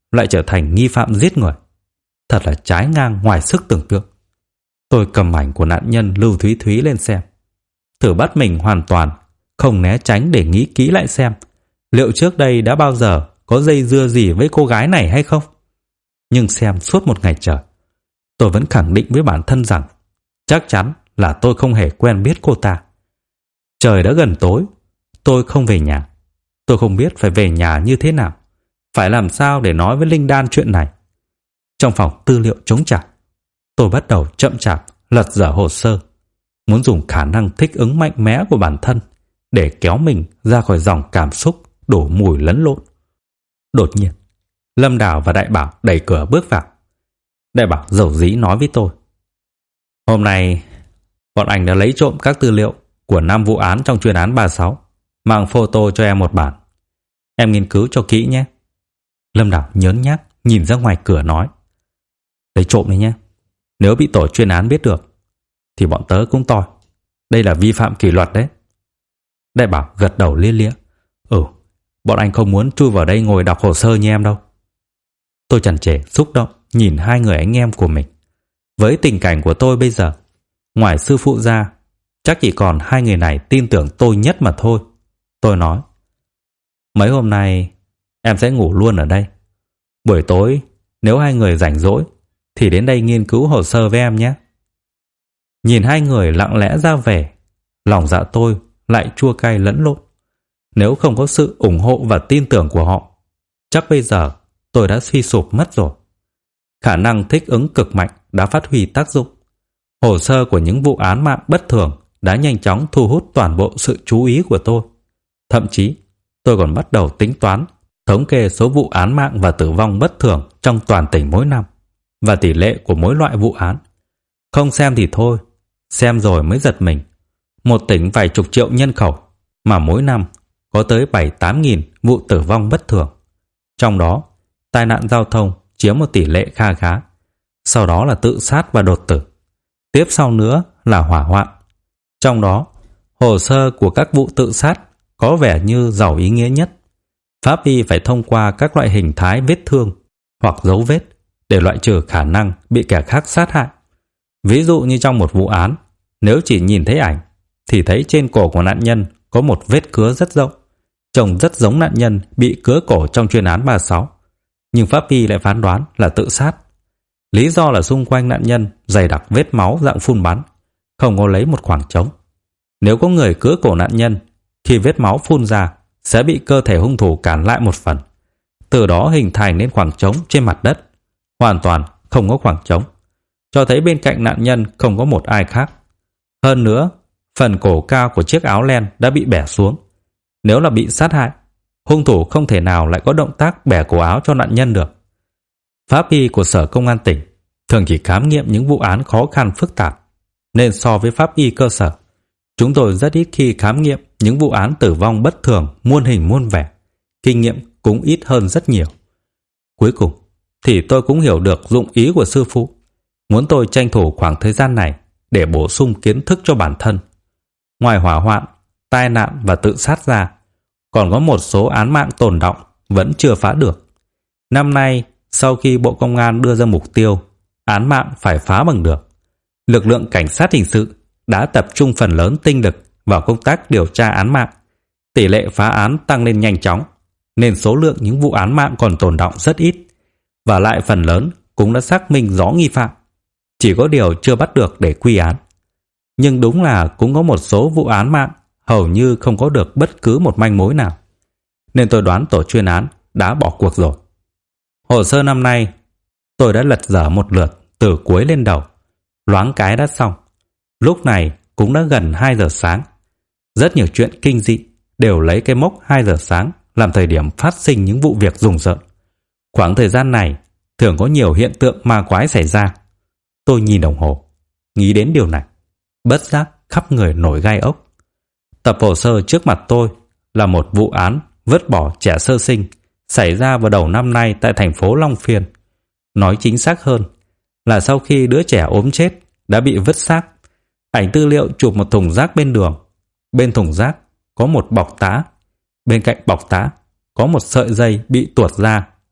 lại trở thành nghi phạm giết người. Thật là trái ngang ngoài sức tưởng tượng. Tôi cầm ảnh của nạn nhân Lưu Thúy Thúy lên xem, thử bắt mình hoàn toàn không né tránh để nghĩ kỹ lại xem liệu trước đây đã bao giờ có dây dưa gì với cô gái này hay không. Nhưng xem suốt một ngày trời, tôi vẫn khẳng định với bản thân rằng chắc chắn là tôi không hề quen biết cô ta. Trời đã gần tối, tôi không về nhà. Tôi không biết phải về nhà như thế nào, phải làm sao để nói với Linh Đan chuyện này. Trong phòng tư liệu trống trải, tôi bắt đầu chậm chạp lật dở hồ sơ, muốn dùng khả năng thích ứng mạnh mẽ của bản thân để kéo mình ra khỏi dòng cảm xúc đổ mùi lẫn lộn. Đột nhiên, Lâm Đào và Đại Bảo đẩy cửa bước vào. Đại Bảo dầu dĩ nói với tôi: "Hôm nay, bọn anh đã lấy trộm các tư liệu của 5 vụ án trong chuyên án 36, mang photo cho em một bản. Em nghiên cứu cho kỹ nhé." Lâm Đào nhớn nhác nhìn ra ngoài cửa nói: "Lấy trộm đấy nhé. Nếu bị tổ chuyên án biết được thì bọn tớ cũng toi. Đây là vi phạm kỷ luật đấy." Đại Bảo gật đầu lia lịa: "Bọn anh không muốn chui vào đây ngồi đọc hồ sơ như em đâu." Tôi chần chừ xúc động nhìn hai người anh em của mình. Với tình cảnh của tôi bây giờ, ngoài sư phụ ra, chắc chỉ còn hai người này tin tưởng tôi nhất mà thôi. Tôi nói: "Mấy hôm nay em sẽ ngủ luôn ở đây. Buổi tối nếu hai người rảnh rỗi thì đến đây nghiên cứu hồ sơ với em nhé." Nhìn hai người lặng lẽ ra về, lòng dạ tôi lại chua cay lẫn lộn. Nếu không có sự ủng hộ và tin tưởng của họ, chắc bây giờ tôi đã suy sụp mất rồi. Khả năng thích ứng cực mạnh đã phát huy tác dụng. Hồ sơ của những vụ án mạng bất thường đã nhanh chóng thu hút toàn bộ sự chú ý của tôi. Thậm chí, tôi còn bắt đầu tính toán, thống kê số vụ án mạng và tử vong bất thường trong toàn tỉnh mỗi năm và tỷ lệ của mỗi loại vụ án. Không xem thì thôi, xem rồi mới giật mình. Một tỉnh vài chục triệu nhân khẩu mà mỗi năm có tới 7-8 nghìn vụ tử vong bất thường. Trong đó, tai nạn giao thông chiếm một tỷ lệ kha khá. Sau đó là tự sát và đột tử. Tiếp sau nữa là hỏa hoạn. Trong đó, hồ sơ của các vụ tự sát có vẻ như giàu ý nghĩa nhất. Pháp y phải thông qua các loại hình thái vết thương hoặc dấu vết để loại trừ khả năng bị kẻ khác sát hại. Ví dụ như trong một vụ án, nếu chỉ nhìn thấy ảnh thì thấy trên cổ của nạn nhân có một vết cứa rất rộng, trông rất giống nạn nhân bị cứa cổ trong chuyên án 36. Nhưng pháp y lại phán đoán là tự sát. Lý do là xung quanh nạn nhân dày đặc vết máu dạng phun bắn, không có lấy một khoảng trống. Nếu có người cứa cổ nạn nhân, khi vết máu phun ra sẽ bị cơ thể hung thủ cản lại một phần, từ đó hình thành nên khoảng trống trên mặt đất, hoàn toàn không có khoảng trống, cho thấy bên cạnh nạn nhân không có một ai khác. Hơn nữa, phần cổ cao của chiếc áo len đã bị bẻ xuống. Nếu là bị sát hại, hung thủ không thể nào lại có động tác bẻ cổ áo cho nạn nhân được. Pháp y của Sở Công an tỉnh thường chỉ khám nghiệm những vụ án khó khăn phức tạp, nên so với pháp y cơ sở, chúng tôi rất ít khi khám nghiệm những vụ án tử vong bất thường muôn hình muôn vẻ. Kinh nghiệm cũng ít hơn rất nhiều. Cuối cùng thì tôi cũng hiểu được dụng ý của sư phụ, muốn tôi tranh thủ khoảng thời gian này để bổ sung kiến thức cho bản thân. Ngoài hỏa hoạn, tai nạn và tự sát ra, còn có một số án mạng tồn đọng vẫn chưa phá được. Năm nay, sau khi Bộ Công an đưa ra mục tiêu án mạng phải phá bằng được, lực lượng cảnh sát hình sự đã tập trung phần lớn tinh lực vào công tác điều tra án mạng. Tỷ lệ phá án tăng lên nhanh chóng, nên số lượng những vụ án mạng còn tồn đọng rất ít, và lại phần lớn cũng đã xác minh rõ nghi phạm. Chỉ có điều chưa bắt được để quy án. Nhưng đúng là cũng có một số vụ án mạng hầu như không có được bất cứ một manh mối nào, nên tôi đoán tổ chuyên án đã bỏ cuộc rồi. Hồ sơ năm nay tôi đã lật dở một lượt từ cuối lên đầu, loáng cái đã xong. Lúc này cũng đã gần 2 giờ sáng. Rất nhiều chuyện kinh dị đều lấy cái mốc 2 giờ sáng làm thời điểm phát sinh những vụ việc rùng rợn. Khoảng thời gian này thường có nhiều hiện tượng ma quái xảy ra. Tôi nhìn đồng hồ, nghĩ đến điều này, bất giác khắp người nổi gai ốc. Tập hồ sơ trước mặt tôi là một vụ án vứt bỏ trẻ sơ sinh xảy ra vào đầu năm nay tại thành phố Long Phiên. Nói chính xác hơn là sau khi đứa trẻ ốm chết đã bị vứt xác. Ảnh tư liệu chụp một thùng rác bên đường. Bên thùng rác có một bọc tã. Bên cạnh bọc tã có một sợi dây bị tuột ra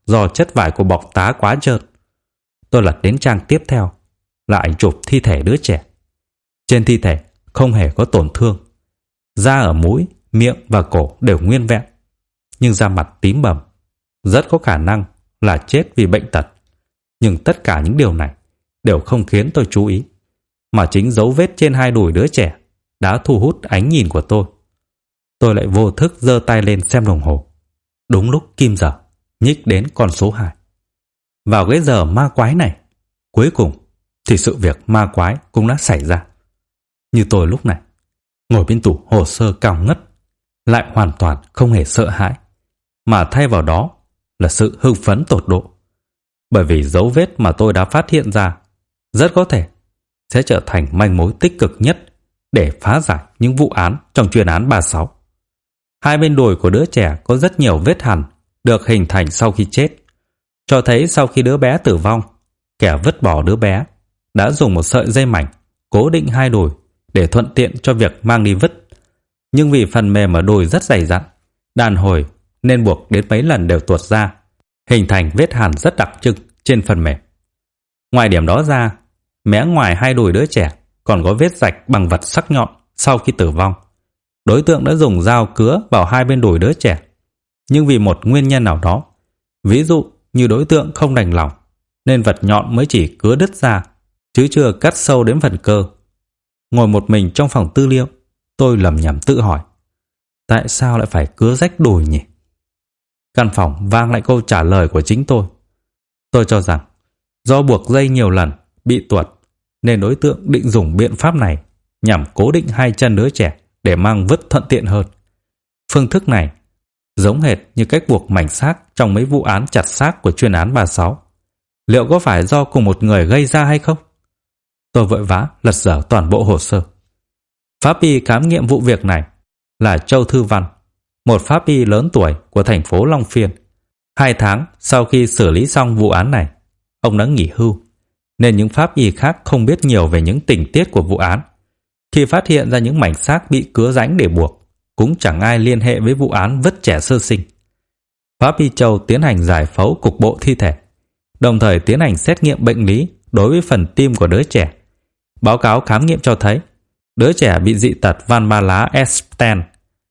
do chất vải của bọc tá quá trơn. Tôi lật đến trang tiếp theo, là ảnh chụp thi thể đứa trẻ. Trên thi thể không hề có tổn thương. Da ở mũi, miệng và cổ đều nguyên vẹn, nhưng da mặt tím bầm, rất có khả năng là chết vì bệnh tật. Nhưng tất cả những điều này đều không khiến tôi chú ý, mà chính dấu vết trên hai đùi đứa trẻ đã thu hút ánh nhìn của tôi. Tôi lại vô thức giơ tay lên xem đồng hồ. Đúng lúc kim giờ nhích đến con số 2. Vào cái giờ ma quái này, cuối cùng thì sự việc ma quái cũng đã xảy ra. Như tôi lúc này, ngồi bên tủ hồ sơ cao ngất, lại hoàn toàn không hề sợ hãi, mà thay vào đó là sự hưng phấn tột độ. Bởi vì dấu vết mà tôi đã phát hiện ra rất có thể sẽ trở thành manh mối tích cực nhất để phá giải những vụ án trong chuyên án 36. Hai bên đùi của đứa trẻ có rất nhiều vết hằn được hình thành sau khi chết, cho thấy sau khi đứa bé tử vong, kẻ vứt bỏ đứa bé đã dùng một sợi dây mảnh cố định hai đùi để thuận tiện cho việc mang đi vứt. Nhưng vì phần mềm ở đùi rất dày dặn, đàn hồi nên buộc đến mấy lần đều tuột ra, hình thành vết hằn rất đặc trưng trên phần mềm. Ngoài điểm đó ra, mé ngoài hai đùi đứa trẻ còn có vết rạch bằng vật sắc nhọn sau khi tử vong. Đối tượng đã dùng dao cứa vào hai bên đùi đứa trẻ, nhưng vì một nguyên nhân nào đó, ví dụ như đối tượng không đành lòng, nên vật nhọn mới chỉ cứa đứt ra, chứ chưa cắt sâu đến phần cơ. Ngồi một mình trong phòng tư liệu, tôi lẩm nhẩm tự hỏi, tại sao lại phải cứa rách đùi nhỉ? Căn phòng vang lại câu trả lời của chính tôi. Tôi cho rằng do buộc dây nhiều lần bị tuột, nên đối tượng định dùng biện pháp này nhằm cố định hai chân đứa trẻ để mang vứt thuận tiện hơn. Phương thức này giống hệt như cách buộc mảnh xác trong mấy vụ án chặt xác của chuyên án 36. Liệu có phải do cùng một người gây ra hay không? Tôi vội vã lật dở toàn bộ hồ sơ. Pháp y khám nghiệm vụ việc này là Châu Thư Văn, một pháp y lớn tuổi của thành phố Long Phiên. 2 tháng sau khi xử lý xong vụ án này, ông đã nghỉ hưu, nên những pháp y khác không biết nhiều về những tình tiết của vụ án. Khi phát hiện ra những mảnh xác bị cứa rãnh để buộc, cũng chẳng ai liên hệ với vụ án vứt trẻ sơ sinh. Pháp y Châu tiến hành giải phẫu cục bộ thi thể, đồng thời tiến hành xét nghiệm bệnh lý đối với phần tim của đứa trẻ. Báo cáo khám nghiệm cho thấy đứa trẻ bị dị tật van ba lá Esten.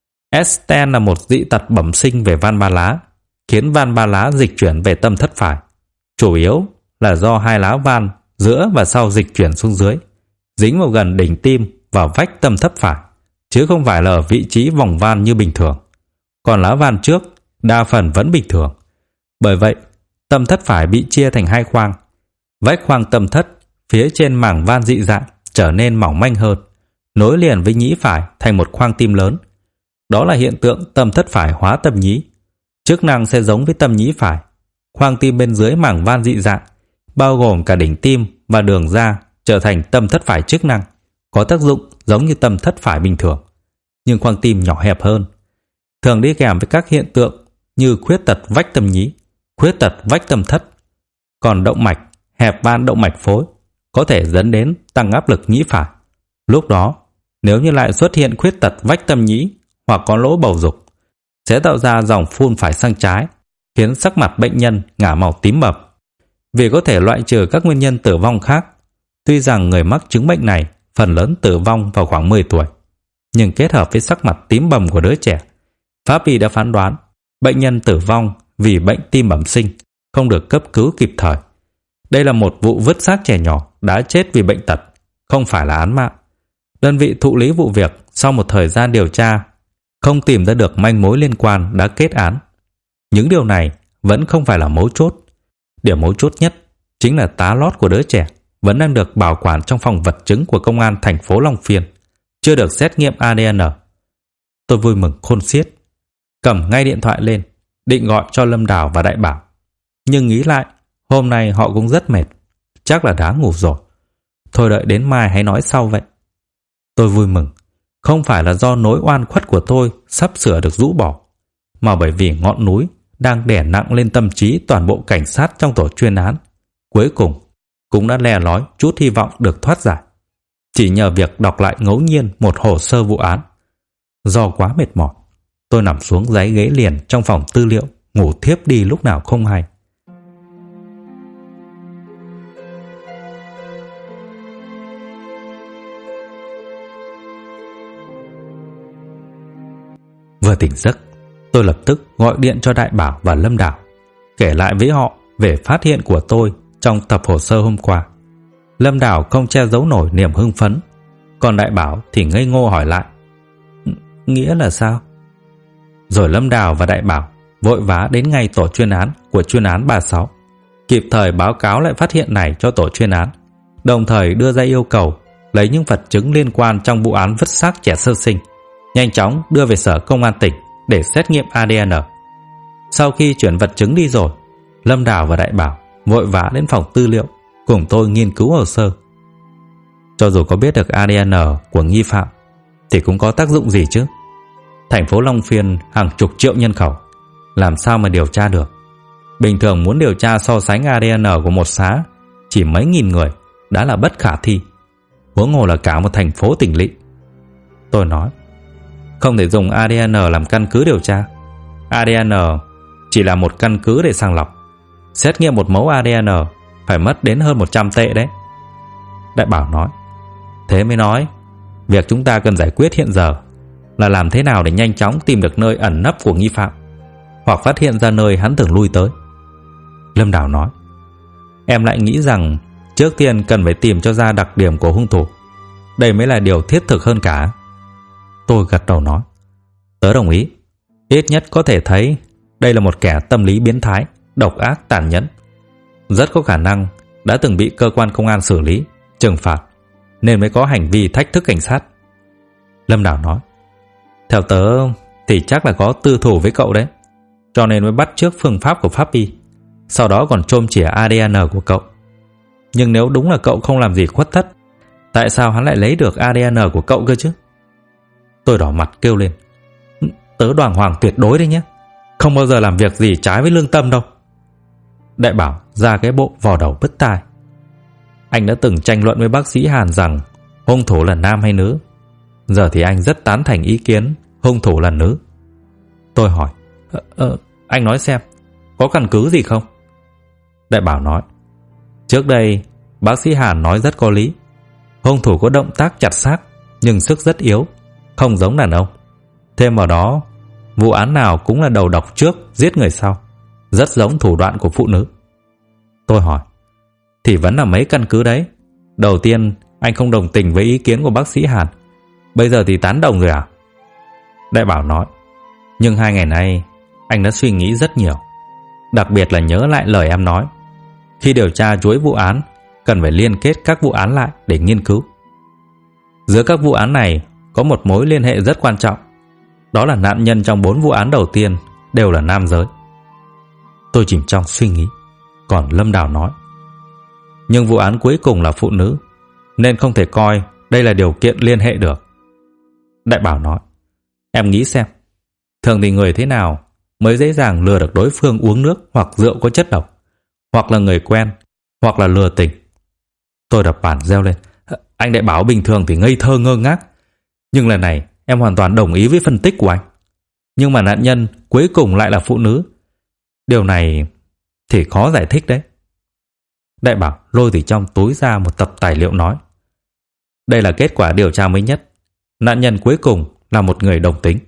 Esten là một dị tật bẩm sinh về van ba lá, khiến van ba lá dịch chuyển về tâm thất phải. Chủ yếu là do hai lá van giữa và sau dịch chuyển xuống dưới, dính vào gần đỉnh tim và vách tâm thất phải, chứ không phải là ở vị trí vòng van như bình thường. Còn lá van trước đa phần vẫn bình thường. Bởi vậy, tâm thất phải bị chia thành hai khoang. Vách khoang tâm thất phía trên mảng van dị dạng trở nên mỏng manh hơn, nối liền với nhĩ phải thành một khoang tim lớn. Đó là hiện tượng tâm thất phải hóa tâm nhĩ. Chức năng sẽ giống với tâm nhĩ phải. Khoang tim bên dưới mảng van dị dạng, bao gồm cả đỉnh tim và đường ra, trở thành tâm thất phải chức năng, có tác dụng giống như tâm thất phải bình thường, nhưng khoang tim nhỏ hẹp hơn, thường đi kèm với các hiện tượng như khuyết tật vách tâm nhĩ, khuyết tật vách tâm thất. Còn động mạch, hẹp van động mạch phối có thể dẫn đến tăng áp lực nhĩ phải. Lúc đó, nếu như lại xuất hiện khuyết tật vách tâm nhĩ hoặc có lỗ bầu dục, sẽ tạo ra dòng phun phải sang trái, khiến sắc mặt bệnh nhân ngả màu tím bầm. Vì có thể loại trừ các nguyên nhân tử vong khác, tuy rằng người mắc chứng bệnh này phần lớn tử vong vào khoảng 10 tuổi, nhưng kết hợp với sắc mặt tím bầm của đứa trẻ, pháp y đã phán đoán bệnh nhân tử vong vì bệnh tim bẩm sinh, không được cấp cứu kịp thời. Đây là một vụ vứt xác trẻ nhỏ đã chết vì bệnh tật, không phải là án mạng. Đơn vị thụ lý vụ việc sau một thời gian điều tra không tìm ra được manh mối liên quan đã kết án. Những điều này vẫn không phải là mấu chốt. Điểm mấu chốt nhất chính là tá lót của đứa trẻ vẫn đang được bảo quản trong phòng vật chứng của công an thành phố Long Phiên, chưa được xét nghiệm ADN. Tôi vui mừng khôn xiết, cầm ngay điện thoại lên, định gọi cho Lâm Đào và Đại Bảo. Nhưng nghĩ lại, hôm nay họ cũng rất mệt, chắc là đã ngủ rồi. Thôi đợi đến mai hãy nói sau vậy. Tôi vui mừng, không phải là do nỗi oan khuất của tôi sắp sửa được rũ bỏ, mà bởi vì ngọn núi đang đè nặng lên tâm trí toàn bộ cảnh sát trong tổ chuyên án, cuối cùng cũng đã le lói chút hy vọng được thoát giải. Chỉ nhờ việc đọc lại ngẫu nhiên một hồ sơ vụ án. Do quá mệt mỏi, tôi nằm xuống giấy ghế liền trong phòng tư liệu, ngủ thiếp đi lúc nào không hay. tỉnh giấc, tôi lập tức gọi điện cho Đại Bảo và Lâm Đảo, kể lại với họ về phát hiện của tôi trong tập hồ sơ hôm qua. Lâm Đảo không che giấu nổi niềm hưng phấn, còn Đại Bảo thì ngây ngô hỏi lại: "Nghĩa là sao?" Rồi Lâm Đảo và Đại Bảo vội vã đến ngay tổ chuyên án của chuyên án 36, kịp thời báo cáo lại phát hiện này cho tổ chuyên án, đồng thời đưa ra yêu cầu lấy những vật chứng liên quan trong vụ án vứt xác trẻ sơ sinh, nhanh chóng đưa về sở công an tỉnh để xét nghiệm ADN. Sau khi chuyển vật chứng đi rồi, Lâm Đảo và Đại Bảo vội vã đến phòng tư liệu cùng tôi nghiên cứu hồ sơ. Cho dù có biết được ADN của nghi phạm thì cũng có tác dụng gì chứ? Thành phố Long Xuyên hàng chục triệu nhân khẩu, làm sao mà điều tra được? Bình thường muốn điều tra so sánh ADN của một xã chỉ mấy nghìn người đã là bất khả thi, huống hồ là cả một thành phố tỉnh lỵ. Tôi nói: "Không thể dùng ADN làm căn cứ điều tra. ADN chỉ là một căn cứ để sàng lọc. Xét nghiệm một mẫu ADN phải mất đến hơn 100 tệ đấy." Đại Bảo nói: "Thế mới nói, việc chúng ta cần giải quyết hiện giờ là làm thế nào để nhanh chóng tìm được nơi ẩn nấp của nghi phạm, hoặc phát hiện ra nơi hắn thường lui tới." Lâm Đảo nói: "Em lại nghĩ rằng trước tiên cần phải tìm cho ra đặc điểm của hung thủ. Đây mới là điều thiết thực hơn cả." Tôi gật đầu nói: "Tớ đồng ý. Ít nhất có thể thấy đây là một kẻ tâm lý biến thái, độc ác, tàn nhẫn. Rất có khả năng đã từng bị cơ quan công an xử lý, trừng phạt, nên mới có hành vi thách thức cảnh sát." Lâm Đảo nói: "Theo tớ thì chắc là có tư thù với cậu đấy, cho nên mới bắt chước phương pháp của pháp y, sau đó còn chôm chĩa ADN của cậu. Nhưng nếu đúng là cậu không làm gì khuất tất, tại sao hắn lại lấy được ADN của cậu cơ chứ?" Tôi đỏ mặt kêu lên: "Tớ đàng hoàng tuyệt đối đấy nhé, không bao giờ làm việc gì trái với lương tâm đâu." Đại Bảo ra cái bộ vò đầu bứt tai: "Anh đã từng tranh luận với bác sĩ Hàn rằng hung thủ là nam hay nữ. Giờ thì anh rất tán thành ý kiến hung thủ là nữ." Tôi hỏi: Anh nói xem, có căn cứ gì không?" Đại Bảo nói: "Trước đây bác sĩ Hàn nói rất có lý. Hung thủ có động tác chặt xác nhưng sức rất yếu, không giống đàn ông. Thêm vào đó, vụ án nào cũng là đầu độc trước, giết người sau, rất giống thủ đoạn của phụ nữ." Tôi hỏi: "Thì vẫn là mấy căn cứ đấy. Đầu tiên anh không đồng tình với ý kiến của bác sĩ Hàn, bây giờ thì tán đồng rồi à?" Đại Bảo nói: "Nhưng 2 ngày nay anh đã suy nghĩ rất nhiều, đặc biệt là nhớ lại lời em nói. Khi điều tra chuỗi vụ án, cần phải liên kết các vụ án lại để nghiên cứu. Giữa các vụ án này có một mối liên hệ rất quan trọng, đó là nạn nhân trong 4 vụ án đầu tiên đều là nam giới." Tôi chìm trong suy nghĩ, còn Lâm Đảo nói: "Nhưng vụ án cuối cùng là phụ nữ, nên không thể coi đây là điều kiện liên hệ được." Đại Bảo nói: "Em nghĩ xem, thường thì người thế nào mới dễ dàng lừa được đối phương uống nước hoặc rượu có chất độc, hoặc là người quen, hoặc là lừa tình?" Tôi đập bàn reo lên: "Anh Đại Bảo bình thường thì ngây thơ ngơ ngác, nhưng lần này em hoàn toàn đồng ý với phân tích của anh. Nhưng mà nạn nhân cuối cùng lại là phụ nữ. Điều này thì khó giải thích đấy." Đại Bảo lôi từ trong túi ra một tập tài liệu nói: "Đây là kết quả điều tra mới nhất. Nạn nhân cuối cùng là một người đồng tính."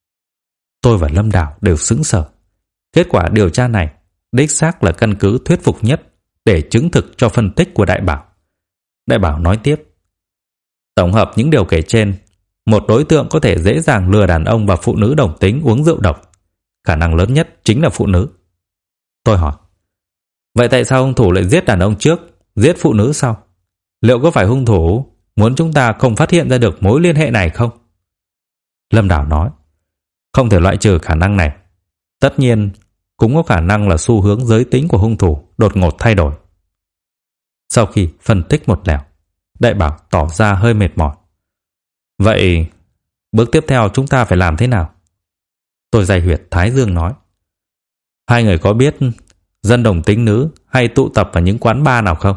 Tôi và Lâm Đảo đều sững sờ. Kết quả điều tra này đích xác là căn cứ thuyết phục nhất để chứng thực cho phân tích của Đại Bảo. Đại Bảo nói tiếp: "Tổng hợp những điều kể trên, một đối tượng có thể dễ dàng lừa đàn ông và phụ nữ đồng tính uống rượu độc, khả năng lớn nhất chính là phụ nữ." Tôi hỏi: "Vậy tại sao hung thủ lại giết đàn ông trước, giết phụ nữ sau? Liệu có phải hung thủ muốn chúng ta không phát hiện ra được mối liên hệ này không?" Lâm Đảo nói: "Không thể loại trừ khả năng này. Tất nhiên, cũng có khả năng là xu hướng giới tính của hung thủ đột ngột thay đổi." Sau khi phân tích một lèo, Đại Bảo tỏ ra hơi mệt mỏi: "Vậy bước tiếp theo chúng ta phải làm thế nào?" Tôi day huyệt thái dương nói: "Hai người có biết dân đồng tính nữ hay tụ tập ở những quán bar nào không?"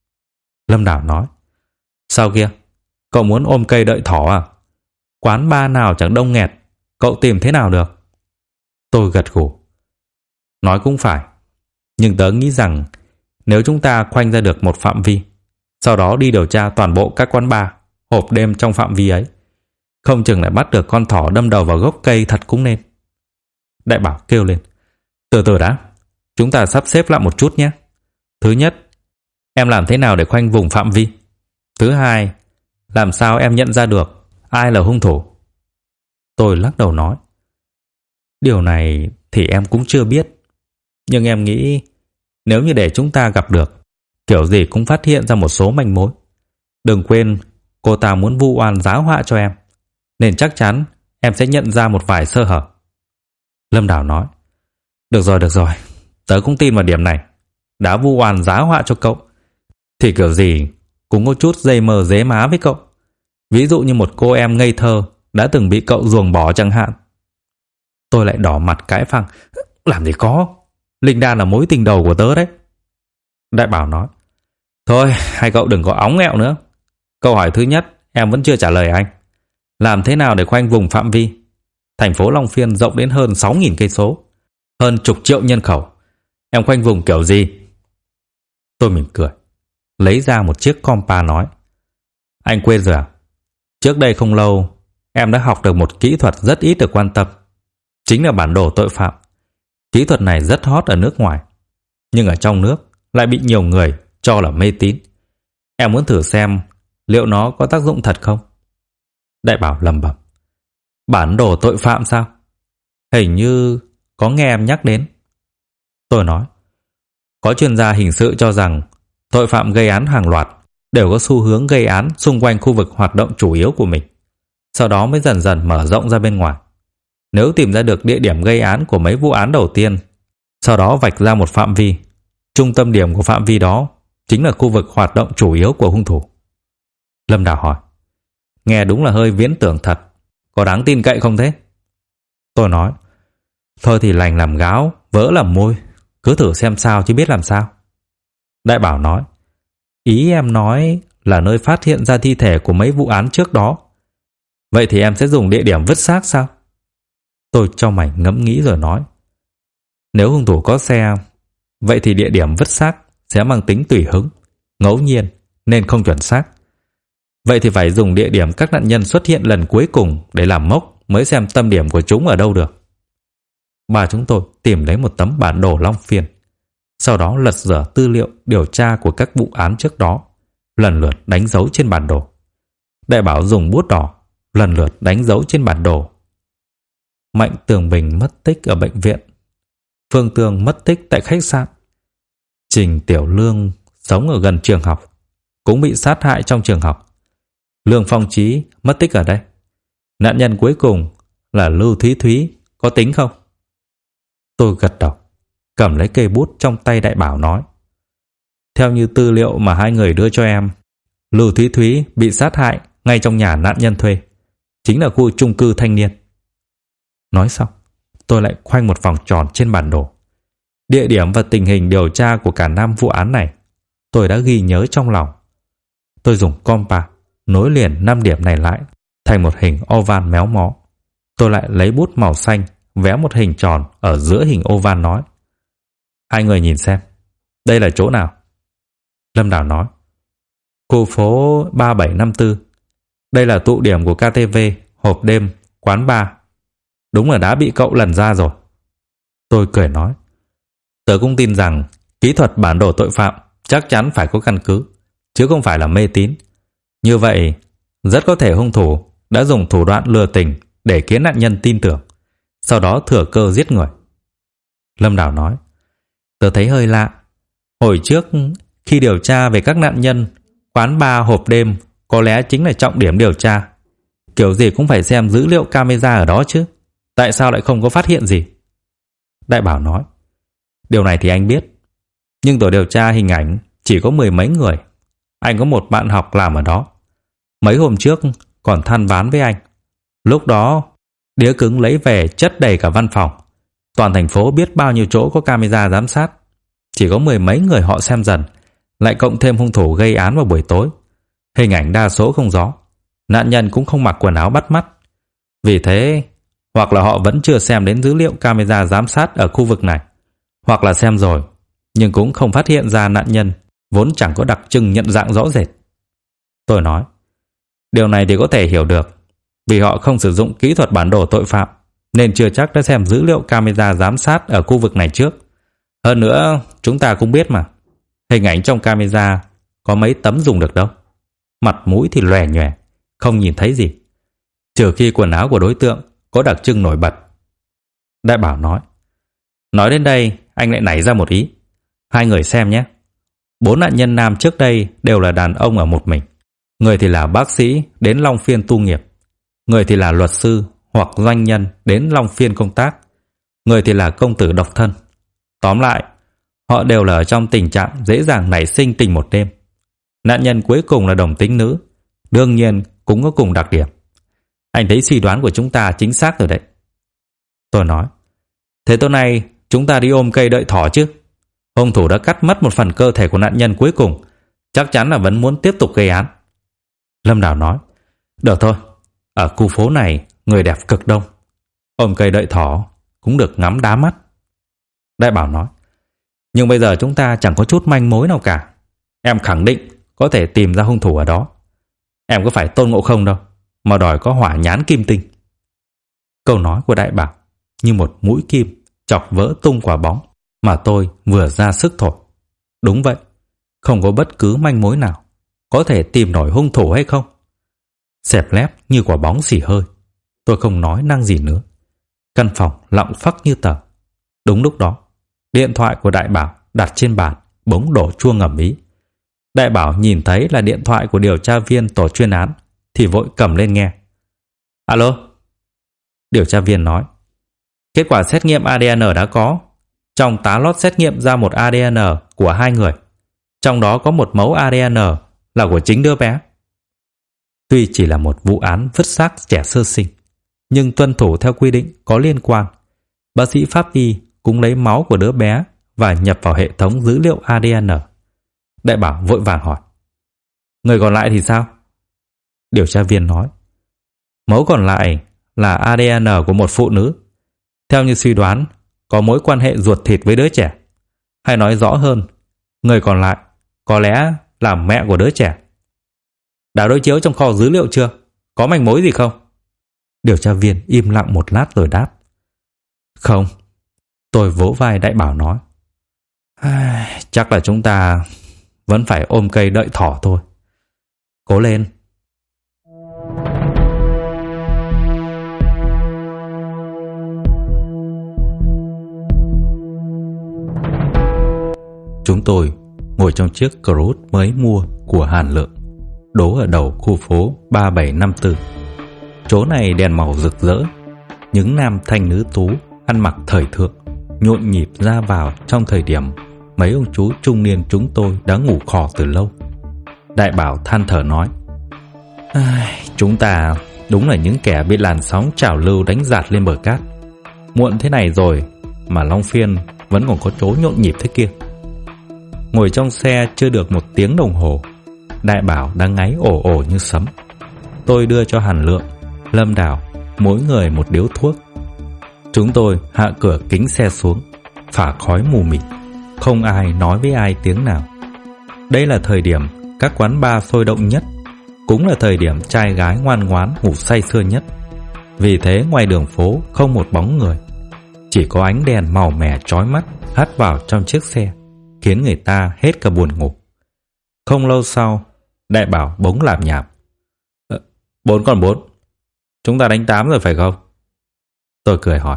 Lâm Đảo nói: "Sao kia? Cậu muốn ôm cây đợi thỏ à? Quán bar nào chẳng đông nghẹt, cậu tìm thế nào được?" Tôi gật gù: "Nói cũng phải, nhưng tớ nghĩ rằng nếu chúng ta khoanh ra được một phạm vi, sau đó đi điều tra toàn bộ các quán bar, hộp đêm trong phạm vi ấy, Không chừng lại bắt được con thỏ đâm đầu vào gốc cây thật cũng nên. Đại Bảo kêu lên. Từ từ đã, chúng ta sắp xếp lại một chút nhé. Thứ nhất, em làm thế nào để khoanh vùng phạm vi? Thứ hai, làm sao em nhận ra được ai là hung thủ? Tôi lắc đầu nói. Điều này thì em cũng chưa biết. Nhưng em nghĩ nếu như để chúng ta gặp được, kiểu gì cũng phát hiện ra một số manh mối. Đừng quên, cô ta muốn vu oan giá họa cho em, nên chắc chắn em sẽ nhận ra một vài sơ hở. Lâm Đào nói. Được rồi, tớ cũng tin vào điểm này. Đã vu oan giá họa cho cậu, thì kiểu gì cũng có chút dây mờ dế má với cậu. Ví dụ như một cô em ngây thơ đã từng bị cậu ruồng bỏ chẳng hạn. Tôi lại đỏ mặt cãi phăng. Làm gì có, Linh Đan là mối tình đầu của tớ đấy. Đại Bảo nói. Thôi, hai cậu đừng có óng nghẹo nữa. Câu hỏi thứ nhất em vẫn chưa trả lời anh. Làm thế nào để khoanh vùng phạm vi? Thành phố Long Phiên rộng đến hơn 6.000 cây số, hơn chục triệu nhân khẩu. Em khoanh vùng kiểu gì? Tôi mỉm cười, lấy ra một chiếc compa nói. Anh quên rồi à? Trước đây không lâu, em đã học được một kỹ thuật rất ít được quan tâm. Chính là bản đồ tội phạm. Kỹ thuật này rất hot ở nước ngoài, nhưng ở trong nước lại bị nhiều người cho là mê tín. Em muốn thử xem liệu nó có tác dụng thật không? Đại Bảo lẩm bẩm. Bản đồ tội phạm sao? Hình như có nghe em nhắc đến. Tôi nói. Có chuyên gia hình sự cho rằng tội phạm gây án hàng loạt đều có xu hướng gây án xung quanh khu vực hoạt động chủ yếu của mình, sau đó mới dần dần mở rộng ra bên ngoài. Nếu tìm ra được địa điểm gây án của mấy vụ án đầu tiên, sau đó vạch ra một phạm vi, trung tâm điểm của phạm vi đó chính là khu vực hoạt động chủ yếu của hung thủ. Lâm Đào hỏi. Nghe đúng là hơi viễn tưởng thật, có đáng tin cậy không thế? Tôi nói. Thôi thì lành làm gáo, vỡ làm môi, cứ thử xem sao chứ biết làm sao. Đại Bảo nói. Ý em nói là nơi phát hiện ra thi thể của mấy vụ án trước đó. Vậy thì em sẽ dùng địa điểm vứt xác sao? Tôi chau mày ngẫm nghĩ rồi nói. Nếu hung thủ có xe, vậy thì địa điểm vứt xác sẽ mang tính tùy hứng, ngẫu nhiên, nên không chuẩn xác. Vậy thì phải dùng địa điểm các nạn nhân xuất hiện lần cuối cùng để làm mốc mới xem tâm điểm của chúng ở đâu được. Ba chúng tôi tìm lấy một tấm bản đồ Long Phiên, sau đó lật dở tư liệu điều tra của các vụ án trước đó, lần lượt đánh dấu trên bản đồ. Đại Bảo dùng bút đỏ lần lượt đánh dấu trên bản đồ. Mạnh Tường Bình mất tích ở bệnh viện, Phương Tường mất tích tại khách sạn, Trình Tiểu Lương sống ở gần trường học, cũng bị sát hại trong trường học. Lương Phong Chí mất tích ở đây. Nạn nhân cuối cùng là Lưu Thúy Thúy, có tính không? Tôi gật đầu, cầm lấy cây bút trong tay Đại Bảo nói. Theo như tư liệu mà hai người đưa cho em, Lưu Thúy Thúy bị sát hại ngay trong nhà nạn nhân thuê, chính là khu chung cư thanh niên. Nói xong, tôi lại khoanh một vòng tròn trên bản đồ. Địa điểm và tình hình điều tra của cả 5 vụ án này tôi đã ghi nhớ trong lòng. Tôi dùng compa nối liền 5 điểm này lại thành một hình oval méo mó. Tôi lại lấy bút màu xanh vẽ một hình tròn ở giữa hình oval nói. Hai người nhìn xem, đây là chỗ nào? Lâm Đào nói. Khu phố 3754. Đây là tụ điểm của KTV, hộp đêm, quán bar. Đúng là đã bị cậu lần ra rồi. Tôi cười nói. Tớ cũng tin rằng kỹ thuật bản đồ tội phạm chắc chắn phải có căn cứ, chứ không phải là mê tín. Như vậy, rất có thể hung thủ đã dùng thủ đoạn lừa tình để khiến nạn nhân tin tưởng, sau đó thừa cơ giết người. Lâm Đào nói. Tớ thấy hơi lạ. Hồi trước, khi điều tra về các nạn nhân, quán bar hộp đêm có lẽ chính là trọng điểm điều tra. Kiểu gì cũng phải xem dữ liệu camera ở đó chứ. Tại sao lại không có phát hiện gì? Đại Bảo nói. Điều này thì anh biết, nhưng tổ điều tra hình ảnh chỉ có 10 mấy người. Anh có một bạn học làm ở đó. Mấy hôm trước còn than ván với anh. Lúc đó, đĩa cứng lấy về chất đầy cả văn phòng. Toàn thành phố biết bao nhiêu chỗ có camera giám sát. Chỉ có 10 mấy người họ xem dần, lại cộng thêm hung thủ gây án vào buổi tối. Hình ảnh đa số không rõ. Nạn nhân cũng không mặc quần áo bắt mắt. Vì thế, hoặc là họ vẫn chưa xem đến dữ liệu camera giám sát ở khu vực này, hoặc là xem rồi, nhưng cũng không phát hiện ra nạn nhân vốn chẳng có đặc trưng nhận dạng rõ rệt. Tôi nói, điều này thì có thể hiểu được. Vì họ không sử dụng kỹ thuật bản đồ tội phạm nên chưa chắc đã xem dữ liệu camera giám sát ở khu vực này trước. Hơn nữa, chúng ta cũng biết mà, hình ảnh trong camera có mấy tấm dùng được đâu. Mặt mũi thì lòe nhòe, không nhìn thấy gì, trừ khi quần áo của đối tượng có đặc trưng nổi bật. Đại bảo nói. Nói đến đây, anh lại nảy ra một ý. Hai người xem nhé. 4 nạn nhân nam trước đây đều là đàn ông ở một mình. Người thì là bác sĩ đến Long Phiên tu nghiệp, người thì là luật sư hoặc doanh nhân đến Long Phiên công tác, người thì là công tử độc thân. Tóm lại, họ đều là ở trong tình trạng dễ dàng nảy sinh tình một đêm. Nạn nhân cuối cùng là đồng tính nữ, đương nhiên cũng có cùng đặc điểm. Anh thấy suy đoán của chúng ta chính xác rồi đấy. Tôi nói. Thế tối nay chúng ta đi ôm cây đợi thỏ chứ? Hung thủ đã cắt mất một phần cơ thể của nạn nhân cuối cùng, chắc chắn là vẫn muốn tiếp tục gây án. Lâm Đào nói. Được thôi, ở khu phố này người đẹp cực đông, ôm cây đợi thỏ cũng được ngắm đá mắt. Đại bảo nói. Nhưng bây giờ chúng ta chẳng có chút manh mối nào cả. Em khẳng định có thể tìm ra hung thủ ở đó. Em có phải Tôn Ngộ Không đâu mà đòi có hỏa nhãn kim tinh. Câu nói của Đại bảo như một mũi kim chọc vỡ tung quả bóng mà tôi vừa ra sức thổi. Đúng vậy, không có bất cứ manh mối nào có thể tìm nổi hung thủ hay không. Xẹp lép như quả bóng xì hơi. Tôi không nói năng gì nữa. Căn phòng lặng phắc như tờ. Đúng lúc đó, điện thoại của Đại bảo đặt trên bàn bỗng đổ chuông ầm ĩ. Đại bảo nhìn thấy là điện thoại của điều tra viên tổ chuyên án thì vội cầm lên nghe. Alo? Điều tra viên nói. Kết quả xét nghiệm ADN đã có. Trong tá lót xét nghiệm ra một ADN của 2 người. Trong đó có một mẫu ADN là của chính đứa bé. Tuy chỉ là một vụ án vứt xác trẻ sơ sinh, nhưng tuân thủ theo quy định có liên quan. Bác sĩ pháp y cũng lấy máu của đứa bé và nhập vào hệ thống dữ liệu ADN. Đại bảo vội vàng hỏi. Người còn lại thì sao? Điều tra viên nói. Mẫu còn lại là ADN của một phụ nữ. Theo như suy đoán, có mối quan hệ ruột thịt với đứa trẻ. Hay nói rõ hơn, người còn lại có lẽ là mẹ của đứa trẻ. Đã đối chiếu trong kho dữ liệu chưa? Có manh mối gì không? Điều tra viên im lặng một lát rồi đáp. Không. Tôi vỗ vai Đại bảo nói. Chắc là chúng ta vẫn phải ôm cây đợi thỏ thôi. Cố lên. Chúng tôi ngồi trong chiếc Cruze mới mua của Hàn Lượng, đỗ ở đầu khu phố 3754. Chỗ này đèn màu rực rỡ, những nam thanh nữ tú ăn mặc thời thượng nhộn nhịp ra vào trong thời điểm mấy ông chú trung niên chúng tôi đã ngủ khò từ lâu. Đại bảo than thở nói. Chúng ta đúng là những kẻ bị làn sóng trào lưu đánh dạt lên bờ cát. Muộn thế này rồi mà Long Phiên vẫn còn có chỗ nhộn nhịp thế kia. Ngồi trong xe chưa được 1 tiếng đồng hồ, Đại bảo đang ngáy ồ ồ như sấm. Tôi đưa cho Hàn Lượng, Lâm Đào mỗi người một điếu thuốc. Chúng tôi hạ cửa kính xe xuống, phả khói mù mịt, không ai nói với ai tiếng nào. Đây là thời điểm các quán bar sôi động nhất, cũng là thời điểm trai gái ngoan ngoãn ngủ say sưa nhất. Vì thế ngoài đường phố không một bóng người, chỉ có ánh đèn màu mè chói mắt hắt vào trong chiếc xe, khiến người ta hết cả buồn ngủ. Không lâu sau, Đại bảo bỗng lảm nhảm. 4 còn 4. Chúng ta đánh 8 rồi phải không? Tôi cười hỏi.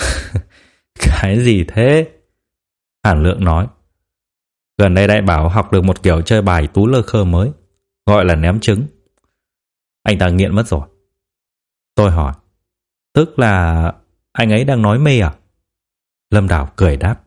Cái gì thế? Hàn Lượng nói. Gần đây Đại bảo học được một kiểu chơi bài tú lơ khơ mới, gọi là ném trứng. Anh ta nghiện mất rồi. Tôi hỏi. Tức là anh ấy đang nói mê à? Lâm Đào cười đáp.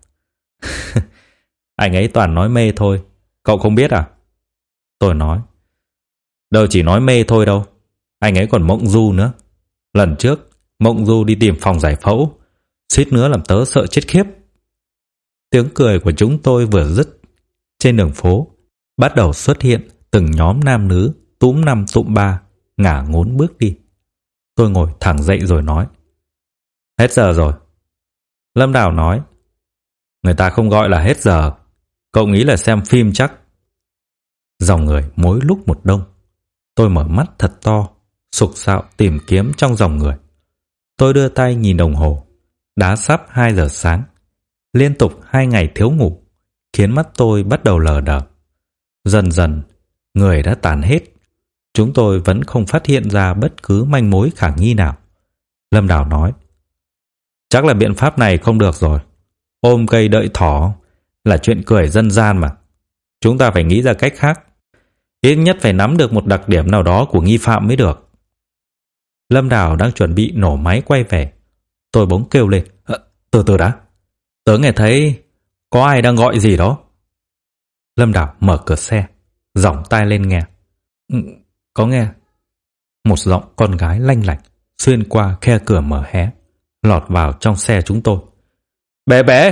Anh ấy toàn nói mê thôi, cậu không biết à? Tôi nói. Đâu chỉ nói mê thôi đâu, anh ấy còn mộng du nữa. Lần trước mộng du đi tìm phòng giải phẫu, suýt nữa làm tớ sợ chết khiếp. Tiếng cười của chúng tôi vừa dứt, trên đường phố bắt đầu xuất hiện từng nhóm nam nữ túm 5 tụm 3 ngả ngốn bước đi. Tôi ngồi thẳng dậy rồi nói. Hết giờ rồi. Lâm Đào nói. Người ta không gọi là hết giờ, cậu nghĩ là xem phim chắc. Dòng người mỗi lúc một đông. Tôi mở mắt thật to, sục sạo tìm kiếm trong dòng người. Tôi đưa tay nhìn đồng hồ, đã sắp 2 giờ sáng. Liên tục 2 ngày thiếu ngủ khiến mắt tôi bắt đầu lờ đờ. Dần dần, người đã tàn hết. Chúng tôi vẫn không phát hiện ra bất cứ manh mối khả nghi nào. Lâm Đào nói, chắc là biện pháp này không được rồi. Ôm cây đợi thỏ là chuyện cười dân gian mà. Chúng ta phải nghĩ ra cách khác. Ít nhất phải nắm được một đặc điểm nào đó của nghi phạm mới được. Lâm Đào đang chuẩn bị nổ máy quay về. Tôi bỗng kêu lên, từ từ đã. Tớ nghe thấy có ai đang gọi gì đó. Lâm Đào mở cửa xe, giỏng tai lên nghe. Có nghe. Một giọng con gái lanh lảnh xuyên qua khe cửa mở hé, lọt vào trong xe chúng tôi. Bé bé!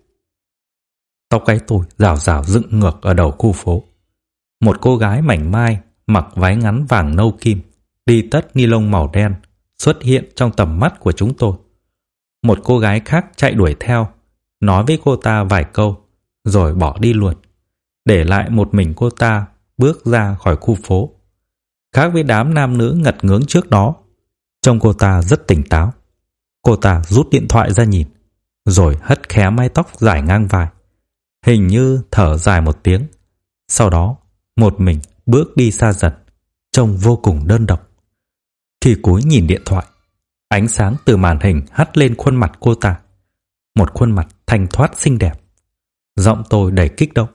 Tóc gáy tôi rào rào dựng ngược ở đầu khu phố. Một cô gái mảnh mai mặc váy ngắn vàng nâu kim, đi tất ni lông màu đen xuất hiện trong tầm mắt của chúng tôi. Một cô gái khác chạy đuổi theo, nói với cô ta vài câu, rồi bỏ đi luôn, để lại một mình cô ta bước ra khỏi khu phố. Khác với đám nam nữ ngật ngướng trước đó, trông cô ta rất tỉnh táo. Cô ta rút điện thoại ra nhìn, rồi hất khé mái tóc dài ngang vai, hình như thở dài một tiếng. Sau đó, một mình bước đi xa dần, trông vô cùng đơn độc. Khi cúi nhìn điện thoại, ánh sáng từ màn hình hắt lên khuôn mặt cô ta. Một khuôn mặt thanh thoát xinh đẹp. Giọng tôi đầy kích động.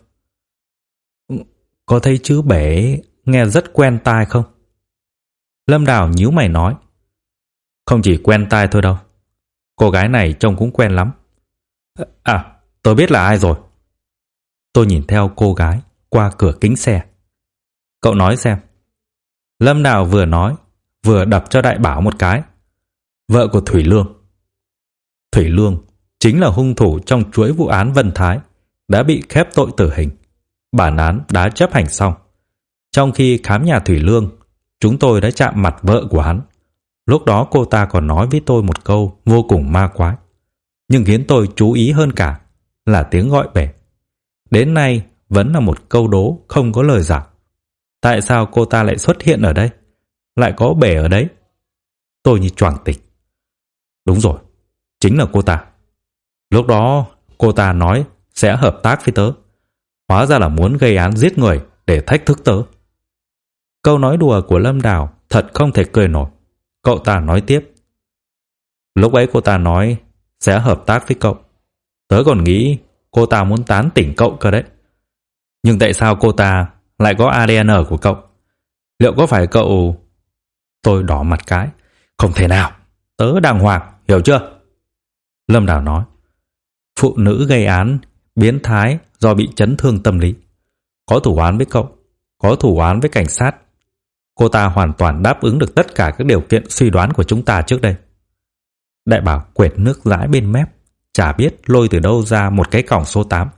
Có thấy chữ bể nghe rất quen tai không? Lâm Đào nhíu mày nói. Không chỉ quen tai thôi đâu. Cô gái này trông cũng quen lắm. À, tôi biết là ai rồi. Tôi nhìn theo cô gái qua cửa kính xe. Cậu nói xem. Lâm Đào vừa nói, vừa đập cho Đại Bảo một cái. Vợ của Thủy Lương. Thủy Lương chính là hung thủ trong chuỗi vụ án Vân Thái, đã bị khép tội tử hình. Bản án đã chấp hành xong. Trong khi khám nhà Thủy Lương, chúng tôi đã chạm mặt vợ của hắn. Lúc đó cô ta còn nói với tôi một câu vô cùng ma quái. Nhưng khiến tôi chú ý hơn cả là tiếng gọi bể. Đến nay vẫn là một câu đố không có lời giải. Tại sao cô ta lại xuất hiện ở đây? Lại có bể ở đấy? Tôi như choàng tỉnh. Đúng rồi, chính là cô ta. Lúc đó cô ta nói sẽ hợp tác với tớ. Hóa ra là muốn gây án giết người để thách thức tớ. Câu nói đùa của Lâm Đào thật không thể cười nổi. Cậu ta nói tiếp. Lúc ấy cô ta nói sẽ hợp tác với cậu. Tớ còn nghĩ cô ta muốn tán tỉnh cậu cơ đấy. Nhưng tại sao cô ta lại có ADN của cậu? Liệu có phải cậu... Tôi đỏ mặt cái. Không thể nào. Tớ đàng hoàng, hiểu chưa? Lâm Đào nói. Phụ nữ gây án biến thái do bị chấn thương tâm lý. Có thủ án với cậu, có thủ án với cảnh sát. Cô ta hoàn toàn đáp ứng được tất cả các điều kiện suy đoán của chúng ta trước đây. Đại Bảo quệt nước dãi bên mép, chả biết lôi từ đâu ra một cái còng số 8.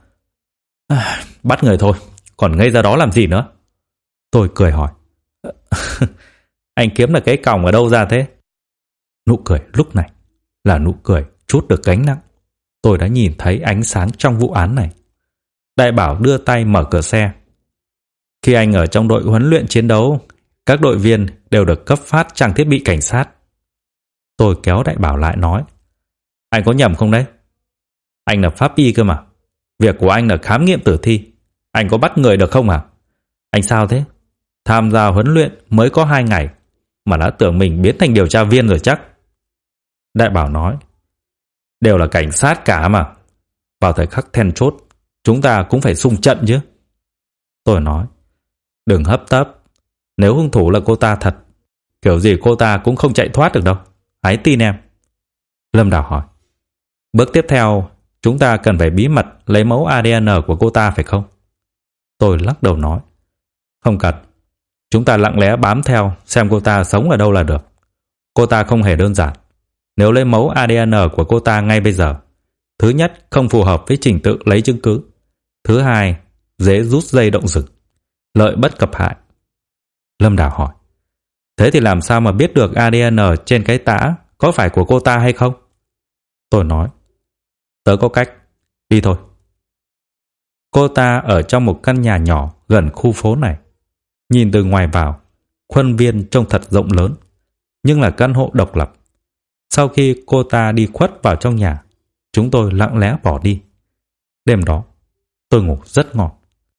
Bắt người thôi, còn ngây ra đó làm gì nữa? Tôi cười hỏi. Anh kiếm được cái còng ở đâu ra thế? Nụ cười lúc này là nụ cười trút được gánh nặng. Tôi đã nhìn thấy ánh sáng trong vụ án này. Đại Bảo đưa tay mở cửa xe. Khi anh ở trong đội huấn luyện chiến đấu, các đội viên đều được cấp phát trang thiết bị cảnh sát. Tôi kéo Đại Bảo lại nói. Anh có nhầm không đấy? Anh là pháp y cơ mà. Việc của anh là khám nghiệm tử thi. Anh có bắt người được không à? Anh sao thế? Tham gia huấn luyện mới có 2 ngày mà đã tưởng mình biến thành điều tra viên rồi chắc. Đại Bảo nói. Đều là cảnh sát cả mà. Vào thời khắc then chốt, chúng ta cũng phải xung trận chứ. Tôi nói. Đừng hấp tấp. Nếu hung thủ là cô ta thật, kiểu gì cô ta cũng không chạy thoát được đâu. Hãy tin em. Lâm Đào hỏi. Bước tiếp theo, chúng ta cần phải bí mật lấy mẫu ADN của cô ta phải không? Tôi lắc đầu nói. Không cần. Chúng ta lặng lẽ bám theo xem cô ta sống ở đâu là được. Cô ta không hề đơn giản. Nếu lấy mẫu ADN của cô ta ngay bây giờ, thứ nhất, không phù hợp với trình tự lấy chứng cứ. Thứ hai, dễ rút dây động rừng. Lợi bất cập hại. Lâm Đào hỏi. Thế thì làm sao mà biết được ADN trên cái tã có phải của cô ta hay không? Tôi nói. Tớ có cách. Đi thôi. Cô ta ở trong một căn nhà nhỏ gần khu phố này. Nhìn từ ngoài vào, khuôn viên trông thật rộng lớn. nhưng là căn hộ độc lập. Sau khi cô ta đi khuất vào trong nhà, chúng tôi lặng lẽ bỏ đi. Đêm đó, tôi ngủ rất ngon.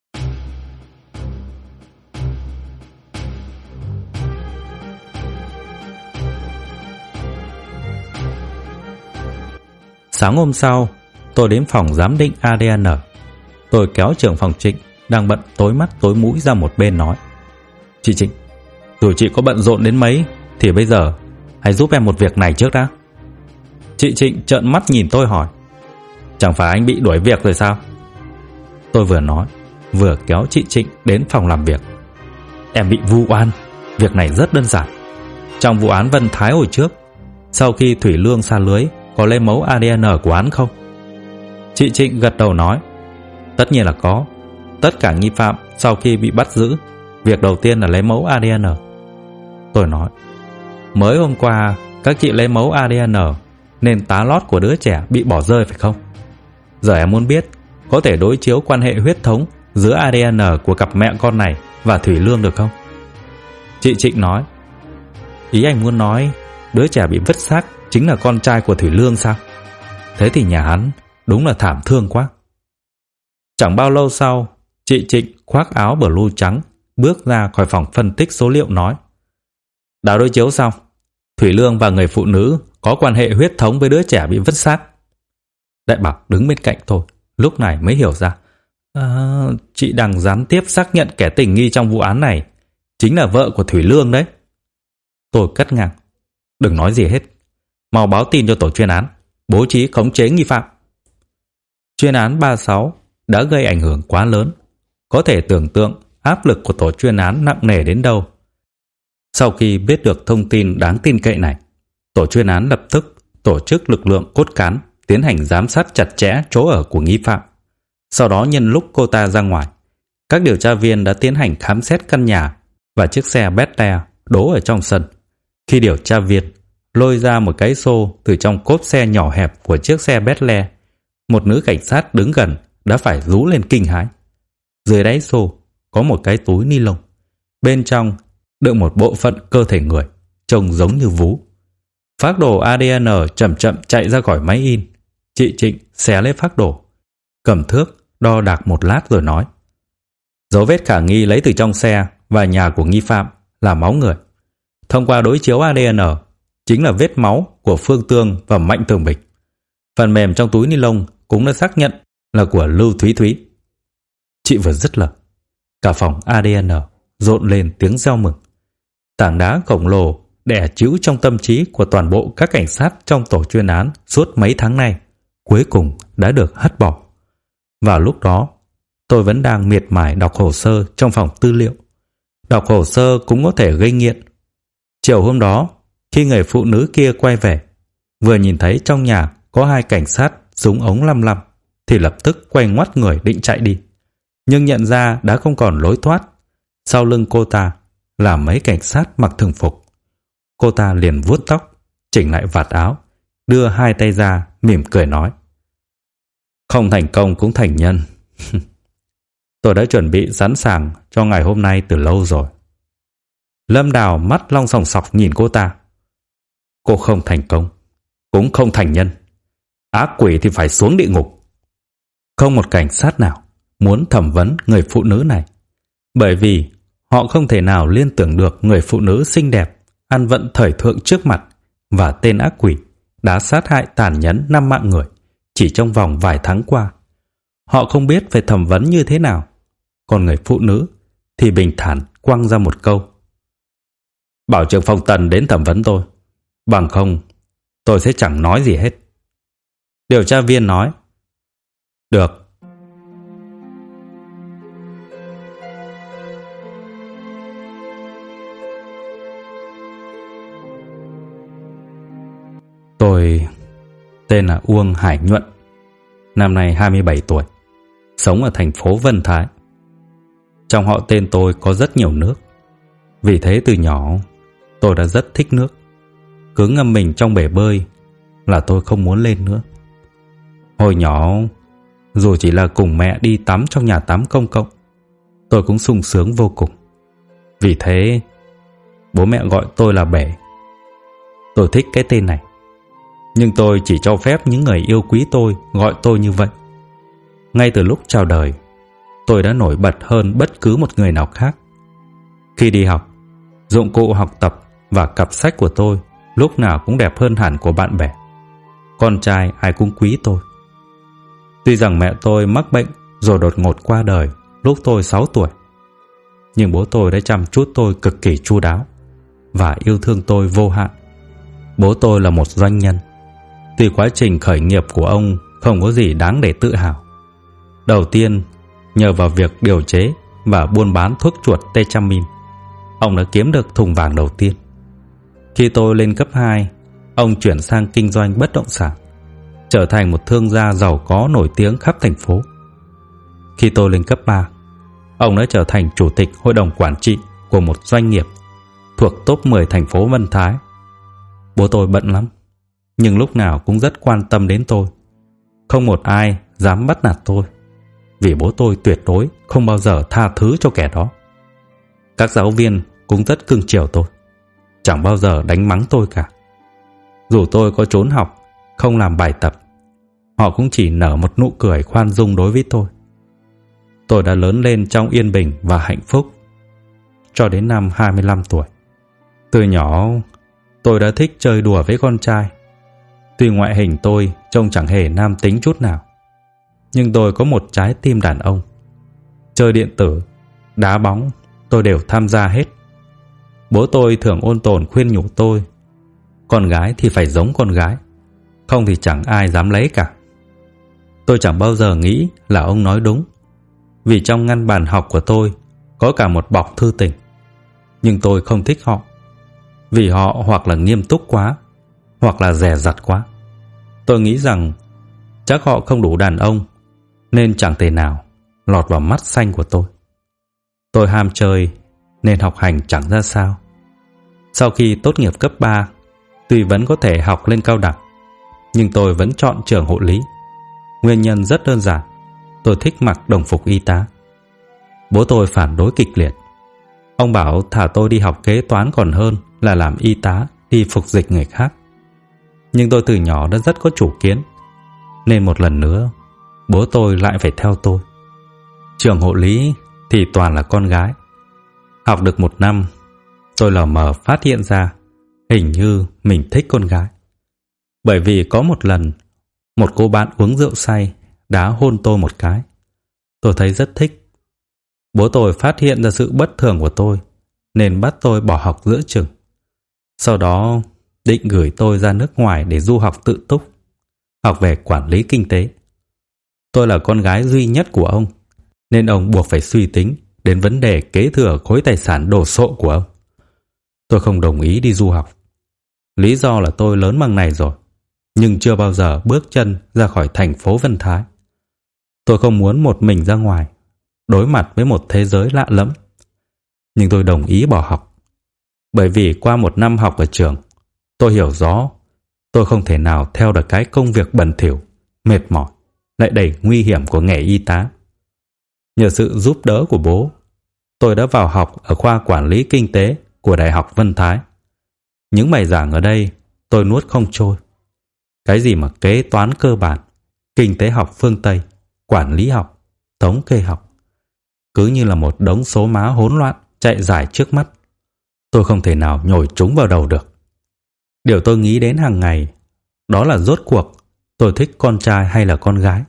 Sáng hôm sau, tôi đến phòng giám định ADN. Tôi kéo trưởng phòng Trịnh đang bận tối mắt tối mũi ra một bên nói: "Chị Trịnh, dù chị có bận rộn đến mấy thì bây giờ hãy giúp em một việc này trước đã." Chị Trịnh trợn mắt nhìn tôi hỏi: "Chẳng phải anh bị đuổi việc rồi sao?" Tôi vừa nói vừa kéo chị Trịnh đến phòng làm việc. "Em bị vu oan. Việc này rất đơn giản. Trong vụ án Vân Thái hồi trước, sau khi Thủy Lương sa lưới, có lấy mẫu ADN của án không?" Chị Trịnh gật đầu nói: "Tất nhiên là có. Tất cả nghi phạm sau khi bị bắt giữ, việc đầu tiên là lấy mẫu ADN." Tôi nói: "Mới hôm qua các chị lấy mẫu ADN nên tá lót của đứa trẻ bị bỏ rơi phải không? Giờ em muốn biết có thể đối chiếu quan hệ huyết thống giữa ADN của cặp mẹ con này và Thủy Lương được không?" Chị Trịnh nói: "Ý anh muốn nói đứa trẻ bị vứt xác chính là con trai của Thủy Lương sao? Thế thì nhà hắn đúng là thảm thương quá." Chẳng bao lâu sau, chị Trịnh khoác áo blue trắng bước ra khỏi phòng phân tích số liệu nói: "Đã đối chiếu xong, Thủy Lương và người phụ nữ có quan hệ huyết thống với đứa trẻ bị vứt xác." Đại Bảo đứng bên cạnh tôi lúc này mới hiểu ra: chị đang gián tiếp xác nhận kẻ tình nghi trong vụ án này chính là vợ của Thủy Lương đấy." Tôi cắt ngang: "Đừng nói gì hết, mau báo tin cho tổ chuyên án, bố trí khống chế nghi phạm." Chuyên án 36 đã gây ảnh hưởng quá lớn, có thể tưởng tượng áp lực của tổ chuyên án nặng nề đến đâu. Sau khi biết được thông tin đáng tin cậy này, tổ chuyên án lập tức tổ chức lực lượng cốt cán tiến hành giám sát chặt chẽ chỗ ở của nghi phạm. Sau đó nhân lúc cô ta ra ngoài, các điều tra viên đã tiến hành khám xét căn nhà và chiếc xe Bentley đỗ ở trong sân. Khi điều tra viên lôi ra một cái xô từ trong cốp xe nhỏ hẹp của chiếc xe Bentley, một nữ cảnh sát đứng gần đã phải rú lên kinh hãi. Dưới đáy xô có một cái túi ni lông, bên trong đựng một bộ phận cơ thể người trông giống như vú. Phác đồ ADN chậm chậm chạy ra khỏi máy in. Chị Trịnh xé lấy phác đồ, cầm thước đo đạc một lát rồi nói: "Dấu vết khả nghi lấy từ trong xe và nhà của nghi phạm là máu người. Thông qua đối chiếu ADN, chính là vết máu của Phương Tương và Mạnh Tường Bình. Phần mềm trong túi ni lông cũng đã xác nhận là của Lưu Thúy Thúy." Chị vừa dứt lời, cả phòng ADN rộn lên tiếng reo mừng. Tảng đá khổng lồ đè trĩu trong tâm trí của toàn bộ các cảnh sát trong tổ chuyên án suốt mấy tháng nay cuối cùng đã được hất bỏ. Vào lúc đó, tôi vẫn đang miệt mài đọc hồ sơ trong phòng tư liệu. Đọc hồ sơ cũng có thể gây nghiện. Chiều hôm đó, khi người phụ nữ kia quay về, vừa nhìn thấy trong nhà có hai cảnh sát súng ống lăm lăm thì lập tức quay ngoắt người định chạy đi. Nhưng nhận ra đã không còn lối thoát. Sau lưng cô ta là mấy cảnh sát mặc thường phục. Cô ta liền vuốt tóc, chỉnh lại vạt áo, đưa hai tay ra mỉm cười nói: "Không thành công cũng thành nhân." Tôi đã chuẩn bị sẵn sàng cho ngày hôm nay từ lâu rồi. Lâm Đào mắt long sòng sọc nhìn cô ta. "Cô không thành công cũng không thành nhân. Ác quỷ thì phải xuống địa ngục." Không một cảnh sát nào muốn thẩm vấn người phụ nữ này, bởi vì họ không thể nào liên tưởng được người phụ nữ xinh đẹp, ăn vận thời thượng trước mặt và tên ác quỷ đã sát hại tàn nhẫn 5 mạng người chỉ trong vòng vài tháng qua. Họ không biết phải thẩm vấn như thế nào, còn người phụ nữ thì bình thản quăng ra một câu: "Bảo trưởng phòng Tần đến thẩm vấn tôi, bằng không tôi sẽ chẳng nói gì hết." Điều tra viên nói: "Được." Tôi tên là Uông Hải Nhuận, năm nay 27 tuổi, sống ở thành phố Vân Thái. Trong họ tên tôi có rất nhiều nước, vì thế từ nhỏ tôi đã rất thích nước. Cứ ngâm mình trong bể bơi là tôi không muốn lên nữa. Hồi nhỏ, dù chỉ là cùng mẹ đi tắm trong nhà tắm công cộng, tôi cũng sung sướng vô cùng. Vì thế, bố mẹ gọi tôi là Bể. Tôi thích cái tên này, nhưng tôi chỉ cho phép những người yêu quý tôi gọi tôi như vậy. Ngay từ lúc chào đời, tôi đã nổi bật hơn bất cứ một người nào khác. Khi đi học, dụng cụ học tập và cặp sách của tôi lúc nào cũng đẹp hơn hẳn của bạn bè. Con trai ai cũng quý tôi. Tuy rằng mẹ tôi mắc bệnh rồi đột ngột qua đời lúc tôi 6 tuổi, nhưng bố tôi đã chăm chút tôi cực kỳ chu đáo và yêu thương tôi vô hạn. Bố tôi là một doanh nhân. Tuy quá trình khởi nghiệp của ông không có gì đáng để tự hào. Đầu tiên, nhờ vào việc điều chế và buôn bán thuốc chuột Tetramin, ông đã kiếm được thùng vàng đầu tiên. Khi tôi lên cấp 2, ông chuyển sang kinh doanh bất động sản, trở thành một thương gia giàu có nổi tiếng khắp thành phố. Khi tôi lên cấp 3, ông đã trở thành chủ tịch hội đồng quản trị của một doanh nghiệp thuộc top 10 thành phố Vân Thái. Bố tôi bận lắm, nhưng lúc nào cũng rất quan tâm đến tôi. Không một ai dám bắt nạt tôi, vì bố tôi tuyệt đối không bao giờ tha thứ cho kẻ đó. Các giáo viên cũng rất cưng chiều tôi, chẳng bao giờ đánh mắng tôi cả. Dù tôi có trốn học, không làm bài tập, họ cũng chỉ nở một nụ cười khoan dung đối với tôi. Tôi đã lớn lên trong yên bình và hạnh phúc cho đến năm 25 tuổi. Từ nhỏ, tôi đã thích chơi đùa với con trai. Tuy ngoại hình tôi trông chẳng hề nam tính chút nào, nhưng tôi có một trái tim đàn ông. Chơi điện tử, đá bóng, tôi đều tham gia hết. Bố tôi thường ôn tồn khuyên nhủ tôi, con gái thì phải giống con gái, không thì chẳng ai dám lấy cả. Tôi chẳng bao giờ nghĩ là ông nói đúng, vì trong ngăn bàn học của tôi có cả một bọc thư tình. Nhưng tôi không thích họ, vì họ hoặc là nghiêm túc quá, hoặc là dè dặt quá. Tôi nghĩ rằng chắc họ không đủ đàn ông, nên chẳng thể nào lọt vào mắt xanh của tôi. Tôi ham chơi nên học hành chẳng ra sao. Sau khi tốt nghiệp cấp 3, tuy vẫn có thể học lên cao đẳng, nhưng tôi vẫn chọn trường hộ lý. Nguyên nhân rất đơn giản, tôi thích mặc đồng phục y tá. Bố tôi phản đối kịch liệt. Ông bảo thả tôi đi học kế toán còn hơn là làm y tá đi phục dịch người khác. Nhưng tôi từ nhỏ đã rất có chủ kiến, nên một lần nữa bố tôi lại phải theo tôi. Trường hộ lý thì toàn là con gái. Học được một năm, tôi lờ mờ phát hiện ra hình như mình thích con gái. Bởi vì có một lần, một cô bạn uống rượu say đá hôn tôi một cái. Tôi thấy rất thích. Bố tôi phát hiện ra sự bất thường của tôi, nên bắt tôi bỏ học giữa chừng. Sau đó định gửi tôi ra nước ngoài để du học tự túc, học về quản lý kinh tế. Tôi là con gái duy nhất của ông, nên ông buộc phải suy tính đến vấn đề kế thừa khối tài sản đồ sộ của ông. Tôi không đồng ý đi du học. Lý do là tôi lớn bằng này rồi, nhưng chưa bao giờ bước chân ra khỏi thành phố Vân Thái. Tôi không muốn một mình ra ngoài, đối mặt với một thế giới lạ lẫm. Nhưng tôi đồng ý bỏ học, bởi vì qua một năm học ở trường, tôi hiểu rõ tôi không thể nào theo được cái công việc bẩn thỉu, mệt mỏi, lại đầy nguy hiểm của nghề y tá. Nhờ sự giúp đỡ của bố, tôi đã vào học ở khoa quản lý kinh tế của Đại học Vân Thái. Những bài giảng ở đây tôi nuốt không trôi. Cái gì mà kế toán cơ bản, kinh tế học phương Tây, quản lý học, thống kê học, cứ như là một đống số má hỗn loạn chạy dài trước mắt. Tôi không thể nào nhồi chúng vào đầu được. Điều tôi nghĩ đến hàng ngày đó là rốt cuộc tôi thích con trai hay là con gái.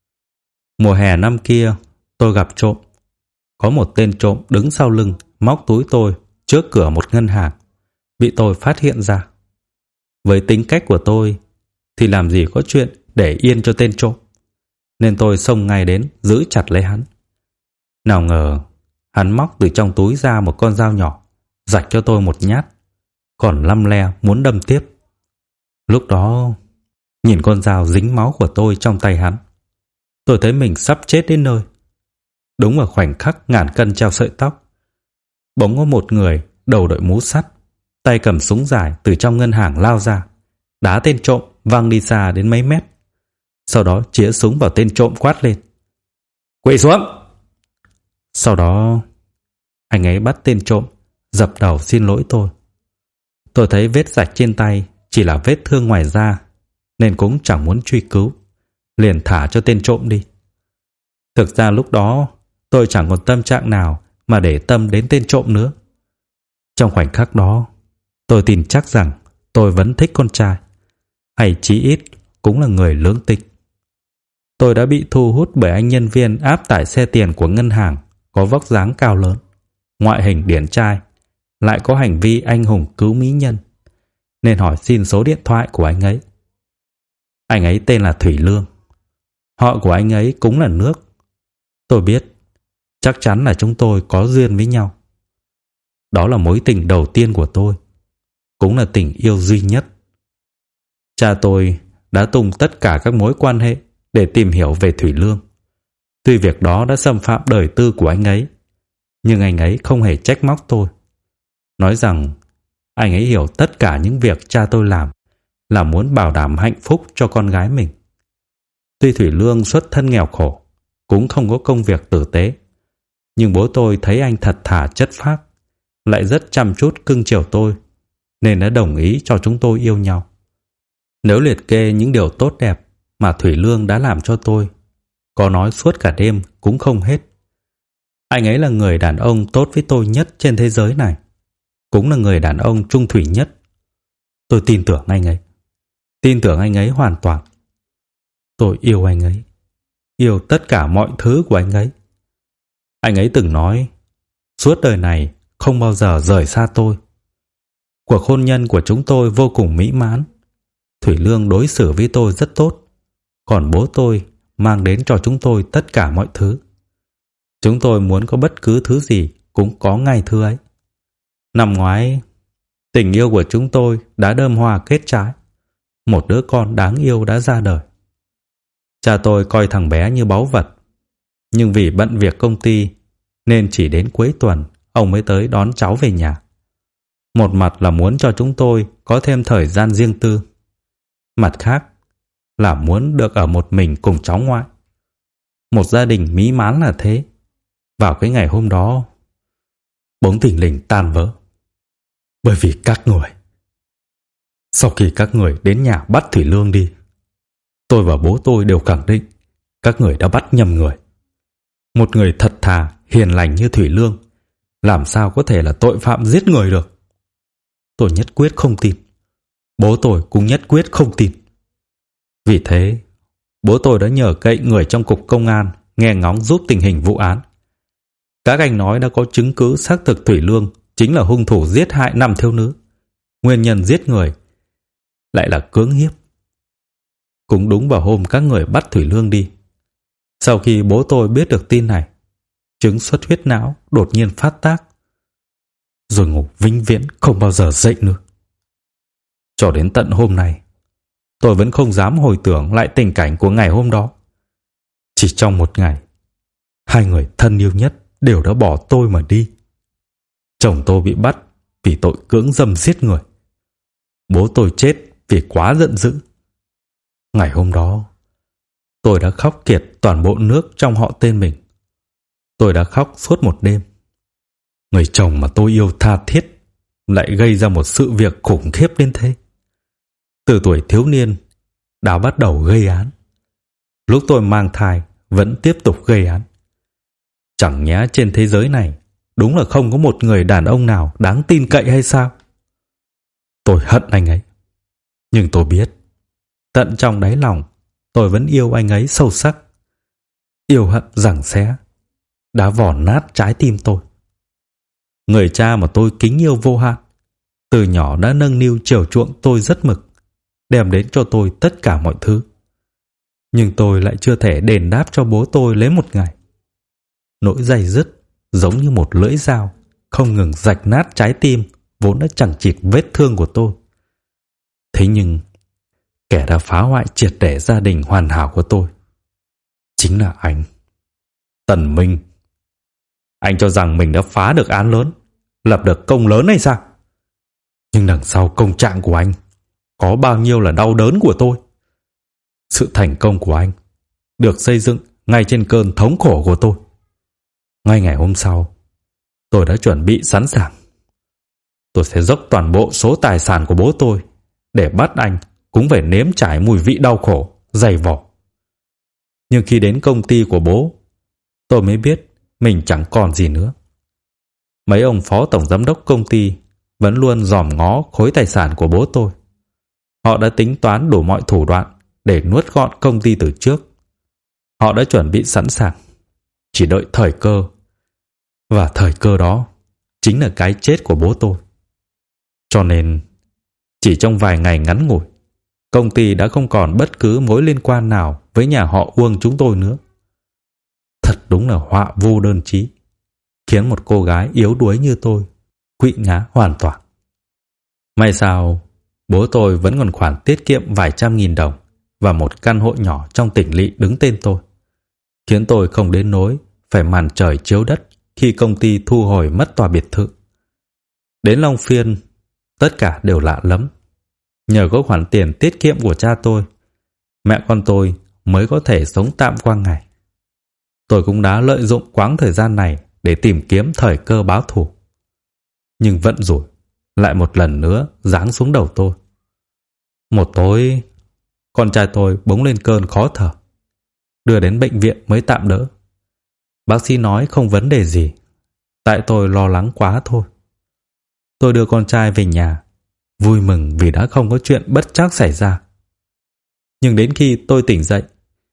Mùa hè năm kia, tôi gặp trộm. Có một tên trộm đứng sau lưng móc túi tôi trước cửa một ngân hàng, bị tôi phát hiện ra. Với tính cách của tôi thì làm gì có chuyện để yên cho tên trộm, nên tôi xông ngay đến giữ chặt lấy hắn. Nào ngờ hắn móc từ trong túi ra một con dao nhỏ, rạch cho tôi một nhát, còn lăm le muốn đâm tiếp. Lúc đó nhìn con dao dính máu của tôi trong tay hắn, tôi thấy mình sắp chết đến nơi. Đúng vào khoảnh khắc ngàn cân treo sợi tóc, bỗng có một người đầu đội mũ sắt, tay cầm súng dài từ trong ngân hàng lao ra, đá tên trộm văng đi xa đến mấy mét. Sau đó chĩa súng vào tên trộm quát lên: "Quỳ xuống!" Sau đó anh ấy bắt tên trộm dập đầu xin lỗi tôi. Tôi thấy vết rạch trên tay chỉ là vết thương ngoài da, nên cũng chẳng muốn truy cứu, liền thả cho tên trộm đi. Thực ra lúc đó tôi chẳng còn tâm trạng nào mà để tâm đến tên trộm nữa. Trong khoảnh khắc đó, tôi tin chắc rằng tôi vẫn thích con trai, hay chí ít cũng là người lương tính. Tôi đã bị thu hút bởi anh nhân viên áp tải xe tiền của ngân hàng, có vóc dáng cao lớn, ngoại hình điển trai, lại có hành vi anh hùng cứu mỹ nhân, nên hỏi xin số điện thoại của anh ấy. Anh ấy tên là Thủy Lương. Họ của anh ấy cũng là nước. Tôi biết, chắc chắn là chúng tôi có duyên với nhau. Đó là mối tình đầu tiên của tôi, cũng là tình yêu duy nhất. Cha tôi đã tung tất cả các mối quan hệ để tìm hiểu về Thủy Lương. Tuy việc đó đã xâm phạm đời tư của anh ấy, nhưng anh ấy không hề trách móc tôi, nói rằng anh ấy hiểu tất cả những việc cha tôi làm là muốn bảo đảm hạnh phúc cho con gái mình. Tuy Thủy Lương xuất thân nghèo khổ, cũng không có công việc tử tế, nhưng bố tôi thấy anh thật thà chất phác, lại rất chăm chút cưng chiều tôi, nên đã đồng ý cho chúng tôi yêu nhau. Nếu liệt kê những điều tốt đẹp mà Thủy Lương đã làm cho tôi, có nói suốt cả đêm cũng không hết. Anh ấy là người đàn ông tốt với tôi nhất trên thế giới này, cũng là người đàn ông trung thủy nhất. Tôi tin tưởng anh ấy hoàn toàn. Tôi yêu anh ấy, yêu tất cả mọi thứ của anh ấy. Anh ấy từng nói, suốt đời này không bao giờ rời xa tôi. Cuộc hôn nhân của chúng tôi vô cùng mỹ mãn. Thủy Lương đối xử với tôi rất tốt, còn bố tôi mang đến cho chúng tôi tất cả mọi thứ. Chúng tôi muốn có bất cứ thứ gì cũng có ngay thứ ấy. Năm ngoái, tình yêu của chúng tôi đã đơm hoa kết trái. Một đứa con đáng yêu đã ra đời. Cha tôi coi thằng bé như báu vật, nhưng vì bận việc công ty nên chỉ đến cuối tuần ông mới tới đón cháu về nhà. Một mặt là muốn cho chúng tôi có thêm thời gian riêng tư, mặt khác là muốn được ở một mình cùng cháu ngoại. Một gia đình mỹ mãn là thế. Vào cái ngày hôm đó, bỗng thình lình tan vỡ. Bởi vì các người. Sau khi các người đến nhà bắt Thủy Lương đi, tôi và bố tôi đều khẳng định các người đã bắt nhầm người. Một người thật thà, hiền lành như Thủy Lương làm sao có thể là tội phạm giết người được. Tôi nhất quyết không tin. Bố tôi cũng nhất quyết không tin. Vì thế, bố tôi đã nhờ cậy người trong cục công an nghe ngóng giúp tình hình vụ án. Các anh nói đã có chứng cứ xác thực Thủy Lương chính là hung thủ giết hại 5 thiếu nữ. Nguyên nhân giết người lại là cưỡng hiếp. Cũng đúng vào hôm các người bắt Thủy Lương đi. Sau khi bố tôi biết được tin này, chứng xuất huyết não đột nhiên phát tác, rồi ngủ vĩnh viễn không bao giờ dậy nữa. Cho đến tận hôm nay, tôi vẫn không dám hồi tưởng lại tình cảnh của ngày hôm đó. Chỉ trong một ngày, hai người thân yêu nhất đều đã bỏ tôi mà đi. Chồng tôi bị bắt vì tội cưỡng dâm giết người. Bố tôi chết vì quá giận dữ. Ngày hôm đó, tôi đã khóc kiệt toàn bộ nước trong họ tên mình. Tôi đã khóc suốt một đêm. Người chồng mà tôi yêu tha thiết lại gây ra một sự việc khủng khiếp đến thế. Từ tuổi thiếu niên đã bắt đầu gây án. Lúc tôi mang thai vẫn tiếp tục gây án. Chẳng nhẽ trên thế giới này đúng là không có một người đàn ông nào đáng tin cậy hay sao? Tôi hận anh ấy. Nhưng tôi biết, tận trong đáy lòng tôi vẫn yêu anh ấy sâu sắc. Yêu hận giằng xé đã vò nát trái tim tôi. Người cha mà tôi kính yêu vô hạn, từ nhỏ đã nâng niu chiều chuộng tôi rất mực, đem đến cho tôi tất cả mọi thứ. Nhưng tôi lại chưa thể đền đáp cho bố tôi lấy một ngày. Nỗi day dứt giống như một lưỡi dao không ngừng rạch nát trái tim vốn đã chẳng chịt vết thương của tôi. Thế nhưng kẻ đã phá hoại triệt để gia đình hoàn hảo của tôi chính là anh, Tần Minh. Anh cho rằng mình đã phá được án lớn, lập được công lớn hay sao? Nhưng đằng sau công trạng của anh có bao nhiêu là đau đớn của tôi. Sự thành công của anh được xây dựng ngay trên cơn thống khổ của tôi. Ngay ngày hôm sau, tôi đã chuẩn bị sẵn sàng. Tôi sẽ dốc toàn bộ số tài sản của bố tôi để bắt anh cũng phải nếm trải mùi vị đau khổ, dày vò. Nhưng khi đến công ty của bố, tôi mới biết mình chẳng còn gì nữa. Mấy ông phó tổng giám đốc công ty vẫn luôn dòm ngó khối tài sản của bố tôi. Họ đã tính toán đủ mọi thủ đoạn để nuốt gọn công ty từ trước. Họ đã chuẩn bị sẵn sàng, chỉ đợi thời cơ. Và thời cơ đó chính là cái chết của bố tôi. Cho nên, chỉ trong vài ngày ngắn ngủi, công ty đã không còn bất cứ mối liên quan nào với nhà họ Uông chúng tôi nữa. Thật đúng là họa vô đơn chí, khiến một cô gái yếu đuối như tôi quỵ ngã hoàn toàn. May sao, bố tôi vẫn còn khoản tiết kiệm vài trăm nghìn đồng và một căn hộ nhỏ trong tỉnh lỵ đứng tên tôi, khiến tôi không đến nỗi phải màn trời chiếu đất khi công ty thu hồi mất tòa biệt thự. Đến Long Phiên, tất cả đều lạ lắm. Nhờ có khoản tiền tiết kiệm của cha tôi, mẹ con tôi mới có thể sống tạm qua ngày. Tôi cũng đã lợi dụng quãng thời gian này để tìm kiếm thời cơ báo thù. Nhưng vận rủi lại một lần nữa giáng xuống đầu tôi. Một tối, con trai tôi bỗng lên cơn khó thở. Đưa đến bệnh viện mới tạm đỡ. Bác sĩ nói không vấn đề gì, tại tôi lo lắng quá thôi. Tôi đưa con trai về nhà, vui mừng vì đã không có chuyện bất trắc xảy ra. Nhưng đến khi tôi tỉnh dậy,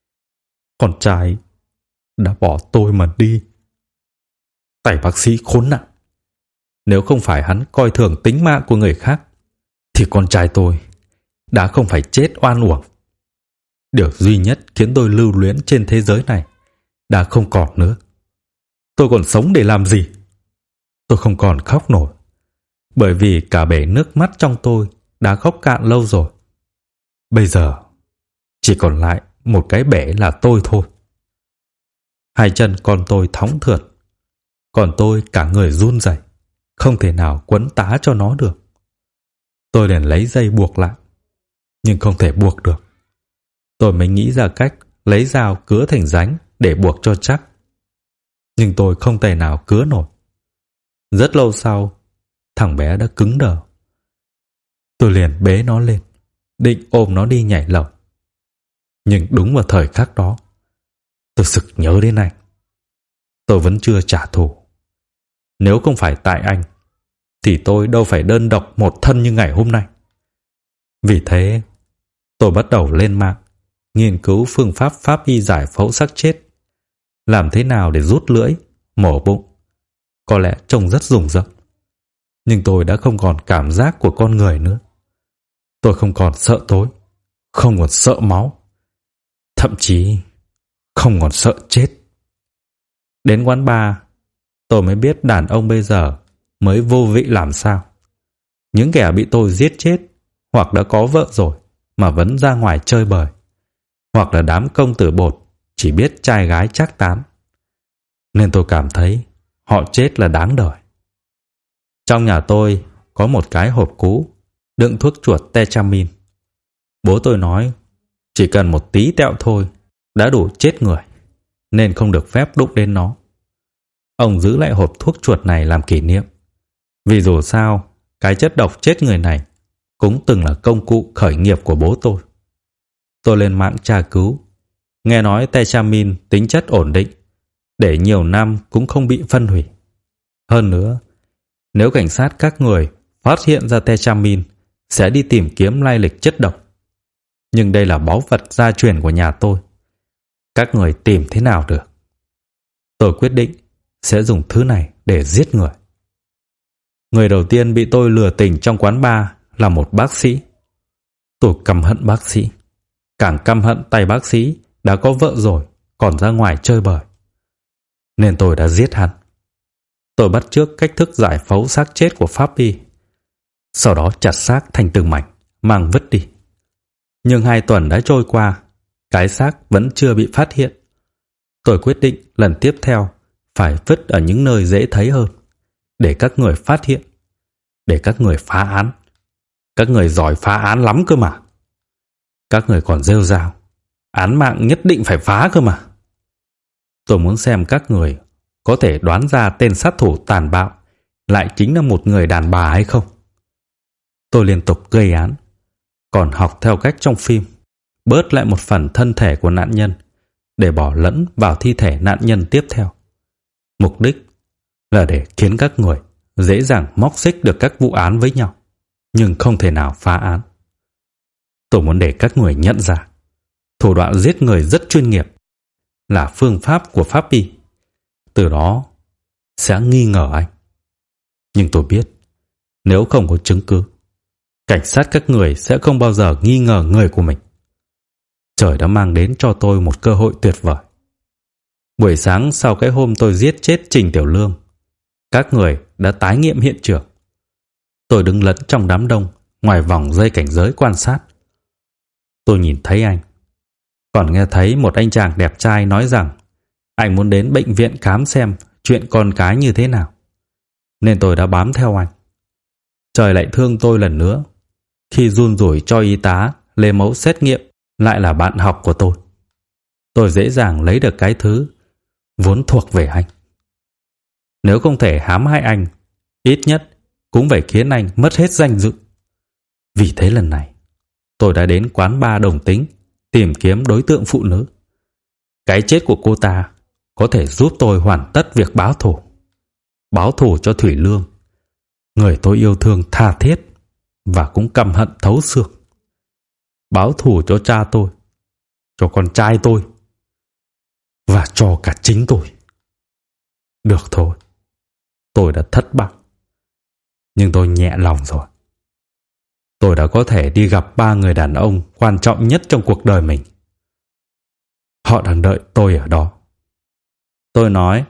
con trai đã bỏ tôi mà đi. Tay bác sĩ khốn nạn. Nếu không phải hắn coi thường tính mạng của người khác, thì con trai tôi đã không phải chết oan uổng. Điều duy nhất khiến tôi lưu luyến trên thế giới này đã không còn nữa. Tôi còn sống để làm gì? Tôi không còn khóc nổi, bởi vì cả bể nước mắt trong tôi đã khóc cạn lâu rồi. Bây giờ chỉ còn lại một cái bể là tôi thôi. Hai chân con tôi thõng thượt, còn tôi cả người run rẩy, không thể nào quấn tá cho nó được. Tôi liền lấy dây buộc lại, nhưng không thể buộc được. Tôi mới nghĩ ra cách lấy dao cứa thành ránh để buộc cho chắc. Nhưng tôi không thể nào cứa nổi. Rất lâu sau, thằng bé đã cứng đờ. Tôi liền bế nó lên, định ôm nó đi nhảy lầu. Nhưng đúng vào thời khắc đó, tôi sực nhớ đến anh. Tôi vẫn chưa trả thù. Nếu không phải tại anh, thì tôi đâu phải đơn độc một thân như ngày hôm nay. Vì thế, tôi bắt đầu lên mạng, nghiên cứu phương pháp pháp y giải phẫu xác chết. Làm thế nào để rút lưỡi, mổ bụng. Có lẽ trông rất rùng rợn. Nhưng tôi đã không còn cảm giác của con người nữa. Tôi không còn sợ tối, không còn sợ máu, thậm chí không còn sợ chết. Đến quán bar, tôi mới biết đàn ông bây giờ mới vô vị làm sao. Những kẻ bị tôi giết chết, hoặc đã có vợ rồi mà vẫn ra ngoài chơi bời, hoặc là đám công tử bột chỉ biết trai gái trác tán. Nên tôi cảm thấy họ chết là đáng đời. Trong nhà tôi có một cái hộp cũ đựng thuốc chuột tetramin. Bố tôi nói chỉ cần một tí tẹo thôi đã đủ chết người, nên không được phép đụng đến nó. Ông giữ lại hộp thuốc chuột này làm kỷ niệm, vì dù sao cái chất độc chết người này cũng từng là công cụ khởi nghiệp của bố tôi. Tôi lên mạng tra cứu, nghe nói tetramin tính chất ổn định, để nhiều năm cũng không bị phân hủy. Hơn nữa, nếu cảnh sát các người phát hiện ra tetramin, sẽ đi tìm kiếm lai lịch chất độc. Nhưng đây là báu vật gia truyền của nhà tôi. Các người tìm thế nào được? Tôi quyết định sẽ dùng thứ này để giết người. Người đầu tiên bị tôi lừa tình trong quán bar là một bác sĩ. Tôi căm hận bác sĩ. Càng căm hận tay bác sĩ đã có vợ rồi còn ra ngoài chơi bời. Nên tôi đã giết hắn. Tôi bắt chước cách thức giải phẫu xác chết của pháp y, sau đó chặt xác thành từng mảnh, mang vứt đi. Nhưng 2 tuần đã trôi qua, cái xác vẫn chưa bị phát hiện. Tôi quyết định lần tiếp theo phải vứt ở những nơi dễ thấy hơn, để các người phát hiện, để các người phá án. Các người giỏi phá án lắm cơ mà. Các người còn rêu rao, án mạng nhất định phải phá cơ mà. Tôi muốn xem các người có thể đoán ra tên sát thủ tàn bạo lại chính là một người đàn bà hay không. Tôi liên tục gây án, còn học theo cách trong phim, bớt lại một phần thân thể của nạn nhân để bỏ lẫn vào thi thể nạn nhân tiếp theo. Mục đích là để khiến các người dễ dàng móc xích được các vụ án với nhau, nhưng không thể nào phá án. Tôi muốn để các người nhận ra thủ đoạn giết người rất chuyên nghiệp, là phương pháp của pháp y, từ đó sẽ nghi ngờ anh. Nhưng tôi biết, nếu không có chứng cứ, cảnh sát các người sẽ không bao giờ nghi ngờ người của mình. Trời đã mang đến cho tôi một cơ hội tuyệt vời. Buổi sáng sau cái hôm tôi giết chết Trình Tiểu Lương, các người đã tái nghiệm hiện trường. Tôi đứng lẫn trong đám đông ngoài vòng dây cảnh giới quan sát. Tôi nhìn thấy anh, còn nghe thấy một anh chàng đẹp trai nói rằng anh muốn đến bệnh viện khám xem chuyện con cái như thế nào, nên tôi đã bám theo anh. Trời lại thương tôi lần nữa khi run rủi cho y tá lấy mẫu xét nghiệm lại là bạn học của tôi. Tôi dễ dàng lấy được cái thứ vốn thuộc về anh. Nếu không thể hãm hại anh, ít nhất cũng phải khiến anh mất hết danh dự. Vì thế lần này, tôi đã đến quán bar Đồng Tính tìm kiếm đối tượng phụ nữ. Cái chết của cô ta có thể giúp tôi hoàn tất việc báo thù. Báo thù cho Thủy Lương, người tôi yêu thương tha thiết và cũng căm hận thấu xương. Báo thù cho cha tôi, cho con trai tôi và cho cả chính tôi. Được thôi, tôi đã thất bại, nhưng tôi nhẹ lòng rồi. Tôi đã có thể đi gặp 3 người đàn ông quan trọng nhất trong cuộc đời mình. Họ đang đợi tôi ở đó. Tôi nói,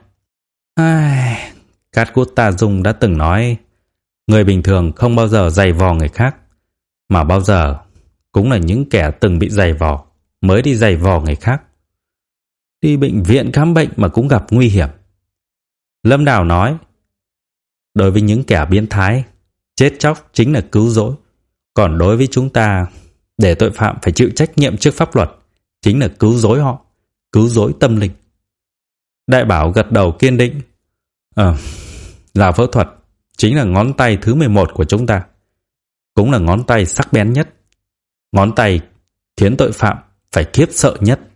Calcutta Dung đã từng nói, người bình thường không bao giờ giày vò người khác, mà bao giờ cũng là những kẻ từng bị giày vò mới đi giày vò người khác. Đi bệnh viện khám bệnh mà cũng gặp nguy hiểm. Lâm Đào nói, đối với những kẻ biến thái, chết chóc chính là cứu rỗi. Còn đối với chúng ta, để tội phạm phải chịu trách nhiệm trước pháp luật, chính là cứu rỗi họ, cứu rỗi tâm linh. Đại Bảo gật đầu kiên định. Là phẫu thuật chính là ngón tay thứ 11 của chúng ta, cũng là ngón tay sắc bén nhất, ngón tay khiến tội phạm phải khiếp sợ nhất.